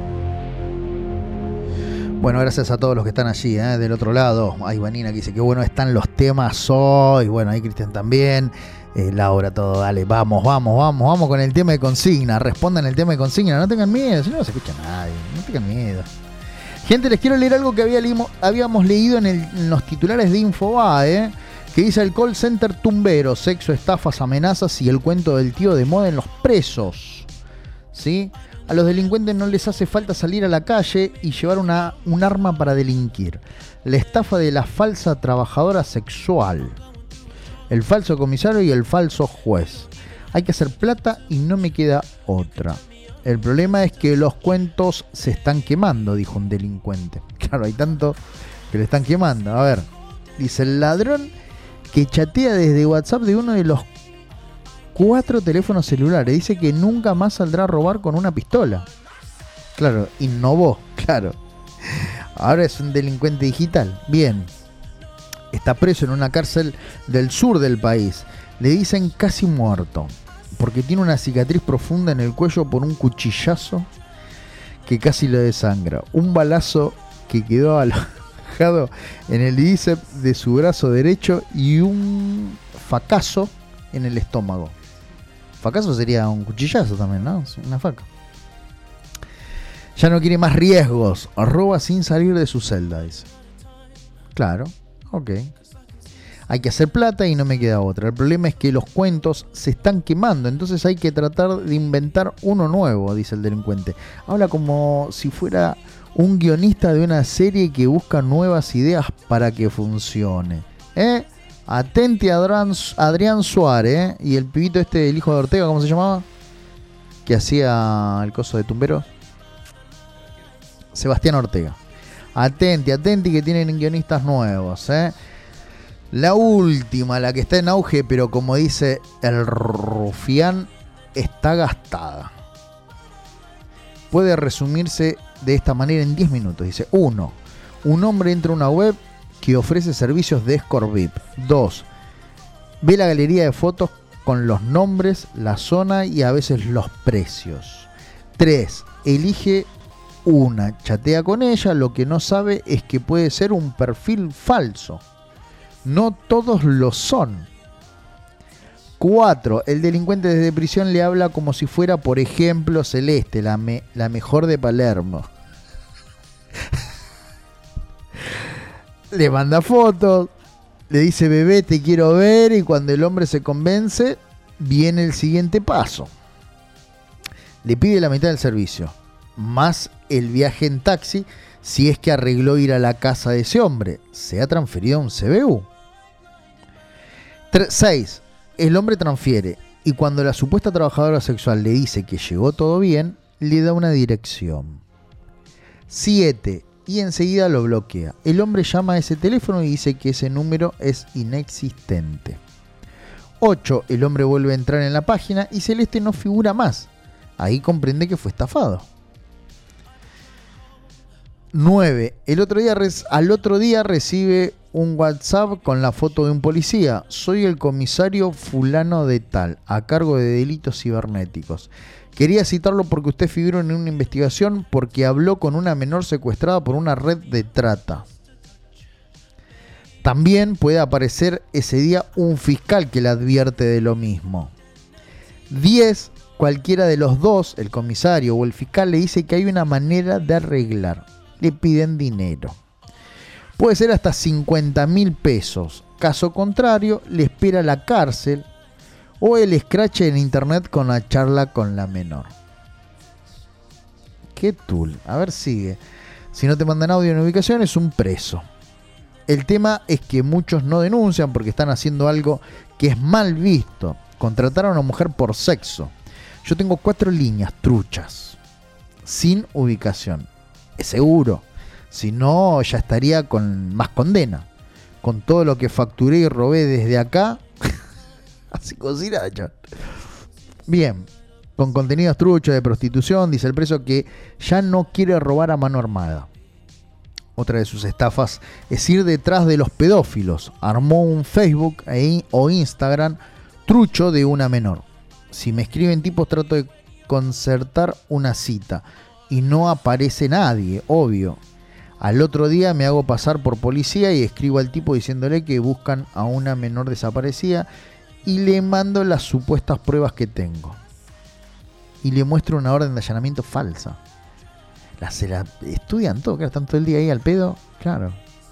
Bueno, gracias a todos los que están allí, ¿eh? Del otro lado. Hay Vanina que dice que bueno están los temas hoy. Bueno, ahí Cristian también. Eh, Laura, todo, dale, vamos, vamos, vamos, vamos con el tema de consigna. Respondan el tema de consigna, no tengan miedo, si no, no se escucha nadie, no tengan miedo. Gente, les quiero leer algo que había leímo, habíamos leído en, el, en los titulares de Infobae, que dice: el call center tumbero, sexo, estafas, amenazas y el cuento del tío de moda en los presos. ¿Sí? A los delincuentes no les hace falta salir a la calle y llevar una, un arma para delinquir. La estafa de la falsa trabajadora sexual. el falso comisario y el falso juez. Hay que hacer plata y no me queda otra. El problema es que los cuentos se están quemando, dijo un delincuente. Claro, hay tanto que le están quemando. A ver, dice el ladrón que chatea desde WhatsApp de uno de los cuatro teléfonos celulares. Dice que nunca más saldrá a robar con una pistola. Claro, innovó, claro. Ahora es un delincuente digital. Bien. Está preso en una cárcel del sur del país. Le dicen casi muerto, porque tiene una cicatriz profunda en el cuello por un cuchillazo que casi lo desangra. Un balazo que quedó alojado en el bíceps de su brazo derecho y un facazo en el estómago. Facazo sería un cuchillazo también, ¿no? Una faca. Ya no quiere más riesgos. Roba sin salir de su celda, dice. Claro, ok. Hay que hacer plata y no me queda otra. El problema es que los cuentos se están quemando, entonces hay que tratar de inventar uno nuevo, dice el delincuente. Habla como si fuera un guionista de una serie que busca nuevas ideas para que funcione. ¿Eh? Atente a Adrián, Adrián Suárez, ¿eh? Y el pibito este, el hijo de Ortega, ¿cómo se llamaba? Que hacía el coso de Tumbero. Sebastián Ortega. Atenti, atenti que tienen guionistas nuevos, ¿eh? La última, la que está en auge, pero como dice el rufián, está gastada. Puede resumirse de esta manera en diez minutos. Dice: uno. Un hombre entra a una web que ofrece servicios de escort V I P. dos. Ve la galería de fotos con los nombres, la zona y a veces los precios. tres. Elige una, chatea con ella, lo que no sabe es que puede ser un perfil falso. No todos lo son. cuatro. El delincuente desde prisión le habla como si fuera, por ejemplo, Celeste, la, me, la mejor de Palermo. Le manda fotos, le dice: bebé, te quiero ver, y cuando el hombre se convence, viene el siguiente paso. Le pide la mitad del servicio, más el viaje en taxi, si es que arregló ir a la casa de ese hombre. Se ha transferido a un C B U. seis. El hombre transfiere y cuando la supuesta trabajadora sexual le dice que llegó todo bien, le da una dirección. siete. Y enseguida lo bloquea. El hombre llama a ese teléfono y dice que ese número es inexistente. ocho. El hombre vuelve a entrar en la página y Celeste no figura más. Ahí comprende que fue estafado. nueve. El otro día, al otro día recibe un WhatsApp con la foto de un policía. Soy el comisario fulano de tal, a cargo de delitos cibernéticos. Quería citarlo porque usted figuró en una investigación porque habló con una menor secuestrada por una red de trata. También puede aparecer ese día un fiscal que le advierte de lo mismo. diez. Cualquiera de los dos, el comisario o el fiscal, le dice que hay una manera de arreglar. Le piden dinero. Puede ser hasta cincuenta mil pesos. Caso contrario, le espera la cárcel o el escrache en internet con la charla con la menor. ¿Qué tool? A ver, sigue. Si no te mandan audio en ubicación, es un preso. El tema es que muchos no denuncian porque están haciendo algo que es mal visto. Contratar a una mujer por sexo. Yo tengo cuatro líneas truchas, sin ubicación. Es seguro. Si no, ya estaría con más condena. Con todo lo que facturé y robé desde acá. Así cocina. Bien. Con contenidos truchos de prostitución, dice el preso que ya no quiere robar a mano armada. Otra de sus estafas es ir detrás de los pedófilos. Armó un Facebook e, o Instagram trucho de una menor. Si me escriben tipos, trato de concertar una cita y no aparece nadie, obvio. Al otro día me hago pasar por policía y escribo al tipo diciéndole que buscan a una menor desaparecida y le mando las supuestas pruebas que tengo. Y le muestro una orden de allanamiento falsa. La, se la estudian todo, claro, están todo el día ahí al pedo, claro.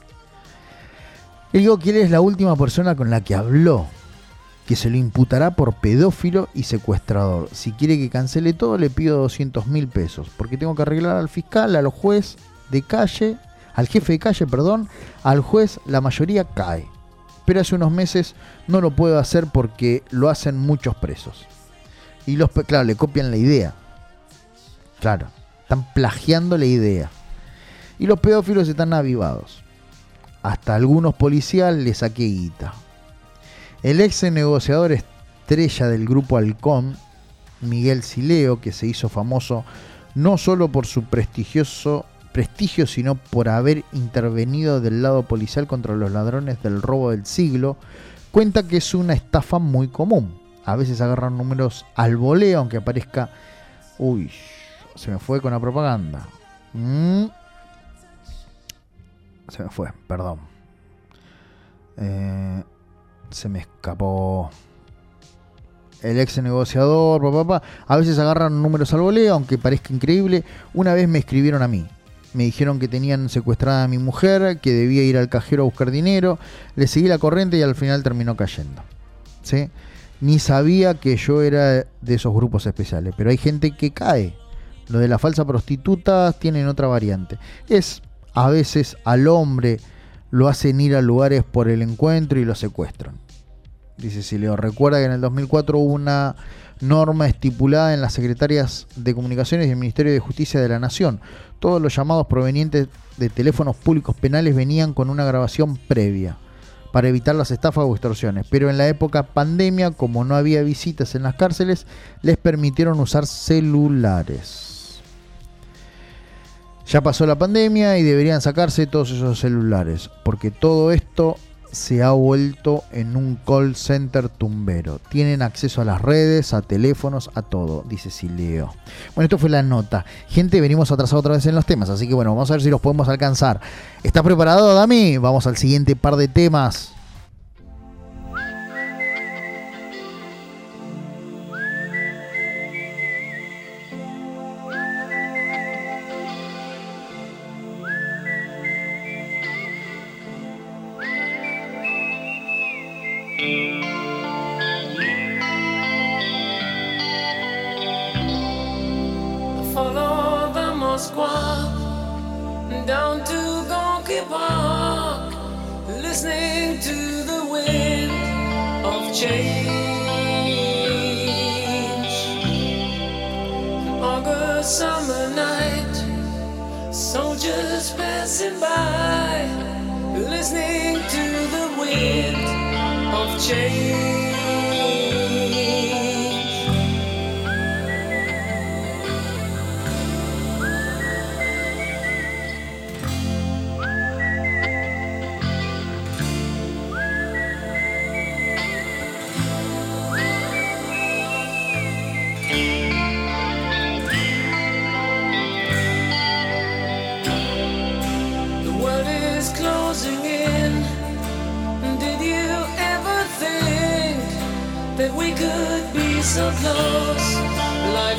Le digo que él es la última persona con la que habló, que se lo imputará por pedófilo y secuestrador. Si quiere que cancele todo, le pido doscientos mil pesos, porque tengo que arreglar al fiscal, al juez de calle, al jefe de calle, perdón, al juez, la mayoría cae. pero hace unos meses no lo puedo hacer porque lo hacen muchos presos. Y los, claro, le copian la idea. Claro, están plagiando la idea. Y los pedófilos están avivados. Hasta algunos policías le saqué guita. El ex negociador estrella del grupo Halcón, Miguel Sileo, que se hizo famoso no solo por su prestigioso prestigio, sino por haber intervenido del lado policial contra los ladrones del robo del siglo, cuenta que es una estafa muy común. A veces agarran números al voleo, aunque aparezca... Uy, se me fue con la propaganda. Mm. Se me fue, perdón. Eh, se me escapó. El ex negociador, papá, papá. A veces agarran números al voleo, aunque parezca increíble. Una vez me escribieron a mí. Me dijeron que tenían secuestrada a mi mujer, que debía ir al cajero a buscar dinero. Le seguí la corriente y al final terminó cayendo. ¿Sí? Ni sabía que yo era de esos grupos especiales. Pero hay gente que cae. Lo de la falsa prostituta tienen otra variante. Es, a veces, al hombre lo hacen ir a lugares por el encuentro y lo secuestran. Dice Sileo, recuerda que en el dos mil cuatro hubo una norma estipulada en las secretarias de comunicaciones del Ministerio de Justicia de la Nación. Todos los llamados provenientes de teléfonos públicos penales venían con una grabación previa para evitar las estafas o extorsiones. Pero en la época pandemia, como no había visitas en las cárceles, les permitieron usar celulares. Ya pasó la pandemia y deberían sacarse todos esos celulares, porque todo esto se ha vuelto en un call center tumbero. Tienen acceso a las redes, a teléfonos, a todo, dice Sileo. Bueno, esto fue la nota. Gente, venimos atrasados otra vez en los temas, así que bueno, vamos a ver si los podemos alcanzar. ¿Estás preparado, Dami? Vamos al siguiente par de temas. Follow the Moskva down to Gonky Park, listening to the wind of change. August summer night, soldiers passing by, listening to the wind of change. That we could be so close, like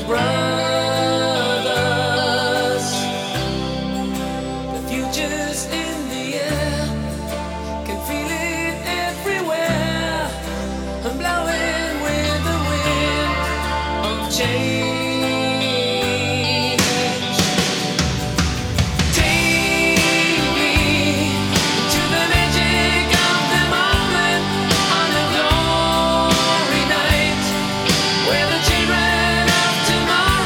brothers. The future's in the air, can feel it everywhere. I'm blowing with the wind of change. Take me to the magic of the moment on a glory night, where the children of tomorrow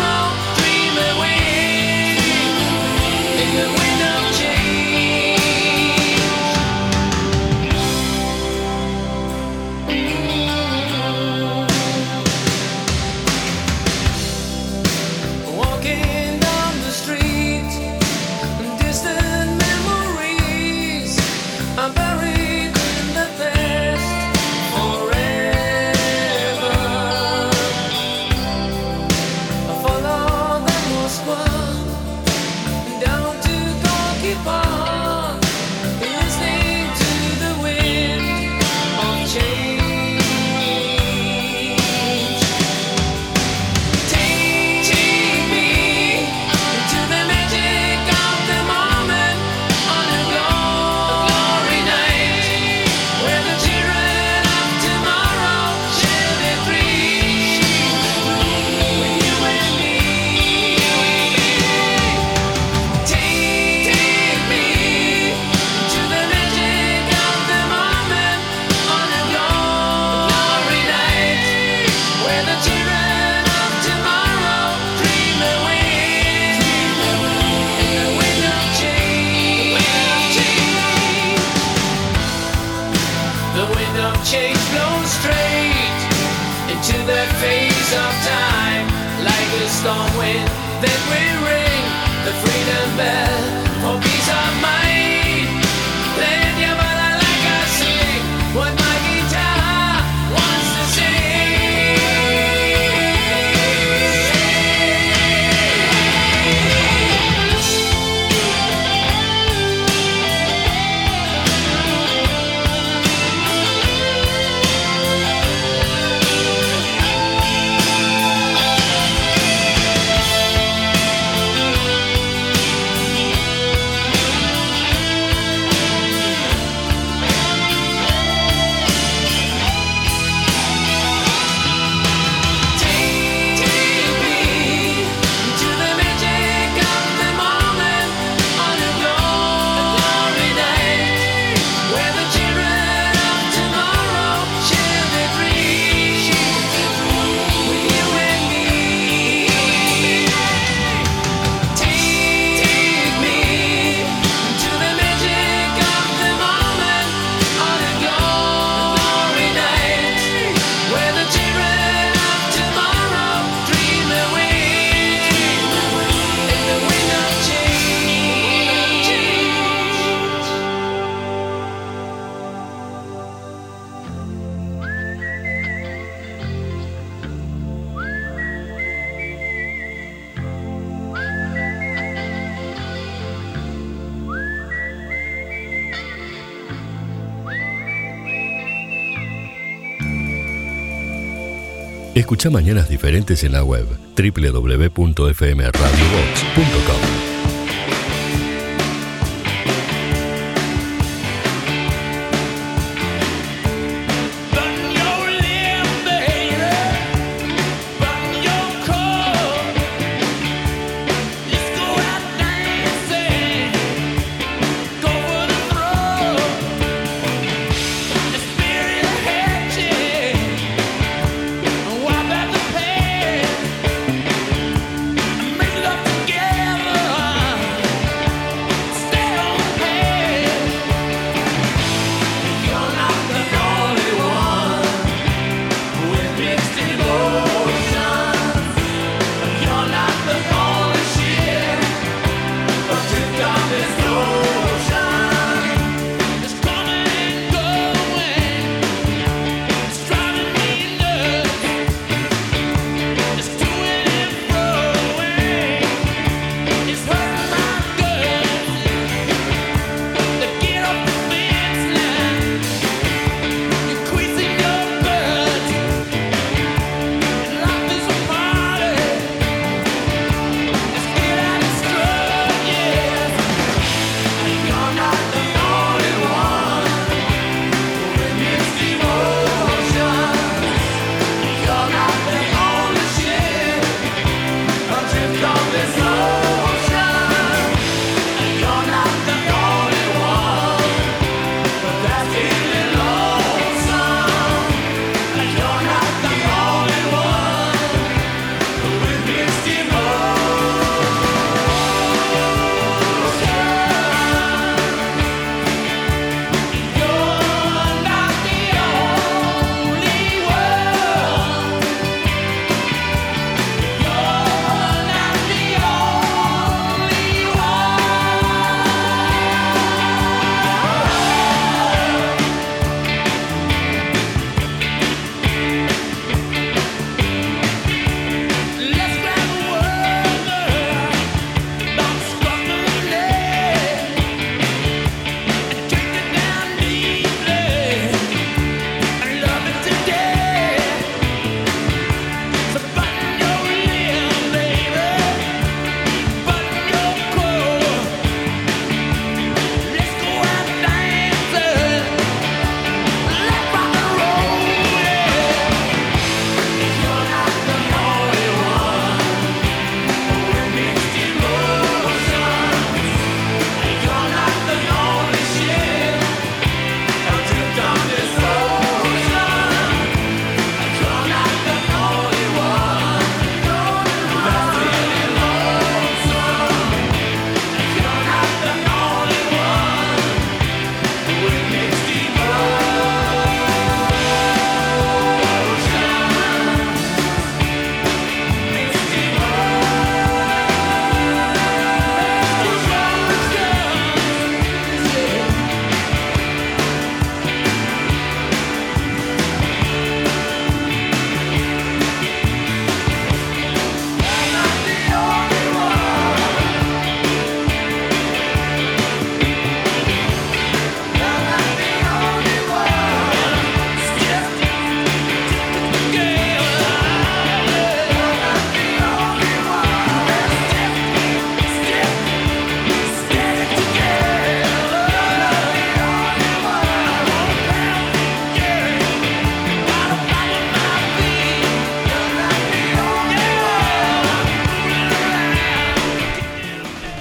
storm wind. Then we ring the freedom bell for peace of mind. Playing your mother like I sing what my guitar wants to sing. Escucha Mañanas Diferentes en la web doble u doble u doble u punto f m radio box punto com. Together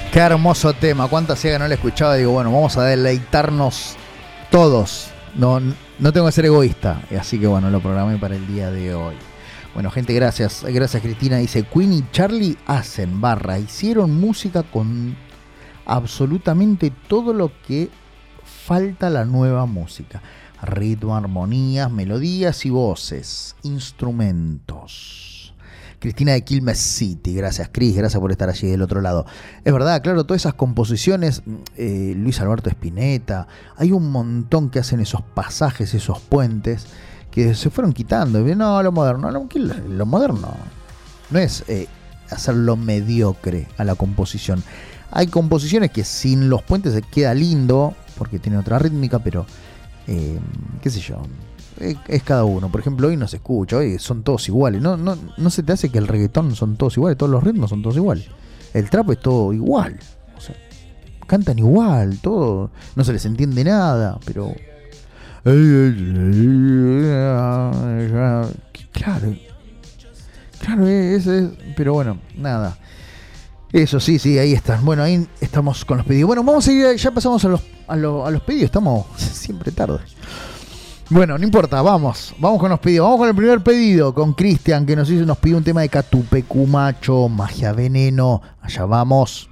Qué hermoso tema. Cuánta ciega no la escuchaba. Digo, bueno, vamos a deleitarnos todos. No, no tengo que ser egoísta. Así que bueno, lo programé para el día de hoy. Bueno, gente, gracias. Gracias, Cristina. Dice, Queen y Charlie hacen barra. Hicieron música con absolutamente todo lo que falta a la nueva música. Ritmo, armonías, melodías y voces. Instrumentos. Cristina de Quilmes City, gracias Cris, gracias por estar allí del otro lado. Es verdad, claro, todas esas composiciones, eh, Luis Alberto Spinetta, hay un montón que hacen esos pasajes, esos puentes, que se fueron quitando. No, lo moderno, lo, lo moderno no es eh, hacerlo mediocre a la composición. Hay composiciones que sin los puentes se queda lindo, porque tiene otra rítmica, pero eh, qué sé yo... es cada uno. Por ejemplo, hoy no se escucha, hoy son todos iguales. No, no, no se te hace que el reggaetón son todos iguales, todos los ritmos son todos iguales. El trap es todo igual. O sea, cantan igual, todo. No se les entiende nada, pero. Claro. Claro, es, es, pero bueno, nada. Eso, sí, sí, ahí están. Bueno, ahí estamos con los pedidos. Bueno, vamos a ir, ya pasamos a los, a los, a los pedidos. Estamos siempre tarde. Bueno, no importa, vamos, vamos con los pedidos. Vamos con el primer pedido, con Cristian, que nos hizo, nos pidió un tema de Catupecu Macho, Magia Veneno. Allá vamos.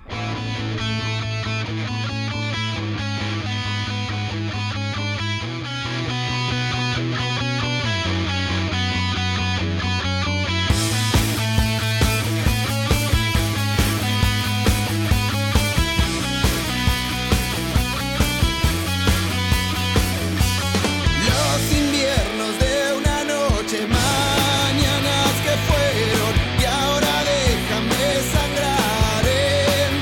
Mañanas que fueron y ahora déjame sangrar en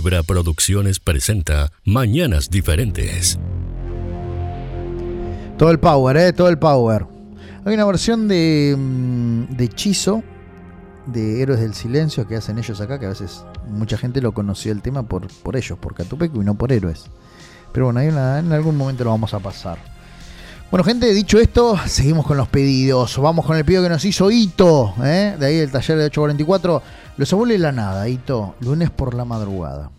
Vibra Producciones presenta Mañanas Diferentes. Todo el power, eh, todo el power. Hay una versión de, de Hechizo, de Héroes del Silencio, que hacen ellos acá, que a veces mucha gente lo conoció el tema por, por ellos, por Catupecu y no por Héroes. Pero bueno, hay una, en algún momento lo vamos a pasar. Bueno, gente, dicho esto, seguimos con los pedidos. Vamos con el pedido que nos hizo Ito, ¿eh? De ahí el taller de ocho cuarenta y cuatro. Los abuelos de la nada, Ito, lunes por la madrugada.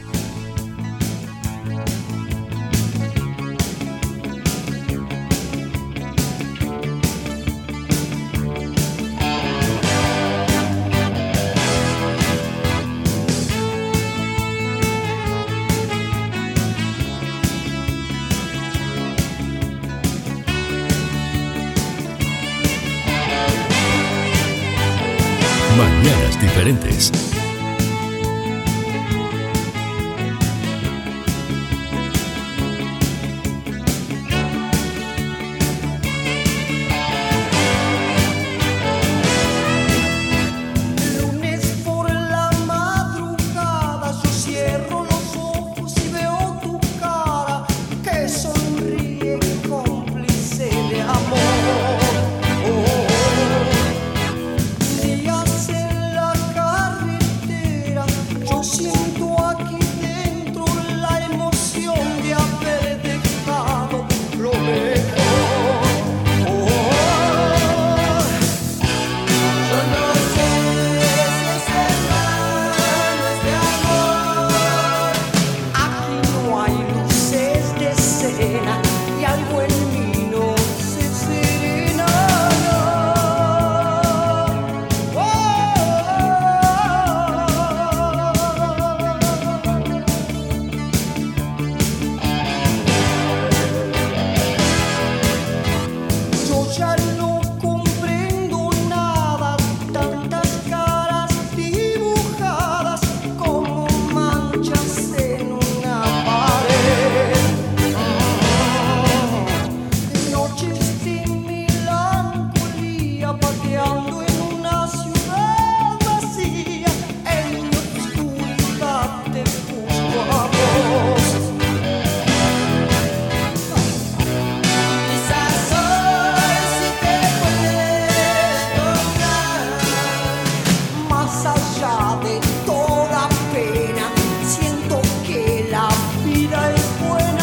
Mañanas Diferentes. Lunes por la madrugada, yo cierro los ojos y veo tu cara que sonríe cómplice de amor. Días en la carretera, yo siento aquí dentro la emoción de haber dejado lo mejor. Yo no sé si es hermano este amor. Aquí no hay luces de escena y algo en mí no se serena. Yo ya no comprendo nada, tantas caras dibujadas como manchas en una pared. Noches de melancolía, pateando en una ciudad vacía, en mi oscuridad te busco a vos. Quizás hoy sí te puedes tocar, más allá de toda pena, siento que la vida es buena.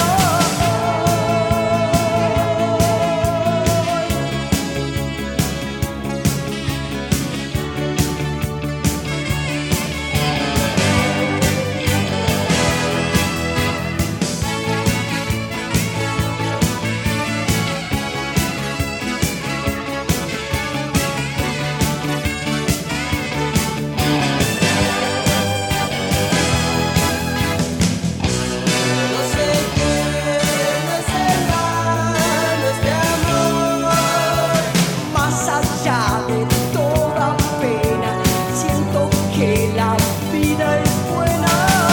No sé qué no es hermano este amor, más allá de toda pena, siento que la vida es buena.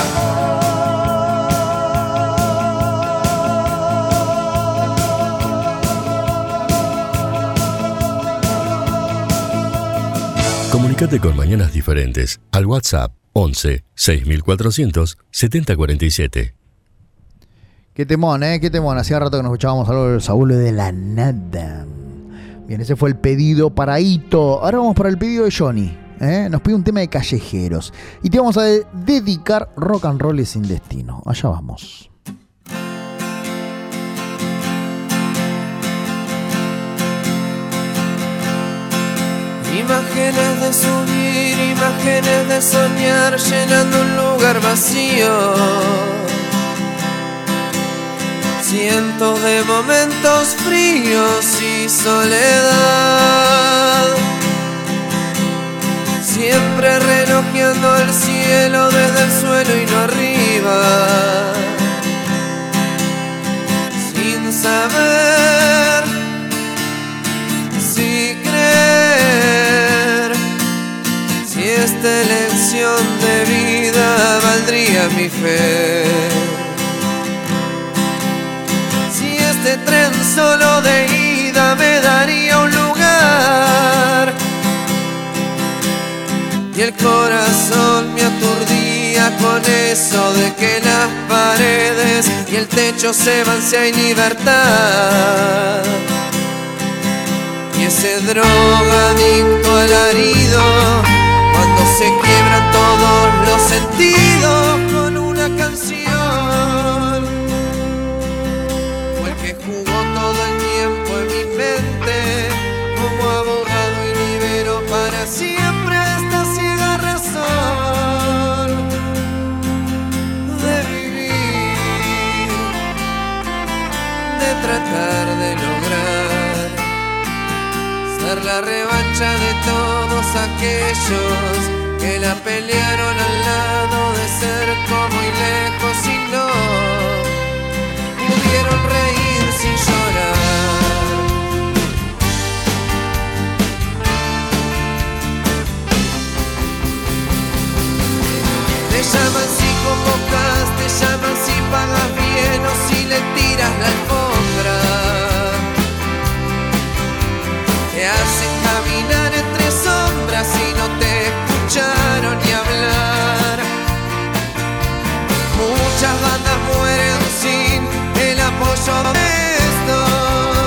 Comunicate con Mañanas Diferentes al WhatsApp once seis mil cuatrocientos setenta cuarenta y siete. Qué temón, ¿eh? Qué temón. Hacía rato que nos escuchábamos algo de los abuelos de la nada. Bien, ese fue el pedido para Ito. Ahora vamos para el pedido de Johnny, ¿eh? Nos pide un tema de callejeros. Y te vamos a de- dedicar Rock and Roll sin destino. Allá vamos. Imágenes de subir, imágenes de soñar, llenando un lugar vacío. Cientos de momentos fríos y soledad. Siempre relojeando el cielo desde el suelo y no arriba. Sin saber si creer, si esta elección de vida valdría mi fe. Si este tren solo de ida me daría un lugar y el corazón me aturdía con eso de que las paredes y el techo se van si hay libertad. Y ese drogadicto alarido cuando se quiebran todos los sentidos con una canción. O el que jugó todo el tiempo en mi mente como abogado y libero para siempre esta ciega razón de vivir, de tratar de lograr ser la revancha de todos aquellos que la pelearon al lado de cerca muy lejos y no pudieron reír sin llorar. Te llaman si convocas, te llaman si pagas bien o si le tiras la alfombra. Te hacen caminar entre sombras y no te escucharon ni hablar. Muchas bandas mueren sin el apoyo de estos.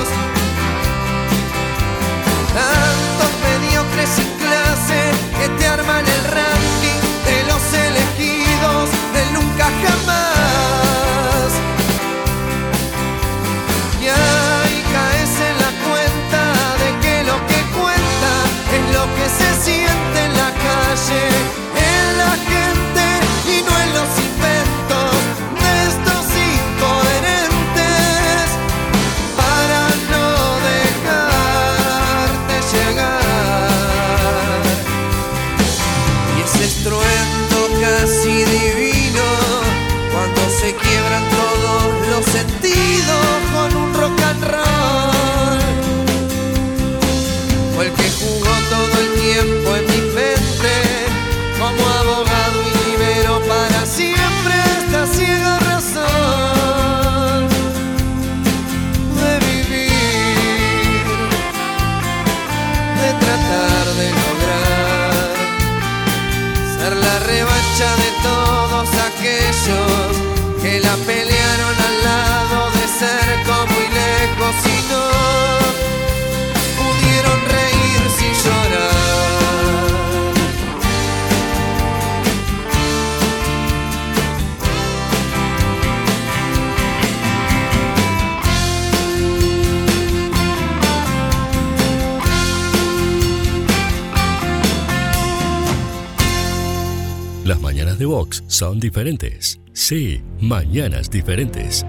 Tantos mediocres sin clase que te arman el ranking de los elegidos del nunca jamás. Y ahí caes en la cuenta de que lo que cuenta es lo que se siente en la calle, en la gente y no en los inventos de estos incoherentes para no dejarte llegar. Y ese estruendo casi divino cuando se quiebran todos los sentidos con un rock and roll. O el que jugó todo el tiempo en mi mente como abogado y libero para siempre esta ciega razón de vivir, de tratar de lograr ser la revancha de todos aquellos que la pelearon al lado de cerca muy lejos y no pudieron reír sin llorar. Las mañanas de Vox son diferentes. Sí, mañanas diferentes.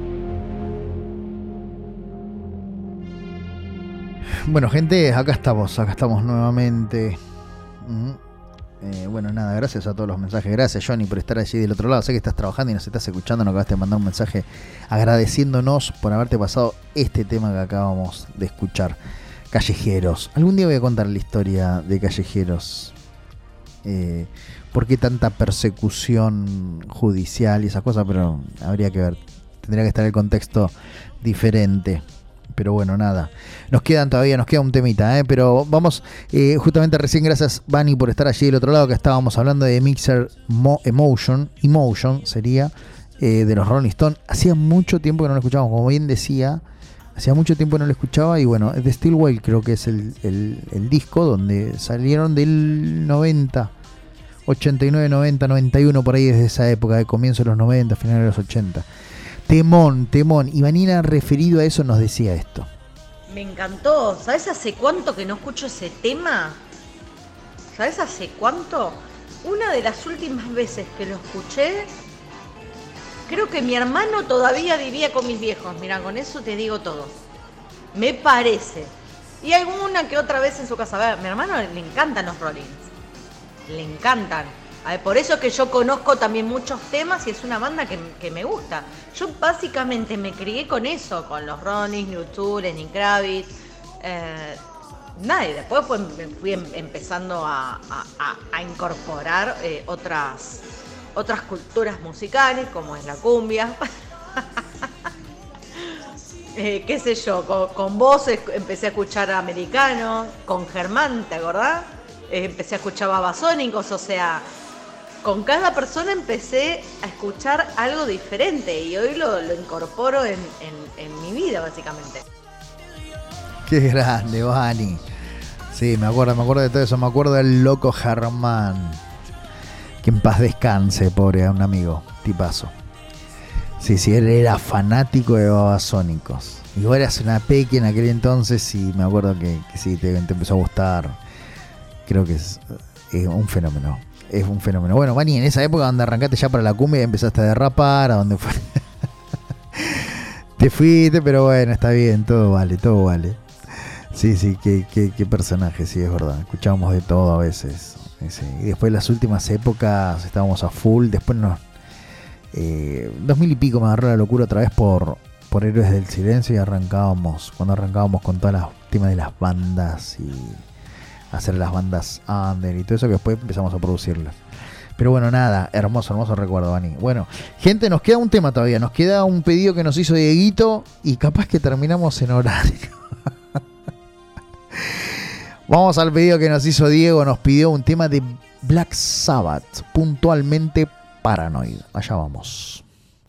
Bueno, gente, acá estamos, acá estamos nuevamente. Mm. Eh, bueno, nada, gracias a todos los mensajes. Gracias, Johnny, por estar allí del otro lado. Sé que estás trabajando y nos estás escuchando. Nos acabaste de mandar un mensaje agradeciéndonos por haberte pasado este tema que acabamos de escuchar. Callejeros. Algún día voy a contar la historia de Callejeros. Eh, ¿Por qué tanta persecución judicial y esas cosas? Pero habría que ver. Tendría que estar el contexto diferente. Pero bueno, nada. Nos quedan todavía, nos queda un temita, ¿eh? Pero vamos, eh, justamente recién gracias, Bani, por estar allí del otro lado, que estábamos hablando de Mixer Mo- Emotion. Emotion sería, eh, de los Rolling Stones. Hacía mucho tiempo que no lo escuchábamos, como bien decía. Hacía mucho tiempo que no lo escuchaba. Y bueno, The Stillwell creo que es el, el, el disco donde salieron del noventa, ochenta y nueve, noventa, noventa y uno, por ahí desde esa época, de comienzo de los noventa, finales de los ochenta. Temón, temón. Y Vanina, referido a eso, nos decía esto. Me encantó. ¿Sabes hace cuánto que no escucho ese tema? ¿Sabes hace cuánto? Una de las últimas veces que lo escuché, creo que mi hermano todavía vivía con mis viejos. Mira, con eso te digo todo. Me parece. Y alguna que otra vez en su casa. A ver, a mi hermano le encantan los Rollins. Le encantan. A ver, por eso es que yo conozco también muchos temas y es una banda que, que me gusta. Yo básicamente me crié con eso, con los Rollins, U dos, Lenny Kravitz. Eh, nada, y después pues, me fui em, empezando a, a, a, a incorporar eh, otras, otras culturas musicales, como es la cumbia. eh, qué sé yo, con, con vos empecé a escuchar americano, con Germán, ¿te acordás? Eh, empecé a escuchar Babasónicos, o sea... con cada persona empecé a escuchar algo diferente y hoy lo, lo incorporo en, en, en mi vida, básicamente. Qué grande, Vani. Sí, me acuerdo, me acuerdo de todo eso. Me acuerdo del loco Germán. Que en paz descanse, pobre, un amigo, tipazo. Sí, sí, él era fanático de Babasónicos. Y vos eras una peque en aquel entonces y me acuerdo que, que sí, te, te empezó a gustar. Creo que es, es un fenómeno. Es un fenómeno. Bueno, Vani, en esa época donde arrancaste ya para la cumbia y empezaste a derrapar, a donde fue. Te fuiste, pero bueno, está bien, todo vale, todo vale. Sí, sí, qué, qué, qué personaje, sí, es verdad. Escuchábamos de todo a veces. Sí. Y después las últimas épocas estábamos a full. Después nos... Eh, dos mil y pico me agarró la locura otra vez por, por Héroes del Silencio y arrancábamos, cuando arrancábamos con todas las temas de las bandas y hacer las bandas under y todo eso, que después empezamos a producirlas. Pero bueno, nada, hermoso, hermoso recuerdo, Vani. Bueno, gente, nos queda un tema todavía, nos queda un pedido que nos hizo Dieguito y capaz que terminamos en horario. Vamos al pedido que nos hizo Diego, nos pidió un tema de Black Sabbath, puntualmente Paranoid. Allá vamos.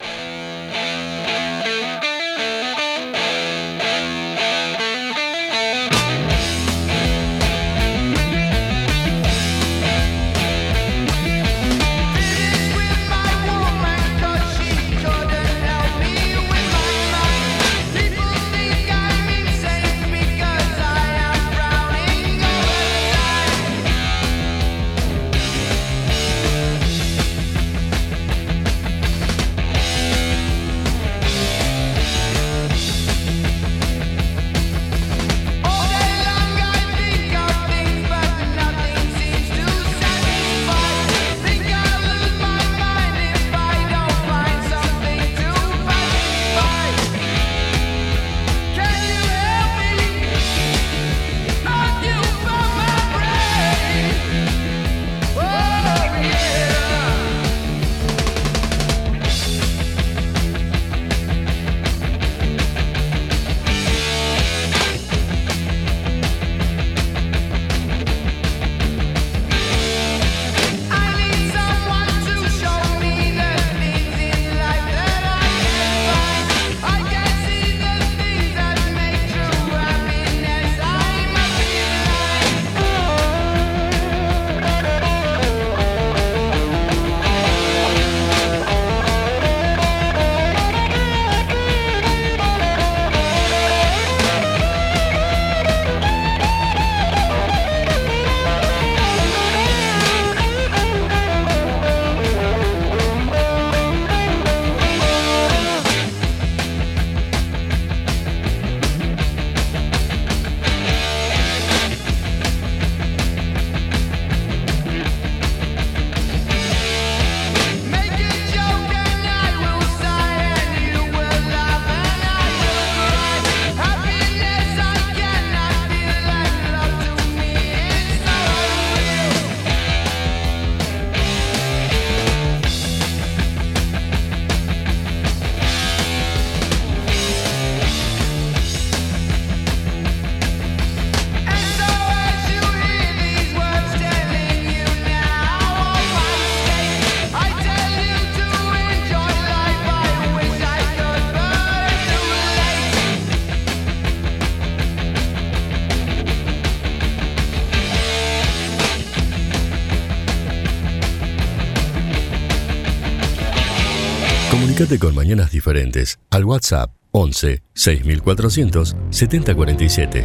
Comunicate con Mañanas Diferentes al WhatsApp once seis mil cuatrocientos setenta cuarenta y siete.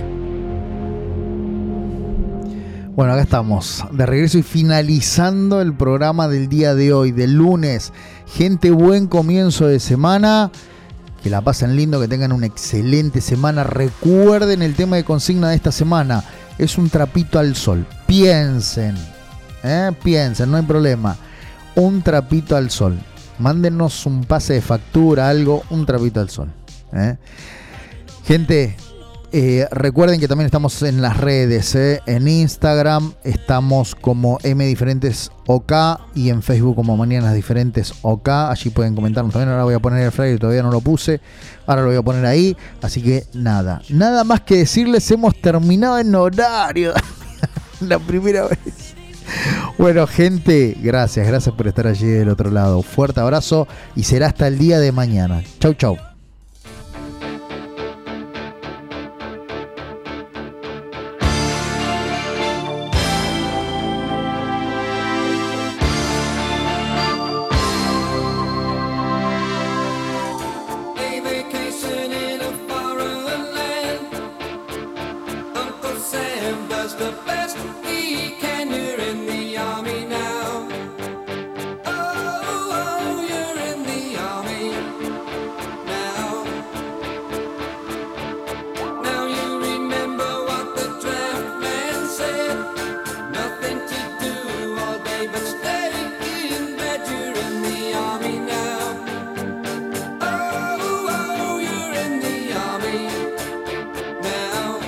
Bueno, acá estamos, de regreso y finalizando el programa del día de hoy, del lunes. Gente, buen comienzo de semana. Que la pasen lindo, que tengan una excelente semana. Recuerden el tema de consigna de esta semana. Es un trapito al sol. Piensen, ¿eh? Piensen, no hay problema. Un trapito al sol. Mándenos un pase de factura, algo, un trapito al sol. ¿eh? Gente, eh, recuerden que también estamos en las redes. ¿eh? En Instagram estamos como M Diferentes OK y en Facebook como Mañanas Diferentes OK. Allí pueden comentarnos también. Ahora voy a poner el flyer, todavía no lo puse. Ahora lo voy a poner ahí. Así que nada, nada más que decirles, hemos terminado en horario. La primera vez. Bueno, gente, gracias, gracias por estar allí del otro lado. Fuerte abrazo y será hasta el día de mañana. Chau, chau. A vacation in a foreign land. Uncle Sam does the best he can. You're in the army now. Oh, oh, you're in the army now. Now you remember what the draft man said. Nothing to do all day but stay in bed. You're in the army now. Oh, oh, you're in the army now.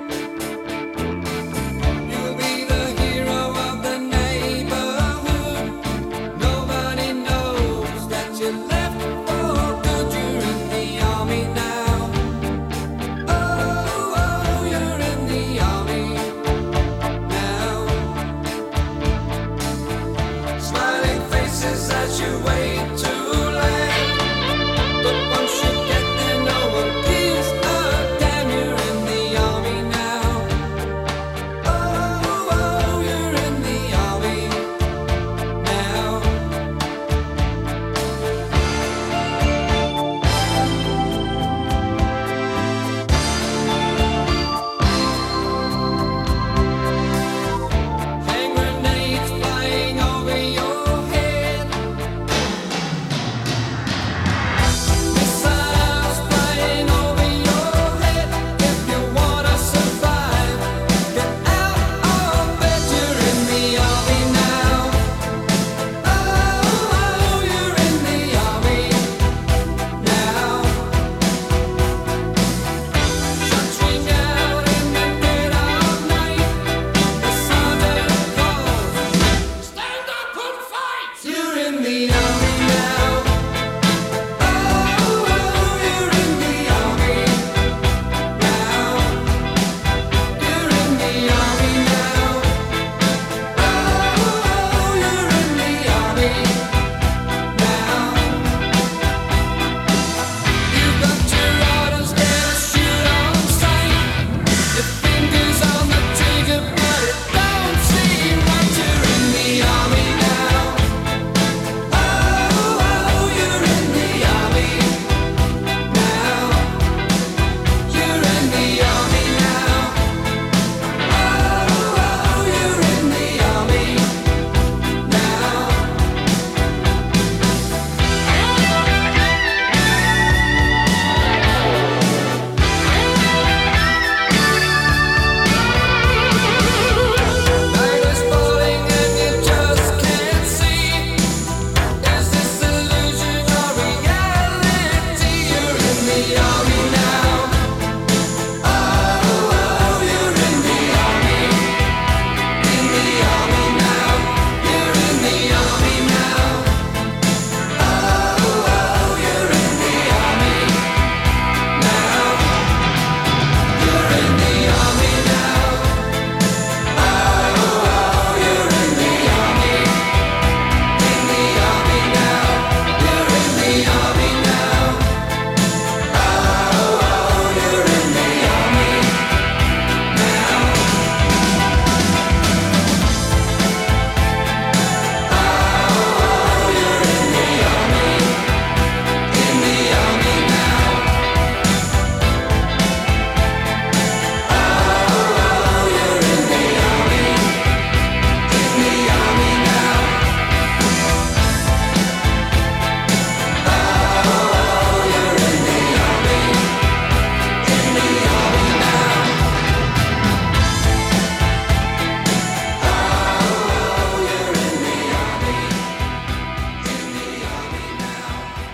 You'll be the hero of the neighborhood. Nobody knows that you left for good. You're in the army now. Oh, oh, you're in the army now. Smiling faces as you wait to land. But once you get there, no one gives a damn. You're in the army now. Oh, oh, you're in the army now. Hand grenades flying over your head. Missiles flying over your head. If you wanna survive, get out of bed. You're in the army now. Oh, oh, you're in the army now. Shots ring out in the dead of night. The sergeant calls, stand up and fight. You're in the army now. Oh, oh, you're in the army now. You're in the army now. Oh, oh, you're in the army now. You've got your orders, get a shoot on sight. Your fingers on the trigger, but it don't seem right. You're in the army now. Oh, oh, you're in the army now. You're in the army now. Oh, oh, you're in the army now. Night is falling and you just can't see. Is this illusion or reality? You're in the army now. Oh, oh, you're in the army. In the army now. You're in the army now. Oh, oh, you're in the army now. You're in the army now. Oh, oh, you're in the army. In the army now. You're in the army now. Oh, oh, you're in the army now. Oh, you're in the army. In the army now. Oh, you're in the army. In the army now. Oh, you're in the army. In the army now. Oh, you're in the army. In the army now.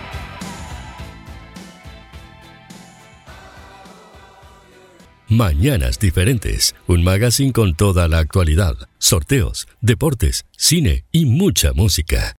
Mañanas Diferentes, un magazine con toda la actualidad, sorteos, deportes, cine y mucha música.